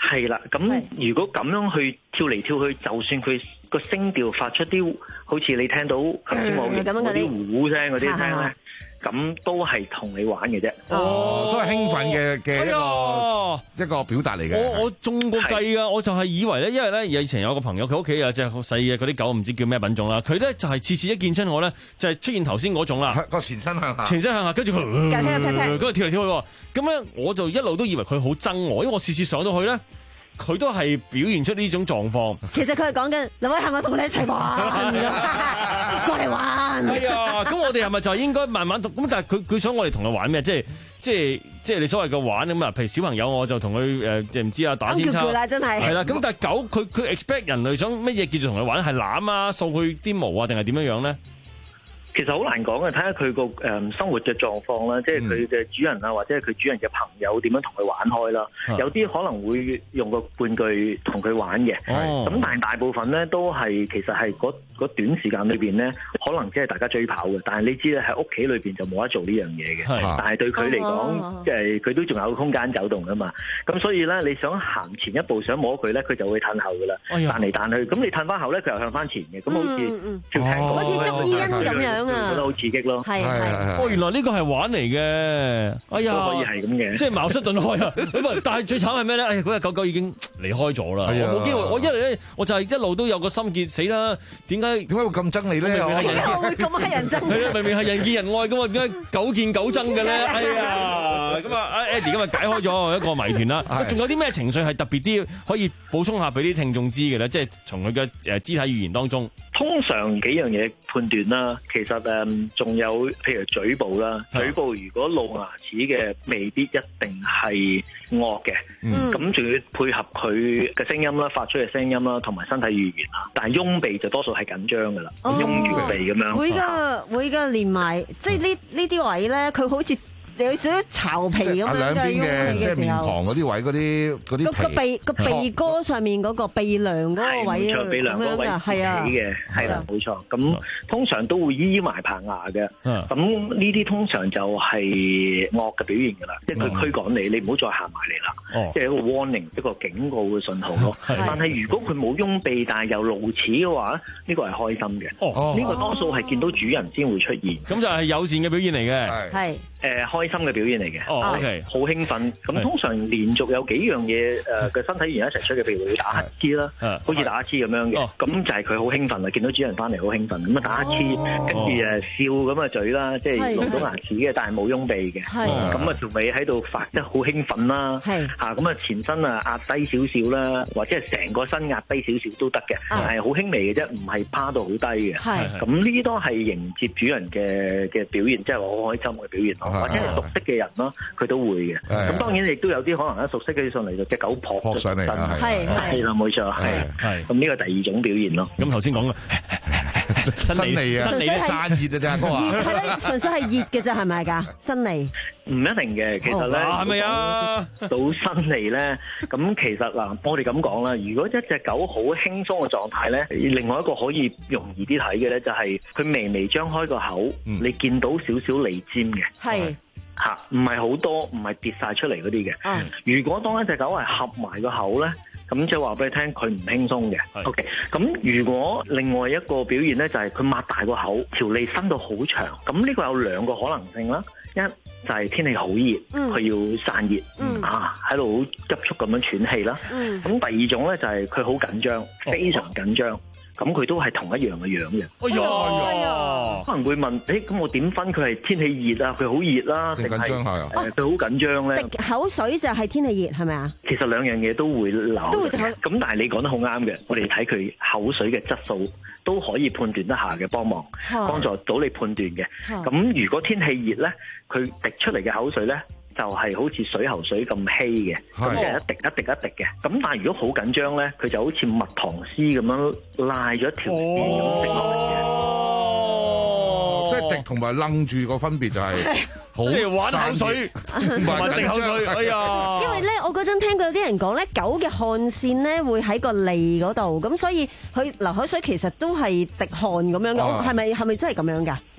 係啦，咁如果咁樣去跳嚟跳去，就算佢個聲調發出啲好似你聽到頭先我嗰啲呼聲嗰啲聲咧，咁都係同你玩嘅啫。 哦，都係興奮嘅嘅一個一個表達嚟嘅。 我我中過計㗎，我就係以為咧，因為咧以前有個朋友佢屋企有隻好細嘅嗰啲狗，唔知叫咩品種啦。佢咧就係次次一見親我咧，就係出現頭先嗰種啦， 個前身向下， 前身向下，跟住佢嗰度跳嚟跳去。咁咧我就一路都以為佢好憎我，因為我次次上到去咧，佢都係表現出呢種狀況。 其實佢係講緊，兩位係咪同你一齊玩？過嚟玩。 係啊，咁我哋係咪就係應該慢慢讀？咁但係佢佢想我哋同佢玩咩？即係即係即係你所謂嘅玩咁啊？譬如小朋友我就同佢誒，即係唔知啊打天抄啦，真係。 係啦，咁但係狗佢佢 expect 人類想乜嘢叫做同佢玩？係攬啊，掃佢啲毛啊，定係點樣樣咧？ 其實好難講嘅，睇下佢個誒生活嘅狀況啦，即係佢嘅主人啊，或者係佢主人嘅朋友點樣同佢玩開啦。嗯、有啲可能會用個玩具同佢玩嘅，咁、哦、但係大部分咧都係其實係嗰短時間裏邊咧，可能即係大家追跑嘅。但係你知咧喺屋企裏邊就冇得做呢樣嘢嘅，但係對佢嚟講，即係佢都仲有空間走動噶嘛。咁所以咧，你想行前一步想摸佢咧，佢就會褪後噶啦，彈嚟彈去。咁你褪翻後咧，佢又向翻前嘅。咁好似跳踢好似捉伊恩咁樣。 覺得好刺激咯， 係係哦，原來呢個係玩嚟嘅，哎呀， 都可以係咁嘅， 即係茅塞頓開啊！咁但係最慘係咩咧？哎呀，嗰隻狗狗已經離開咗啦，我冇機會，我一嚟咧，我就係一路都有個心結，死啦！點解點解會咁憎你咧？ 會咁乞人憎？ 係啊，明明係人見人愛噶嘛，點解狗見狗憎嘅咧？哎呀，咁啊，阿 Eddie 今日解開咗一個謎團啦。仲有啲咩情緒係特別啲可以補充下俾啲聽眾知嘅咧？即係從佢嘅誒肢體語言當中， 通常幾樣嘢判斷啦。其實誒。仲有譬如嘴部啦，嘴部如果露牙齒嘅，未必一定係惡嘅。咁仲、嗯、要配合佢嘅聲音啦，發出嘅聲音啦，同埋身體語言啦。但係擁鼻就多數係緊張噶啦，擁住個鼻咁樣。 會噶會噶，連埋即係呢呢啲位咧，佢好似有少少巢皮咁樣嘅， 邊嘅即係面龐嗰啲位，嗰啲嗰啲個鼻個鼻哥上面嗰個鼻梁嗰個位啊， 鼻梁嗰個位係啊，嘅係啦，冇錯。咁通常都會依埋棚牙嘅。咁呢啲通常就係惡嘅表現㗎啦，即係佢驅趕你，你唔好再行埋嚟啦。即係一個 warning，一個警告嘅信號咯。但係如果佢冇擁鼻，但係又露齒嘅話，呢個係開心嘅。呢個多數係見到主人先會出現。 咁就係友善嘅表現嚟嘅。 係誒開心嘅表現嚟嘅。 哦，OK， 好興奮。咁通常連續有幾樣嘢誒嘅身體語言一齊出嘅，譬如會打乞嗤啦，好似打乞嗤咁樣嘅。咁就係佢好興奮啦，見到主人翻嚟好興奮，咁啊打乞嗤，跟住誒笑咁嘅嘴啦，即係露到牙齒嘅，但係冇擁鼻嘅。咁啊條尾喺度發得好興奮啦。嚇咁啊前身啊壓低少少啦，或者係成個身壓低少少都得嘅，但係好輕微嘅啫，唔係趴到好低嘅。咁呢啲都係迎接主人嘅嘅表現，即係好開心嘅表現咯。或者係熟悉嘅人咯，佢都會嘅。咁當然亦都有啲可能一熟悉嘅上嚟就隻狗撲撲上嚟，係係啦，冇錯，係係。咁呢個第二種表現咯。 咁頭先講嘅新嚟啊，新嚟散熱啊，哥啊， 係咧，純粹係熱嘅啫，係咪㗎？新嚟唔一定嘅，其實咧係咪啊？ 到新嚟咧，咁其實嗱，我哋咁講啦，如果一隻狗好輕鬆嘅狀態咧，另外一個可以容易啲睇嘅咧，就係佢微微張開個口，你見到少少脷尖嘅，係。嚇，唔係好多，唔係跌晒出嚟嗰啲嘅。嗯、如果當一隻狗係合埋個口咧，咁即係話俾你聽，佢唔輕鬆嘅。是 OK，咁如果另外一個表現咧，就係佢擘大個口，條脷伸到好長。咁呢個有兩個可能性啦。一就係天氣好熱，佢、嗯、要散熱，嗯、啊喺度好急速咁樣喘氣啦。咁、嗯、第二種咧就係佢好緊張，非常緊張。咁佢都係同一樣嘅樣嘅。 哎呀， 可能會問，誒，咁我點分佢係天氣熱啊？佢好熱啦，定係誒佢好緊張咧？ 滴口水就係天氣熱係咪啊？ 其實兩樣嘢都會流。都會咁，但係你講得好啱嘅，我哋睇佢口水嘅質素都可以判斷得下嘅，幫忙幫助到你判斷嘅。咁如果天氣熱咧，佢滴出嚟嘅口水咧，就係好似水喉水咁稀嘅，咁就一滴一滴一滴嘅。咁但係如果好緊張咧，佢就好似蜜糖絲咁樣拉咗一條線咁滴落嚟嘅。 哦，即係滴同埋愣住個分別就係， 即係玩口水，唔係滴口水。哎呀！ 因為咧，我嗰陣聽過有啲人講咧，狗嘅汗腺咧會喺個脷嗰度，咁所以佢流口水其實都係滴汗咁樣嘅。係咪係咪真係咁樣㗎？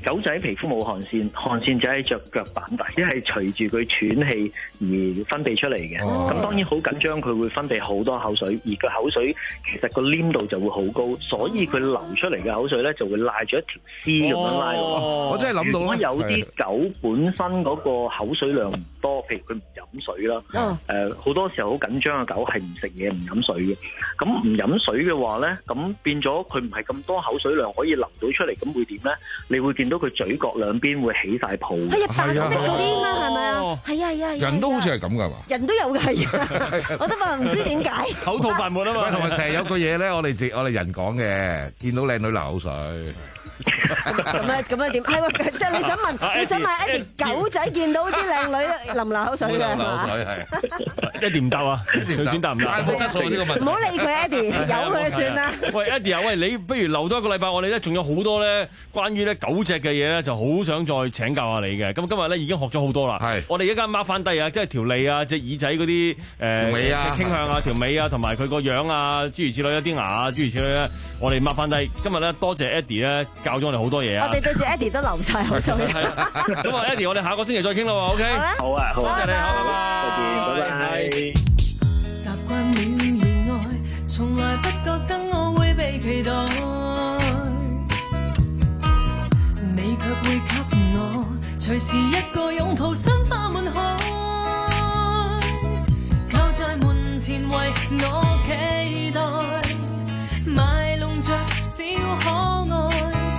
狗仔皮膚冇汗腺，汗腺就喺腳腳板底，即係隨住佢喘氣而分泌出嚟嘅。咁、哦、當然好緊張，佢會分泌好多口水，而個口水其實個黏度就會好高，所以佢流出嚟嘅口水咧就會拉咗一條絲咁樣拉落。 哦、我真係諗到，如果有啲狗本身嗰個口水量唔多，譬如佢唔飲水啦，誒好、呃、多時候好緊張嘅狗係唔食嘢唔飲水嘅。咁唔飲水嘅話咧，咁變咗佢唔係咁多口水量可以流到出嚟，咁會點咧？你會見到佢嘴角兩邊會起晒泡。 係啊，白色嗰啲嘛，係咪啊？係啊係啊， 人都好似係咁噶嘛？ 人都有嘅係啊，我都話唔知點解。 口吐白沫啊嘛， 同埋成日有句嘢咧，我哋直我哋人講嘅，見到靚女流口水。 咁啊咁啊點？係喎，即係你想問，你想問 Eddie 狗仔見到啲靚女流唔流口水嘅係嘛 ？Eddie 唔答啊，佢選答唔答？ 質素呢個問題， 唔好理佢 Eddie，由佢算啦。 喂 Eddie 啊，喂你不如留多一個禮拜，我哋咧仲有好多咧關於咧狗隻嘅嘢咧，就好想再請教下你嘅。咁今日咧已經學咗好多啦。係，我哋而家掹翻低啊，即係條脷啊、隻耳仔嗰啲誒尾啊、 傾向啊、條尾啊，同埋佢個樣啊，諸如此類一啲牙啊，諸如此類咧，我哋掹翻低。今日咧多謝 Eddie 咧教咗我哋好多嘢啊！ 我哋對住 Eddie 都流晒口水。 咁啊 Eddie，我哋下個星期再傾啦喎 ，OK？ 好啊，好啊， 多謝你，好，拜拜， 拜拜。 習慣了意外，從來不覺得我會被期待，你卻會給我隨時一個擁抱，心花滿海，靠在門前為我期待，賣弄着小可愛。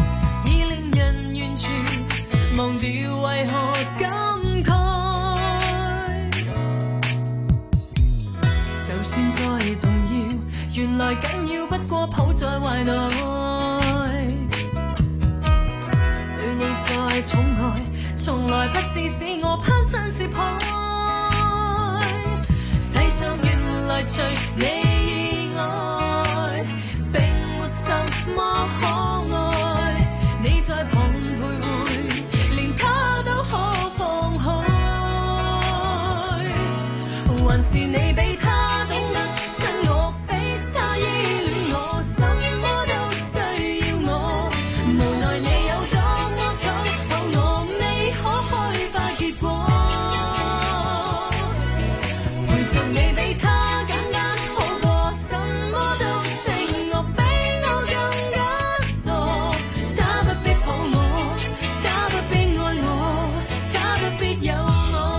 忘掉為何感慨，就算再重要，原來緊要不過抱在懷內，對你再寵愛，從來不致使我攀山涉海，世上原來除你以外，並沒什麼可愛，你在旁徘徊，還是你比他懂得親我，比他依戀我，什麼都需要我，無奈你有多麼討好我，未可開花結果，陪着你比他簡單好過，什麼都聽我，比我更加傻，他不必抱我，他不必愛我，他不必有我。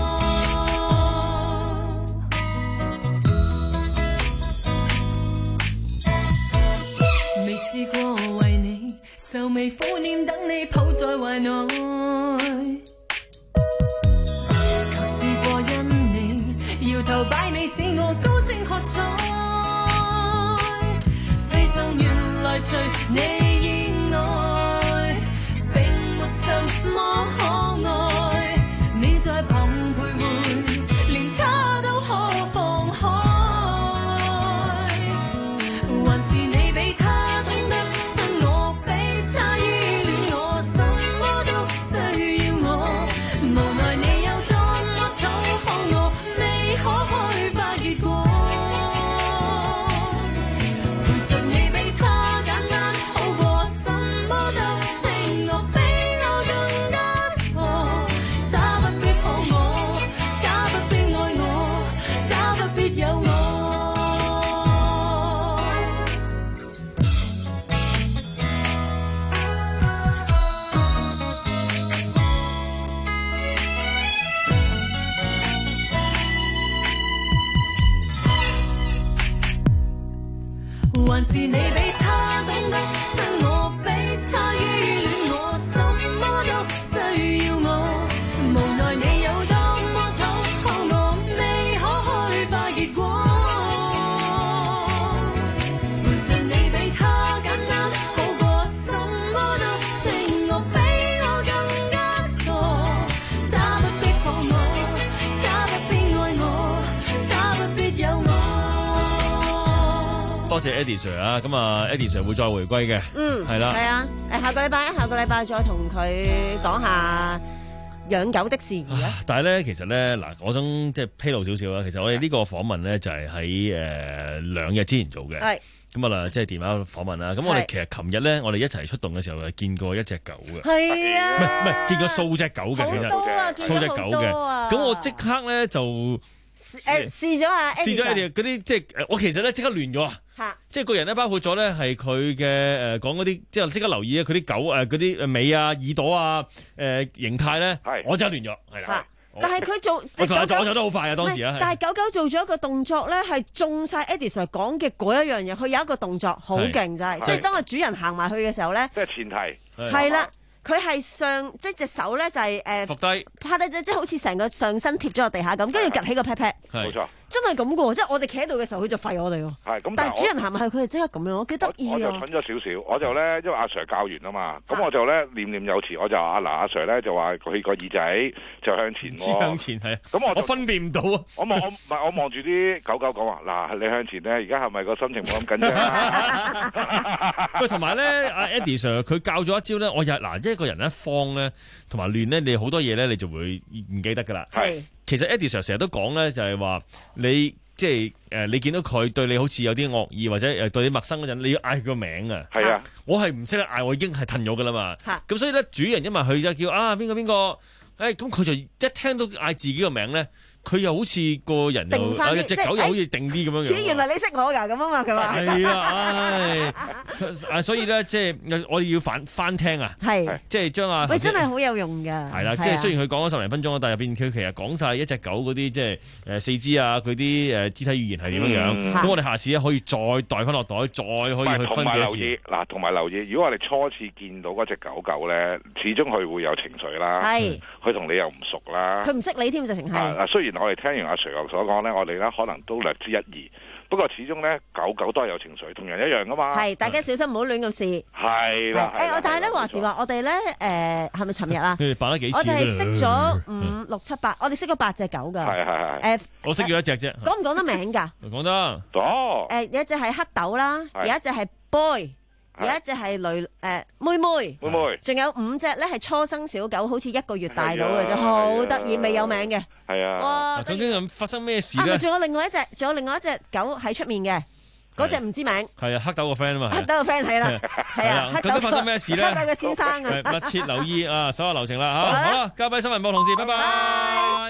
試過為你愁眉苦臉，等你抱在懷內，求試過因你搖頭擺尾，使我高聲喝彩，世上原來除你以外，並沒什麼可愛，你在旁徘徊，連他都可放開，還是你比他還是你比他懂得將我，比他依戀我，什麼都需要我，無奈你有多麼討好我，未可開花結果，陪着你比他簡單好過，什麼都聽我，比我更加傻，他不必抱我，他不必愛我，他不必有我。 多謝 Eddie Sir 啊，咁啊 Eddie Sir 會再回歸嘅， 嗯， 係啦， 係啊，誒下個禮拜，下個禮拜再同佢講下養狗的事宜啊。 但係咧，其實咧嗱，我想即係披露少少啦。其實我哋呢個訪問咧就係喺誒兩日之前做嘅。係咁啊啦，即係電話訪問啦。咁我哋其實琴日咧，我哋一齊出動嘅時候係見過一隻狗嘅。 係啊， 唔係唔係見過數隻狗嘅， 好多啊， 數隻狗嘅。咁我即刻咧就誒試咗下， 試咗你哋嗰啲即係我其實咧即刻亂咗啊！即係個人咧，包括咗咧係佢嘅誒講嗰啲，即係即刻留意啊佢啲狗誒嗰啲尾啊、耳朵啊、誒形態咧，我真係亂咗，係啦。 但係佢做， 我同我走得好快啊！當時啊， 但係狗狗做咗一個動作咧，係中晒 Eddie Sir 講嘅嗰一樣嘢。佢有一個動作好勁，就係即係當個主人行埋去嘅時候咧， 即係前提係啦。佢係上即係隻手咧就係誒， 伏低趴低即係好似成個上身貼咗落地下咁，跟住趌起個 pat pat， 冇錯， 真係咁嘅喎，即係我哋企喺度嘅時候，佢就吠我哋喎。 係咁， 但係主人行埋去，佢係即刻咁樣，我幾得意啊！ 我就蠢咗少少，我就咧因為阿 Sir 教完啊嘛，咁我就咧念念有詞，我就話阿嗱阿 Sir 咧就話佢個耳仔就向前喎， 向前係， 咁我我分辨唔到啊！ 我望我唔係我望住啲狗狗講話嗱，你向前咧，而家係咪個心情冇咁緊張啊？ 喂，同埋咧，阿 Eddie Sir 佢教咗一招咧，我又嗱一個人一慌咧，同埋亂咧，你好多嘢咧，你就會唔記得噶啦。 係， 其實 Eddie Sir 成日都講咧，就係話你即係誒，你見到佢對你好似有啲惡意，或者誒對你陌生嗰陣，你要嗌佢個名啊。 係啊， 我係唔識得嗌，我已經係褪咗噶啦嘛。咁所以咧，主人因為佢就叫啊邊個邊個，誒咁佢就一聽到嗌自己個名咧。佢又好似個人又，啊隻狗又好似定啲咁樣樣。 咦，原來你識我㗎咁啊嘛，佢話。 係啦，唉，所以咧，即係我哋要反翻聽啊。 係。 即係將啊。 喂，真係好有用㗎。 係啦，即係雖然佢講咗十零分鐘，但係入邊佢其實講晒一隻狗嗰啲即係誒四肢啊，佢啲誒肢體語言係點樣樣。咁我哋下次咧可以再袋翻落袋，再可以去分幾次。 同埋留意嗱，同埋留意，如果我哋初次見到嗰隻狗狗咧，始終佢會有情緒啦。 係。 佢同你又唔熟啦。 佢唔識你添，直情係。 嗱，雖然我哋聽完阿 Sir 所講咧，我哋咧可能都略知一二，不過始終咧狗狗都係有情緒，同人一樣噶嘛。 係，大家小心唔好亂咁試。 係啦。 誒，我但係咧話時話，我哋咧誒係咪尋日啊？ 佢哋扮得幾次？ 我哋係識咗五六七八，我哋識咗八隻狗㗎。 係係係。 誒， 我識咗一隻啫。 講唔講得名㗎？ 講得。 哦。 誒，有一隻係黑豆啦，有一隻係 boy。有一隻係女誒妹妹， 妹妹， 仲有五隻咧係初生小狗，好似一個月大到嘅啫，好得意，未有名嘅。 係啊， 哇！ 究竟發生咩事咧？ 啊，仲有另外一隻，仲有另外一隻狗喺出面嘅，嗰隻唔知名。係啊，黑豆個 friend 啊嘛。 黑豆個 friend 係啦，係啊，黑豆。 究竟發生咩事咧？ 黑豆嘅先生啊。 密切留意啊，所有流程啦嚇。好啦，交俾新聞部同事，拜拜。